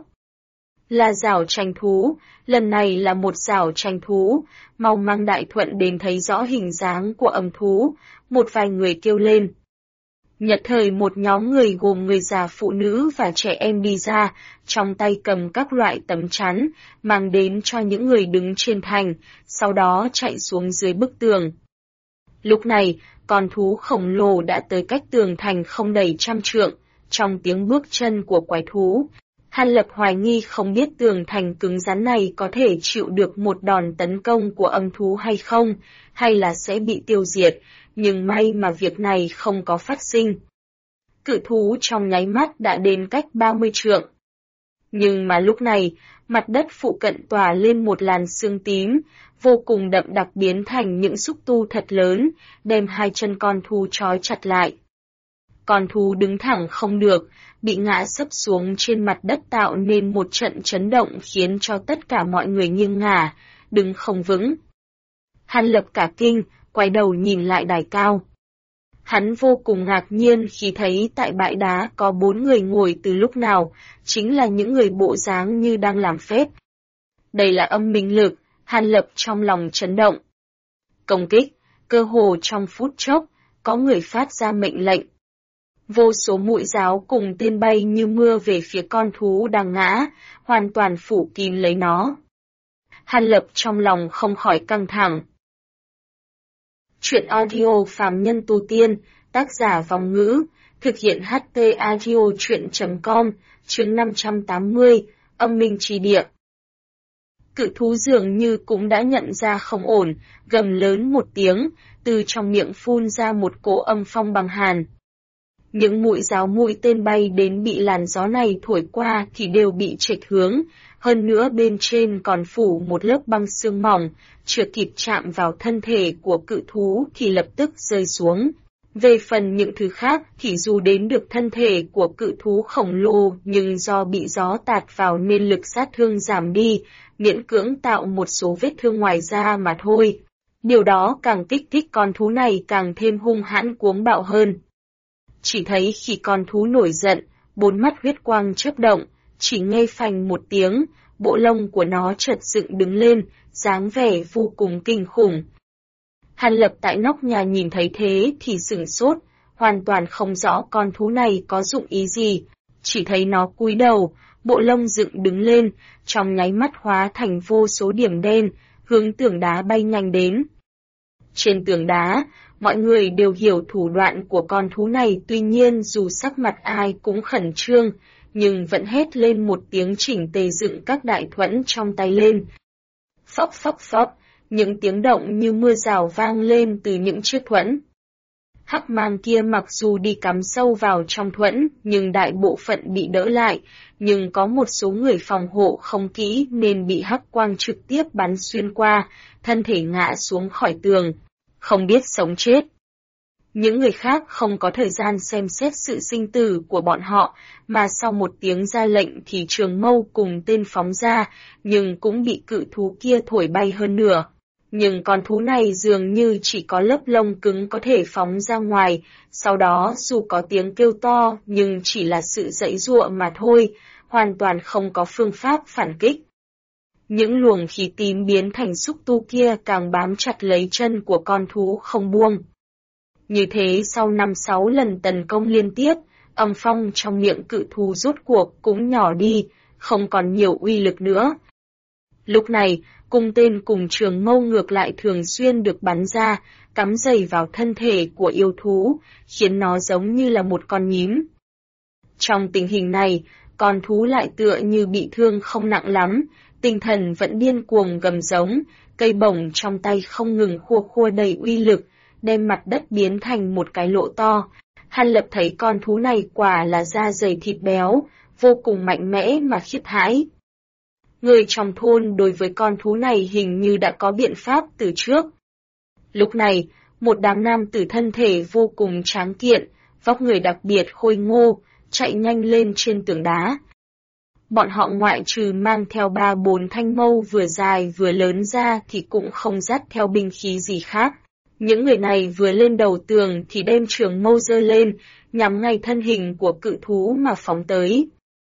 Là giảo tranh thú, lần này là một giảo tranh thú, mau mang đại thuận đến thấy rõ hình dáng của âm thú, một vài người kêu lên. Nhật thời một nhóm người gồm người già phụ nữ và trẻ em đi ra, trong tay cầm các loại tấm chắn, mang đến cho những người đứng trên thành, sau đó chạy xuống dưới bức tường. Lúc này, con thú khổng lồ đã tới cách tường thành không đầy 100 trượng, trong tiếng bước chân của quái thú. Hàn Lập hoài nghi không biết tường thành cứng rắn này có thể chịu được một đòn tấn công của âm thú hay không, hay là sẽ bị tiêu diệt, nhưng may mà việc này không có phát sinh. Cự thú trong nháy mắt đã đến cách 30 trượng. Nhưng mà lúc này, mặt đất phụ cận tỏa lên một làn sương tím, vô cùng đậm đặc biến thành những xúc tu thật lớn, đem hai chân con thú trói chặt lại. Con thú đứng thẳng không được, bị ngã sấp xuống trên mặt đất tạo nên một trận chấn động khiến cho tất cả mọi người nghiêng ngả, đứng không vững. Hàn Lập cả kinh, quay đầu nhìn lại đài cao. Hắn vô cùng ngạc nhiên khi thấy tại bãi đá có 4 người ngồi từ lúc nào, chính là những người bộ dáng như đang làm phép. Đây là âm minh lực, Hàn Lập trong lòng chấn động. Công kích, cơ hồ trong phút chốc, có người phát ra mệnh lệnh. Vô số mũi giáo cùng tên bay như mưa về phía con thú đang ngã, hoàn toàn phủ kín lấy nó. Hàn Lập trong lòng không khỏi căng thẳng. Chuyện audio phàm nhân tu tiên, tác giả Vong Ngữ, thực hiện HT audio chuyện.com, chương 580, âm minh trì địa. Cự thú dường như cũng đã nhận ra không ổn, gầm lớn một tiếng, từ trong miệng phun ra một cỗ âm phong băng hàn. Những mũi giáo mũi tên bay đến bị làn gió này thổi qua thì đều bị chệch hướng, hơn nữa bên trên còn phủ một lớp băng sương mỏng, chưa kịp chạm vào thân thể của cự thú thì lập tức rơi xuống. Về phần những thứ khác thì dù đến được thân thể của cự thú khổng lồ nhưng do bị gió tạt vào nên lực sát thương giảm đi, miễn cưỡng tạo một số vết thương ngoài da mà thôi. Điều đó càng kích thích con thú này càng thêm hung hãn cuống bạo hơn. Chỉ thấy khi con thú nổi giận, 4 mắt huyết quang chớp động, chỉ nghe phành một tiếng, bộ lông của nó chợt dựng đứng lên, dáng vẻ vô cùng kinh khủng. Hàn Lập tại nóc nhà nhìn thấy thế thì sửng sốt, hoàn toàn không rõ con thú này có dụng ý gì, chỉ thấy nó cúi đầu, bộ lông dựng đứng lên, trong nháy mắt hóa thành vô số điểm đen, hướng tường đá bay nhanh đến. Trên tường đá, mọi người đều hiểu thủ đoạn của con thú này, tuy nhiên dù sắc mặt ai cũng khẩn trương, nhưng vẫn hét lên một tiếng chỉnh tề dựng các đại thuẫn trong tay lên. Phốc phốc phốc, những tiếng động như mưa rào vang lên từ những chiếc thuẫn. Hắc mang kia mặc dù đi cắm sâu vào trong thuẫn, nhưng đại bộ phận bị đỡ lại, nhưng có một số người phòng hộ không kỹ nên bị hắc quang trực tiếp bắn xuyên qua, thân thể ngã xuống khỏi tường, không biết sống chết. Những người khác không có thời gian xem xét sự sinh tử của bọn họ, mà sau một tiếng ra lệnh thì trường mâu cùng tên phóng ra, nhưng cũng bị cự thú kia thổi bay hơn nửa. Nhưng con thú này dường như chỉ có lớp lông cứng có thể phóng ra ngoài, sau đó dù có tiếng kêu to nhưng chỉ là sự giãy giụa mà thôi, hoàn toàn không có phương pháp phản kích. Những luồng khí tím biến thành xúc tu kia càng bám chặt lấy chân của con thú không buông. Như thế sau 5-6 lần tấn công liên tiếp, âm phong trong miệng cự thú rốt cuộc cũng nhỏ đi, không còn nhiều uy lực nữa. Lúc này, cung tên cùng trường mâu ngược lại thường xuyên được bắn ra, cắm dày vào thân thể của yêu thú, khiến nó giống như là một con nhím. Trong tình hình này, con thú lại tựa như bị thương không nặng lắm, tinh thần vẫn điên cuồng gầm giống, cây bổng trong tay không ngừng khua khua đầy uy lực, đem mặt đất biến thành một cái lỗ to. Hàn Lập thấy con thú này quả là da dày thịt béo, vô cùng mạnh mẽ mà khiếp hãi. Người trong thôn đối với con thú này hình như đã có biện pháp từ trước. Lúc này, một đám nam tử thân thể vô cùng tráng kiện, vóc người đặc biệt khôi ngô, chạy nhanh lên trên tường đá. Bọn họ ngoại trừ mang theo 3-4 thanh mâu vừa dài vừa lớn ra thì cũng không dắt theo binh khí gì khác. Những người này vừa lên đầu tường thì đem trường mâu giơ lên, nhắm ngay thân hình của cự thú mà phóng tới.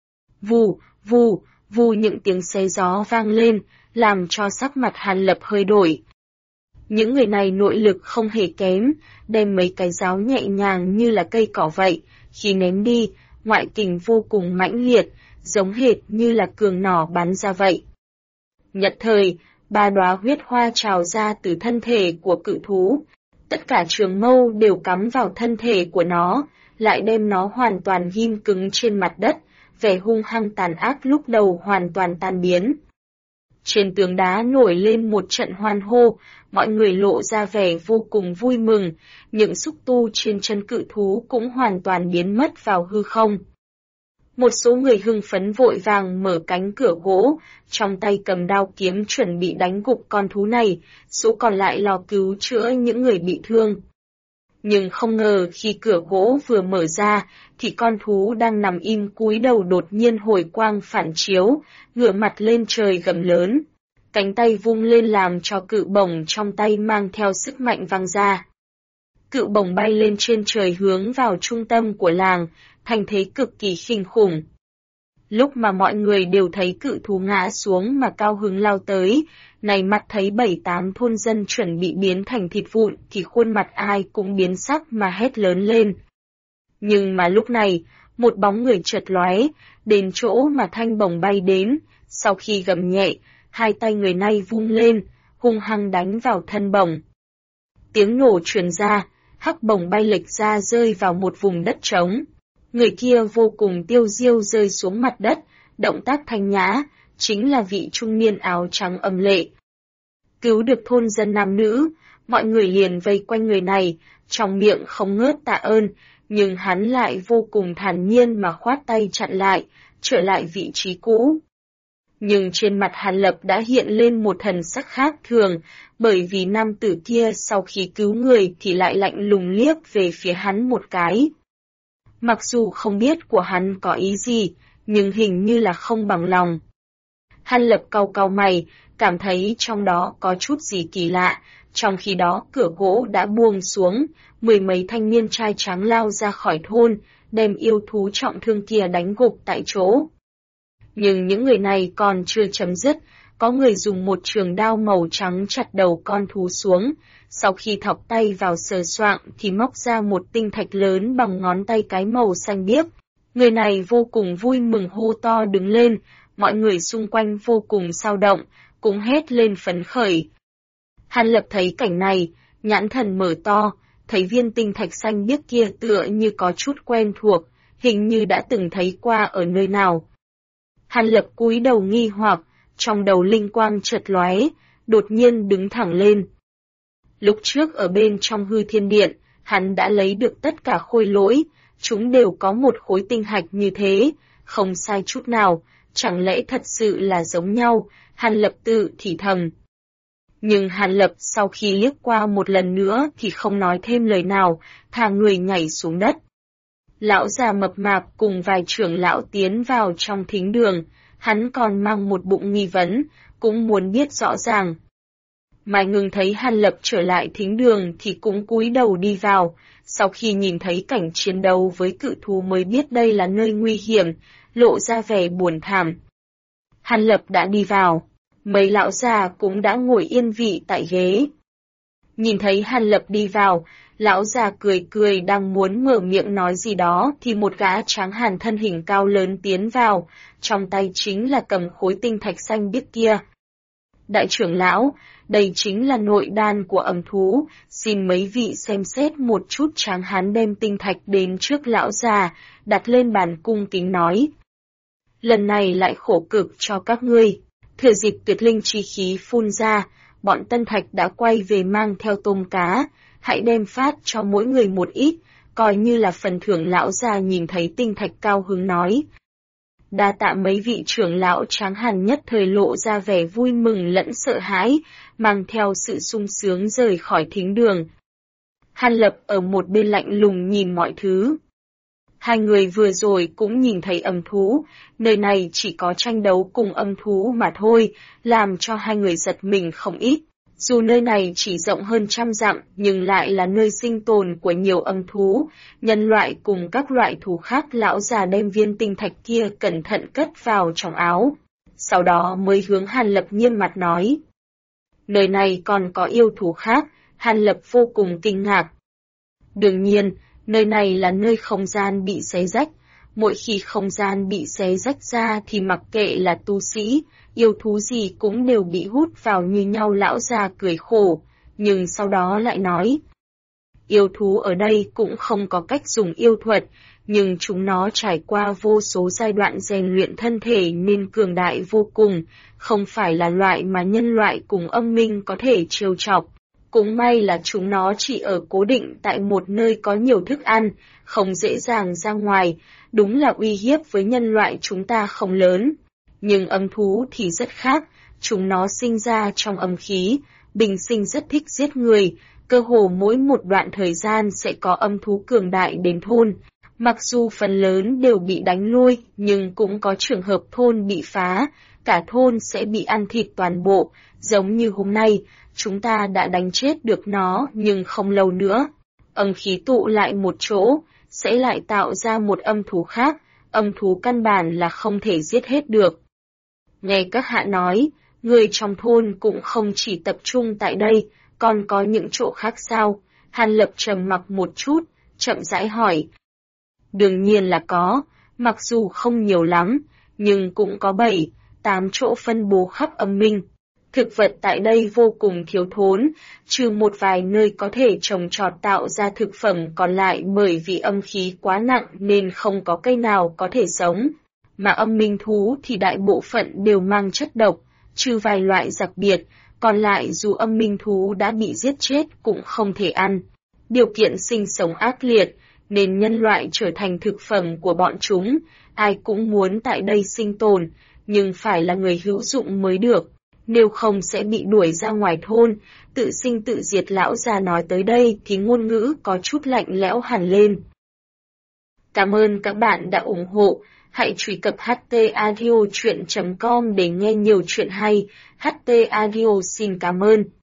Vù, vù, vù, những tiếng xé gió vang lên, làm cho sắc mặt Hàn Lập hơi đổi. Những người này nội lực không hề kém, đem mấy cái giáo nhẹ nhàng như là cây cỏ vậy, khi ném đi, ngoại kình vô cùng mãnh liệt, giống hệt như là cường nỏ bắn ra vậy. Nhất thời, 3 đóa huyết hoa trào ra từ thân thể của cự thú. Tất cả trường mâu đều cắm vào thân thể của nó, lại đem nó hoàn toàn ghim cứng trên mặt đất, vẻ hung hăng tàn ác lúc đầu hoàn toàn tan biến. Trên tường đá nổi lên một trận hoan hô, mọi người lộ ra vẻ vô cùng vui mừng, những xúc tu trên chân cự thú cũng hoàn toàn biến mất vào hư không. Một số người hưng phấn vội vàng mở cánh cửa gỗ, trong tay cầm đao kiếm chuẩn bị đánh gục con thú này, số còn lại lo cứu chữa những người bị thương. Nhưng không ngờ khi cửa gỗ vừa mở ra, thì con thú đang nằm im cúi đầu đột nhiên hồi quang phản chiếu, ngửa mặt lên trời gầm lớn. Cánh tay vung lên làm cho cự bổng trong tay mang theo sức mạnh văng ra. Cự bổng bay lên trên trời hướng vào trung tâm của làng, thành thế cực kỳ khinh khủng. Lúc mà mọi người đều thấy cự thú ngã xuống mà cao hứng lao tới, này mặt thấy 7-8 thôn dân chuẩn bị biến thành thịt vụn thì khuôn mặt ai cũng biến sắc mà hét lớn lên. Nhưng mà lúc này, một bóng người chợt lóe, đến chỗ mà thanh bổng bay đến, sau khi gầm nhẹ, hai tay người này vung lên, hung hăng đánh vào thân bổng. Tiếng nổ truyền ra, hắc bổng bay lệch ra rơi vào một vùng đất trống. Người kia vô cùng tiêu diêu rơi xuống mặt đất, động tác thanh nhã, chính là vị trung niên áo trắng âm lệ. Cứu được thôn dân nam nữ, mọi người liền vây quanh người này, trong miệng không ngớt tạ ơn, nhưng hắn lại vô cùng thản nhiên mà khoát tay chặn lại, trở lại vị trí cũ. Nhưng trên mặt Hàn Lập đã hiện lên một thần sắc khác thường, bởi vì nam tử kia sau khi cứu người thì lại lạnh lùng liếc về phía hắn một cái. Mặc dù không biết của hắn có ý gì, nhưng hình như là không bằng lòng. Hàn Lập cau cau mày, cảm thấy trong đó có chút gì kỳ lạ, trong khi đó cửa gỗ đã buông xuống, 10 mấy thanh niên trai trắng lao ra khỏi thôn, đem yêu thú trọng thương kia đánh gục tại chỗ. Nhưng những người này còn chưa chấm dứt, có người dùng một trường đao màu trắng chặt đầu con thú xuống, sau khi thọc tay vào sờ soạng thì móc ra một tinh thạch lớn bằng ngón tay cái màu xanh biếc, Người này vô cùng vui mừng hô to đứng lên, mọi người xung quanh vô cùng xao động, cũng hét lên phấn khởi. Hàn Lập thấy cảnh này, nhãn thần mở to, thấy viên tinh thạch xanh biếc kia tựa như có chút quen thuộc, hình như đã từng thấy qua ở nơi nào. Hàn Lập cúi đầu nghi hoặc, trong đầu linh quang chợt lóe, đột nhiên đứng thẳng lên. Lúc trước ở bên trong hư thiên điện, hắn đã lấy được tất cả khôi lỗi, chúng đều có một khối tinh hạch như thế, không sai chút nào, chẳng lẽ thật sự là giống nhau, Hàn Lập tự thì thầm. Nhưng Hàn Lập sau khi liếc qua một lần nữa thì không nói thêm lời nào, thả người nhảy xuống đất. Lão già mập mạp cùng vài trưởng lão tiến vào trong thính đường, hắn còn mang một bụng nghi vấn, cũng muốn biết rõ ràng. Mai Ngưng thấy Hàn Lập trở lại thính đường thì cũng cúi đầu đi vào, sau khi nhìn thấy cảnh chiến đấu với cự thú mới biết đây là nơi nguy hiểm, lộ ra vẻ buồn thảm. Hàn Lập đã đi vào, mấy lão già cũng đã ngồi yên vị tại ghế. Nhìn thấy Hàn Lập đi vào, lão già cười cười đang muốn mở miệng nói gì đó thì một gã tráng hàn thân hình cao lớn tiến vào, trong tay chính là cầm khối tinh thạch xanh biếc kia. Đại trưởng lão, đây chính là nội đan của ẩm thú, xin mấy vị xem xét một chút. Tráng hán đem tinh thạch đến trước lão già, đặt lên bàn cung kính nói. Lần này lại khổ cực cho các ngươi. Thừa dịp tuyệt linh chi khí phun ra, bọn Tân Thạch đã quay về mang theo tôm cá, hãy đem phát cho mỗi người một ít, coi như là phần thưởng. Lão già nhìn thấy tinh thạch cao hứng nói. Đa tạ mấy vị trưởng lão. Tráng hàn nhất thời lộ ra vẻ vui mừng lẫn sợ hãi, mang theo sự sung sướng rời khỏi thính đường. Hàn Lập ở một bên lạnh lùng nhìn mọi thứ. Hai người vừa rồi cũng nhìn thấy âm thú, nơi này chỉ có tranh đấu cùng âm thú mà thôi, làm cho hai người giật mình không ít. Dù nơi này chỉ rộng hơn 100 dặm, nhưng lại là nơi sinh tồn của nhiều âm thú, nhân loại cùng các loại thú khác. Lão già đem viên tinh thạch kia cẩn thận cất vào trong áo, sau đó mới hướng Hàn Lập nghiêm mặt nói. Nơi này còn có yêu thú khác. Hàn Lập vô cùng kinh ngạc. Đương nhiên, nơi này là nơi không gian bị xé rách. Mỗi khi không gian bị xé rách ra thì mặc kệ là tu sĩ, yêu thú gì cũng đều bị hút vào như nhau. Lão già cười khổ, nhưng sau đó lại nói. Yêu thú ở đây cũng không có cách dùng yêu thuật, nhưng chúng nó trải qua vô số giai đoạn rèn luyện thân thể nên cường đại vô cùng, không phải là loại mà nhân loại cùng âm minh có thể trêu chọc. Cũng may là chúng nó chỉ ở cố định tại một nơi có nhiều thức ăn, không dễ dàng ra ngoài, đúng là uy hiếp với nhân loại chúng ta không lớn. Nhưng âm thú thì rất khác, chúng nó sinh ra trong âm khí, bình sinh rất thích giết người, cơ hồ mỗi một đoạn thời gian sẽ có âm thú cường đại đến thôn. Mặc dù phần lớn đều bị đánh lui, nhưng cũng có trường hợp thôn bị phá, cả thôn sẽ bị ăn thịt toàn bộ, giống như hôm nay. Chúng ta đã đánh chết được nó, nhưng không lâu nữa, âm khí tụ lại một chỗ, sẽ lại tạo ra một âm thú khác, âm thú căn bản là không thể giết hết được. Nghe các hạ nói, người trong thôn cũng không chỉ tập trung tại đây, còn có những chỗ khác sao? Hàn Lập trầm mặc một chút, chậm rãi hỏi. Đương nhiên là có, mặc dù không nhiều lắm, nhưng cũng có 7-8 chỗ phân bố khắp âm minh. Thực vật tại đây vô cùng thiếu thốn, trừ một vài nơi có thể trồng trọt tạo ra thực phẩm, còn lại bởi vì âm khí quá nặng nên không có cây nào có thể sống. Mà âm minh thú thì đại bộ phận đều mang chất độc, trừ vài loại đặc biệt, còn lại dù âm minh thú đã bị giết chết cũng không thể ăn. Điều kiện sinh sống ác liệt, nên nhân loại trở thành thực phẩm của bọn chúng, ai cũng muốn tại đây sinh tồn, nhưng phải là người hữu dụng mới được. Nếu không sẽ bị đuổi ra ngoài thôn, tự sinh tự diệt. Lão già nói tới đây thì ngôn ngữ có chút lạnh lẽo hẳn lên. Cảm ơn các bạn đã ủng hộ, hãy truy cập htaudio.com để nghe nhiều chuyện hay. HT Audio xin cảm ơn.